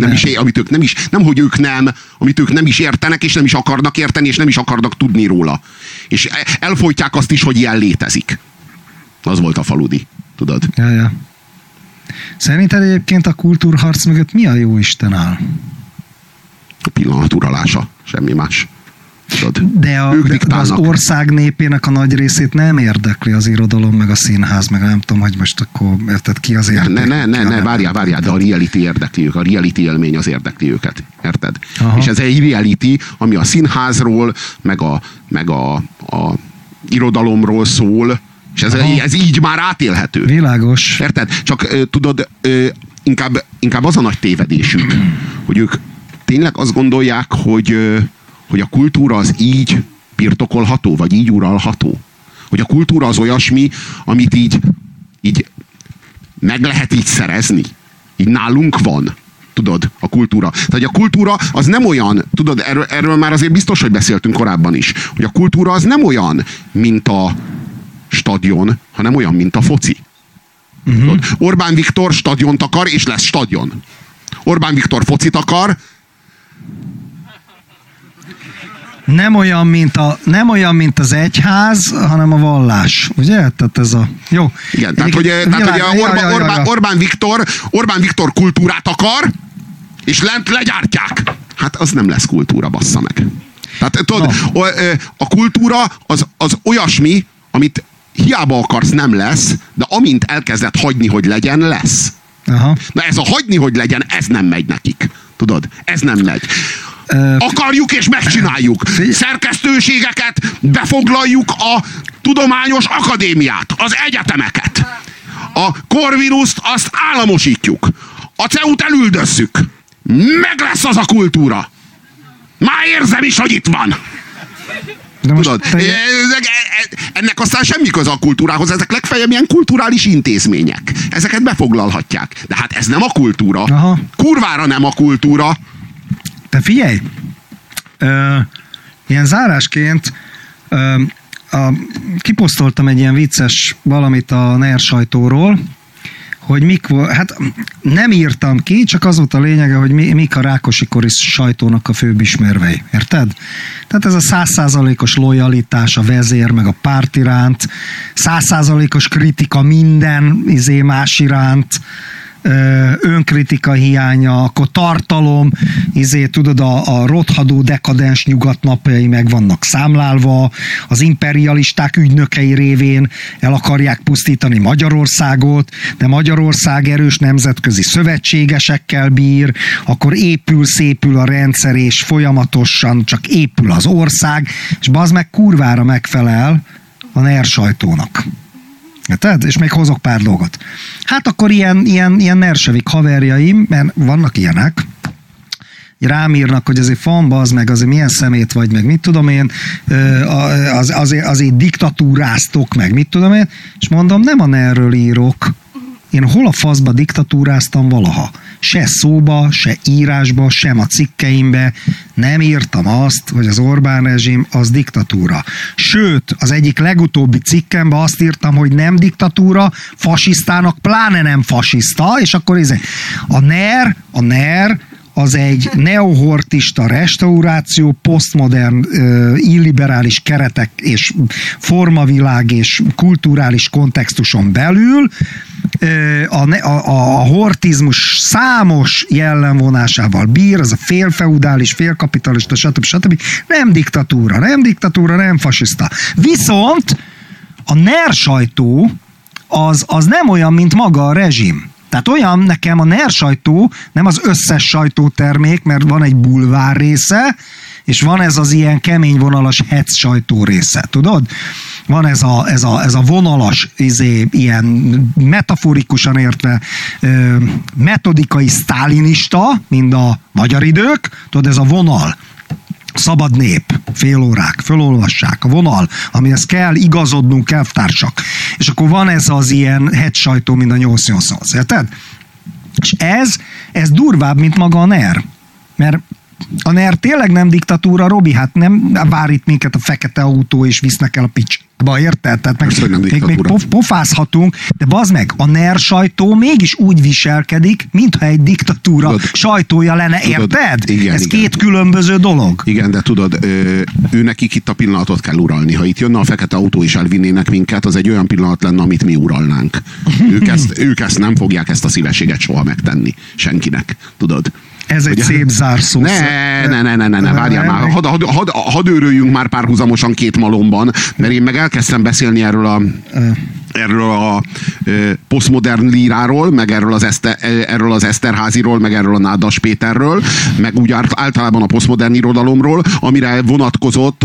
ők nem is értenek, és nem is akarnak érteni, és nem is akarnak tudni róla. És elfojtják azt is, hogy ilyen létezik. Az volt a Faludi, tudod? Ja. Szerinted egyébként a kultúrharc mögött mi a jó Isten áll? A pillanat uralása, semmi más. Tudod? De az ország népének a nagy részét nem érdekli az irodalom, meg a színház, meg nem tudom, hogy most akkor érted, ki az érdekli. Ne, várjál, de a reality érdekli őket, a reality élmény az érdekli őket, érted? Aha. És ez egy reality, ami a színházról, meg a irodalomról szól, és ez így már átélhető. Világos. Érted? Csak tudod, inkább az a nagy tévedésük, hogy ők tényleg azt gondolják, hogy a kultúra az így birtokolható, vagy így uralható. Hogy a kultúra az olyasmi, amit így meg lehet így szerezni. Így nálunk van. Tudod, a kultúra. Tehát a kultúra az nem olyan, tudod, erről már azért biztos, hogy beszéltünk korábban is, hogy a kultúra az nem olyan, mint a stadion, hanem olyan, mint a foci. Tudod, Orbán Viktor stadiont akar, és lesz stadion. Orbán Viktor focit akar, Nem olyan, mint az egyház, hanem a vallás. Ugye? Tehát ez a... Jó. Igen, tehát hogy Orbán Viktor kultúrát akar, és lent legyártják. Hát az nem lesz kultúra, bassza meg. Tehát tudod, a kultúra az olyasmi, amit hiába akarsz, nem lesz, de amint elkezdett hagyni, hogy legyen, lesz. Aha. Na ez a hagyni, hogy legyen, ez nem megy nekik. Tudod? Ez nem megy. Akarjuk és megcsináljuk. Szerkesztőségeket, befoglaljuk a tudományos akadémiát, az egyetemeket. A Corvinust azt államosítjuk. A CEU-t elüldözzük. Meg lesz az a kultúra. Már érzem is, hogy itt van. Tudod, ennek aztán semmi köze a kultúrához, ezek legfeljebb ilyen kulturális intézmények. Ezeket befoglalhatják. De hát ez nem a kultúra. Aha. Kurvára nem a kultúra. Te figyelj! Ilyen zárásként kiposztoltam egy ilyen vicces valamit a NER sajtóról, hogy hát nem írtam ki, csak az volt a lényege, hogy mik a Rákosi-kori sajtónak a főbb ismervei. Érted? Tehát ez a 100%-os lojalitás a vezér, meg a párt iránt, 100%-os kritika minden más iránt, önkritika hiánya, akkor tartalom, tudod, a rothadó dekadens nyugatnapjai meg vannak számlálva, az imperialisták ügynökei révén el akarják pusztítani Magyarországot, de Magyarország erős nemzetközi szövetségesekkel bír, akkor szépül a rendszer, és folyamatosan csak épül az ország, és bazd meg kurvára megfelel a NER sajtónak. Érted? És még hozok pár dolgot. Hát akkor ilyen nersevik haverjaim, mert vannak ilyenek, rám hogy azért famba az meg, azért milyen szemét vagy, meg mit tudom én, azért diktatúráztok, meg mit tudom én, és mondom, nem a NER-ről írok. Én hol a faszba diktatúráztam valaha? Se szóba, se írásba, sem a cikkeimbe nem írtam azt, hogy az Orbán rezsim az diktatúra. Sőt, az egyik legutóbbi cikkemben azt írtam, hogy nem diktatúra, fasisztának pláne nem fasiszta, és akkor a NER az egy neohortista restauráció, posztmodern, illiberális keretek és formavilág és kulturális kontextuson belül a hortizmus számos jellemvonásával bír, az a félfeudális, félkapitalista, stb. Nem diktatúra, nem fasiszta. Viszont a NER sajtó az nem olyan, mint maga a rezsim. Tehát olyan nekem a NER sajtó nem az összes sajtótermék, mert van egy bulvár része, és van ez az ilyen kemény vonalas hetz sajtó része, tudod? Van ez a vonalas, ilyen metaforikusan értve metodikai sztálinista, mint a Magyar Idők, tudod, ez a vonal. Szabad nép, fél órák, fölolvassák, a vonal, amihez kell igazodnunk, elvtársak. És akkor van ez az ilyen hetz sajtó, mint a 888, érted? És ez durvább, mint maga a NER. Mert a NER tényleg nem diktatúra, Robi, hát nem vár itt minket a fekete autó, és visznek el a picsba, érted? Tehát még pofázhatunk, de bazd meg, a NER sajtó mégis úgy viselkedik, mintha egy diktatúra sajtója lenne, érted? Igen, ez két különböző dolog. Igen, de tudod, ő nekik itt a pillanatot kell uralni. Ha itt jönne a fekete autó és elvinnének minket, az egy olyan pillanat lenne, amit mi uralnánk. ők ezt nem fogják ezt a szívességet soha megtenni senkinek, tudod? Ez egy szép zárszó. Ne, várjál már. Hadd őröljünk már párhuzamosan két malomban, mert én meg elkezdtem beszélni erről a posztmodern líráról, meg erről az Eszterháziról, meg erről a Nádas Péterről, meg úgy általában a posztmodern irodalomról, amire vonatkozott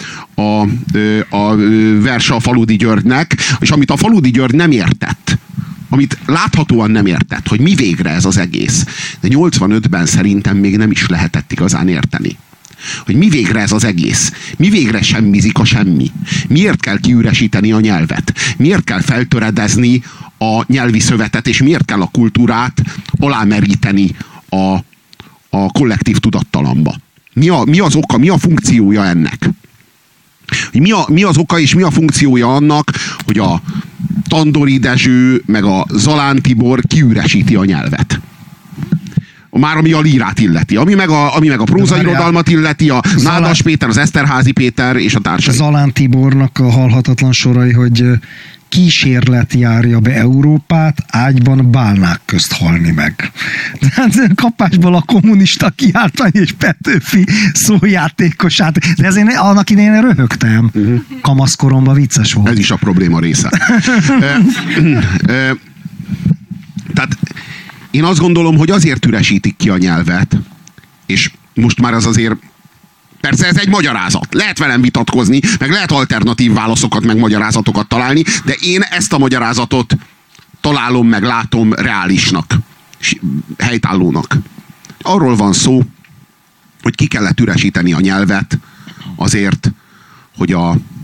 a verse a Faludi Györgynek, és amit a Faludi György nem értett, amit láthatóan nem értett, hogy mi végre ez az egész. De 85-ben szerintem még nem is lehetett igazán érteni. Hogy mi végre ez az egész. Mi végre semmizik a semmi. Miért kell kiüresíteni a nyelvet? Miért kell feltöredezni a nyelvi szövetet, és miért kell a kultúrát alámeríteni a kollektív tudattalamba? Mi az oka, mi a funkciója ennek? Mi az oka és mi a funkciója annak, hogy a Tandori Dezső meg a Zalán Tibor kiüresíti a nyelvet? Már ami a lírát illeti, ami meg a prózairodalmat illeti, a Nádas Péter, az Eszterházy Péter és a társai. Zalán Tibornak a halhatatlan sorai, hogy kísérlet járja be Európát, ágyban bálnák közt halni meg. Tehát kapásból a kommunista kiáltani és Petőfi szójátékosát. De ezért annak idején röhögtem. Kamaszkoromban vicces volt. Ez is a probléma része. Tehát én azt gondolom, hogy azért üresítik ki a nyelvet, és most már az azért persze ez egy magyarázat. Lehet velem vitatkozni, meg lehet alternatív válaszokat, meg magyarázatokat találni, de én ezt a magyarázatot találom, meg látom reálisnak, helytállónak. Arról van szó, hogy ki kellett üresíteni a nyelvet azért, hogy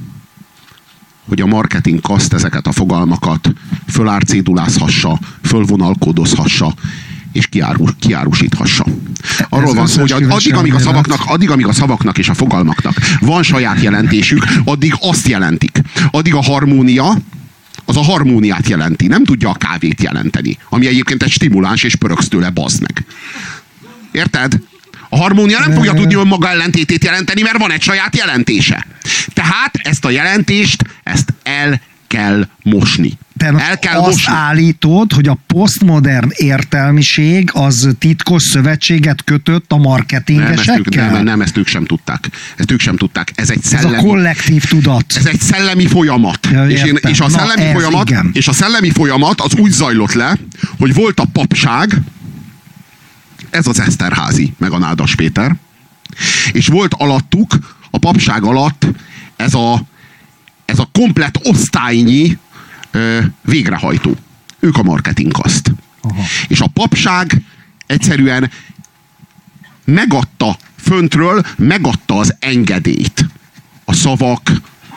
a marketing kaszt ezeket a fogalmakat fölárcédulázhassa, fölvonalkódozhassa, és kiárusíthassa. Arról van szó, hogy addig, amíg a szavaknak és a fogalmaknak van saját jelentésük, addig azt jelentik. Addig a harmónia, az a harmóniát jelenti. Nem tudja a kávét jelenteni. Ami egyébként egy stimuláns, és pöröksz tőle, bazd meg. Érted? A harmónia nem fogja tudni önmaga ellentétét jelenteni, mert van egy saját jelentése. Tehát ezt a jelentést, ezt el kell mosni. El kell azt állítod, hogy a posztmodern értelmiség az titkos szövetséget kötött a marketingesekkel? Nem, ezt ők sem tudták. Ez egy szellemi... Ez a kollektív tudat. Ez egy szellemi folyamat. Ja, és a szellemi folyamat az úgy zajlott le, hogy volt a papság, ez az Eszterházy, meg a Nádas Péter, és volt alattuk, a papság alatt ez a komplett osztálynyi végrehajtó. Ők a marketingkaszt. És a papság egyszerűen megadta föntről, megadta az engedélyt a szavak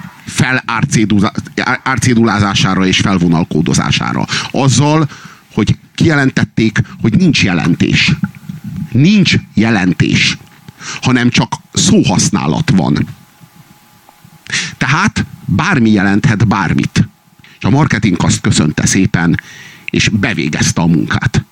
felárcédulázására és felvonalkódozására. Azzal, hogy kijelentették, hogy nincs jelentés. Nincs jelentés, hanem csak szóhasználat van. Tehát bármi jelenthet bármit. És a marketing azt köszönte szépen, és bevégezte a munkát.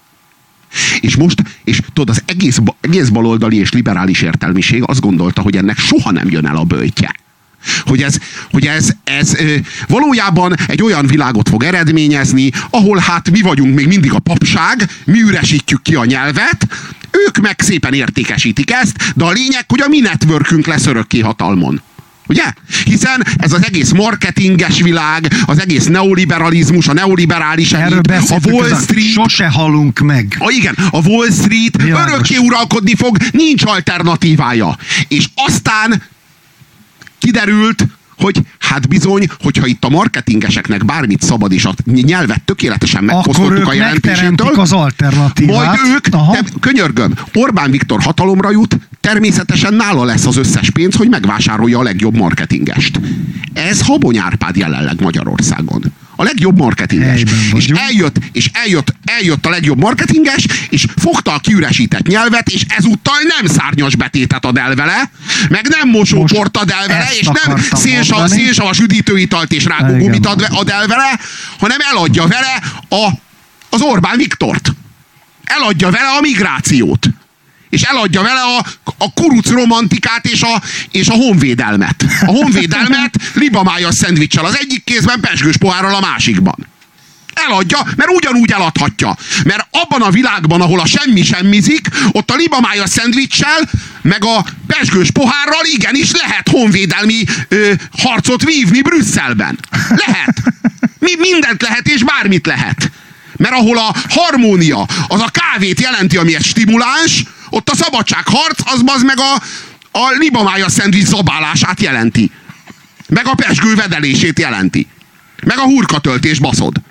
És tudod, az egész baloldali és liberális értelmiség azt gondolta, hogy ennek soha nem jön el a böjtje. Hogy ez valójában egy olyan világot fog eredményezni, ahol hát mi vagyunk még mindig a papság, mi üresítjük ki a nyelvet, ők meg szépen értékesítik ezt, de a lényeg, hogy a mi networkünk lesz örökké hatalmon. Ugye? Hiszen ez az egész marketinges világ, az egész neoliberalizmus, a neoliberális elit, a Wall Street... Sose halunk meg. Igen, a Wall Street örökké uralkodni fog, nincs alternatívája. És aztán kiderült, hogy hát bizony, hogyha itt a marketingeseknek bármit szabad, és a nyelvet tökéletesen megfosztottuk a jelentésétől, az alternatívát. Majd ők, könyörgöm, Orbán Viktor hatalomra jut, természetesen nála lesz az összes pénz, hogy megvásárolja a legjobb marketingest. Ez Habony Árpád jelenleg Magyarországon. A legjobb marketinges. És eljött a legjobb marketinges, és fogta a kiüresített nyelvet, és ezúttal nem szárnyas betétet ad el vele, meg nem mosóport ad el vele, és nem szénsavas üdítőitalt és rágógumit ad el vele, hanem eladja vele az Orbán Viktort. Eladja vele a migrációt. És eladja vele a kuruc romantikát és a honvédelmet. A honvédelmet libamájas szendvicssel az egyik kézben, pezsgős pohárral a másikban. Eladja, mert ugyanúgy eladhatja. Mert abban a világban, ahol a semmi semmizik, ott a libamájas szendvicssel, meg a pezsgős pohárral igenis lehet honvédelmi harcot vívni Brüsszelben. Lehet. Mindent lehet, és bármit lehet. Mert ahol a harmónia, az a kávét jelenti, ami egy stimuláns, ott a szabadságharc, az meg a libamájas szendvics zabálását jelenti. Meg a pezsgő vedelését jelenti. Meg a hurkatöltés baszod.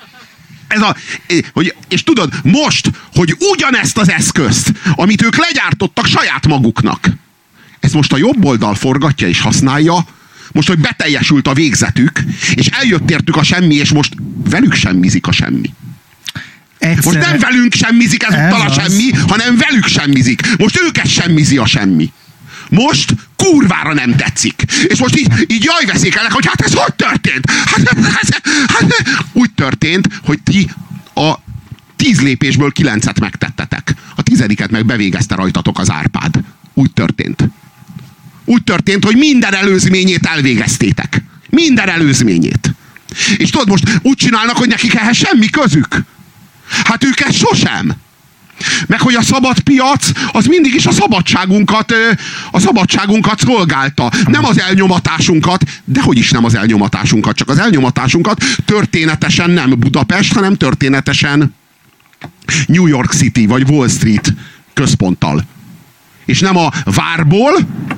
És tudod, most, hogy ugyanezt az eszközt, amit ők legyártottak saját maguknak, ezt most a jobb oldal forgatja és használja, most, hogy beteljesült a végzetük, és eljött értük a semmi, és most velük semmizik a semmi. Most nem velünk semmizik ezúttal a semmi, hanem velük semmizik. Most őket semmizi a semmi. Most kurvára nem tetszik. És most így jajveszékelnek, hogy hát ez hogy történt? Hát úgy történt, hogy ti 10 lépésből 9-et megtettetek. A 10-et meg bevégezte rajtatok az Árpád. Úgy történt. Úgy történt, hogy minden előzményét elvégeztétek. Minden előzményét. És tudod, most úgy csinálnak, hogy nekik ehhez semmi közük. Hát ők ezt sosem. Meg hogy a szabad piac, az mindig is a szabadságunkat szolgálta. Nem az elnyomatásunkat, de hogy is nem az elnyomatásunkat, csak az elnyomatásunkat történetesen nem Budapest, hanem történetesen New York City vagy Wall Street központtal. És nem a várból,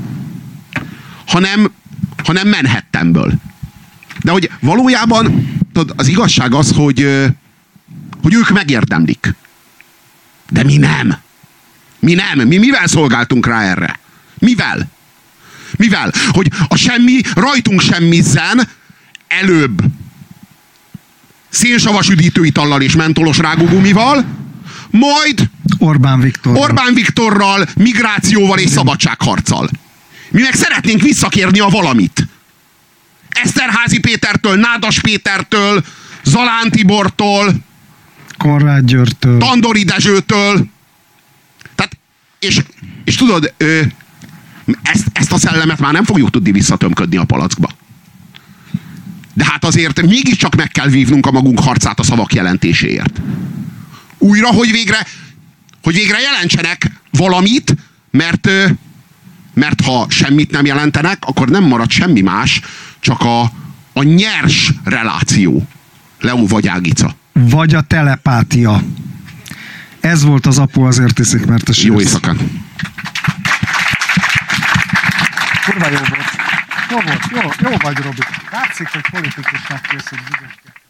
hanem Manhattanből. De hogy valójában az igazság az, hogy ők megérdemlik. De mi nem. Mi nem. Mi mivel szolgáltunk rá erre? Mivel? Mivel? Hogy a semmi rajtunk semmizzen előbb szénsavas üdítőitallal és mentolos rágógumival, majd Orbán Viktorral, migrációval és szabadságharccal. Mi meg szeretnénk visszakérni a valamit. Eszterházy Pétertől, Nádas Pétertől, Zalán Tibortól, Konrád Györgytől, Tandori Dezsőtől. Tehát, és tudod, ezt a szellemet már nem fogjuk tudni visszatömködni a palackba. De hát azért mégiscsak meg kell vívnunk a magunk harcát a szavak jelentéséért. Újra, hogy végre jelentsenek valamit, mert ha semmit nem jelentenek, akkor nem marad semmi más, csak a nyers reláció. Leó vagy Ágica. Vagy a telepátia. Ez volt az Apu azért iszik, mert a Jó éjszakán. Kurva jó volt. Jó vagy, Robi. Látszik, hogy politikusnak készült.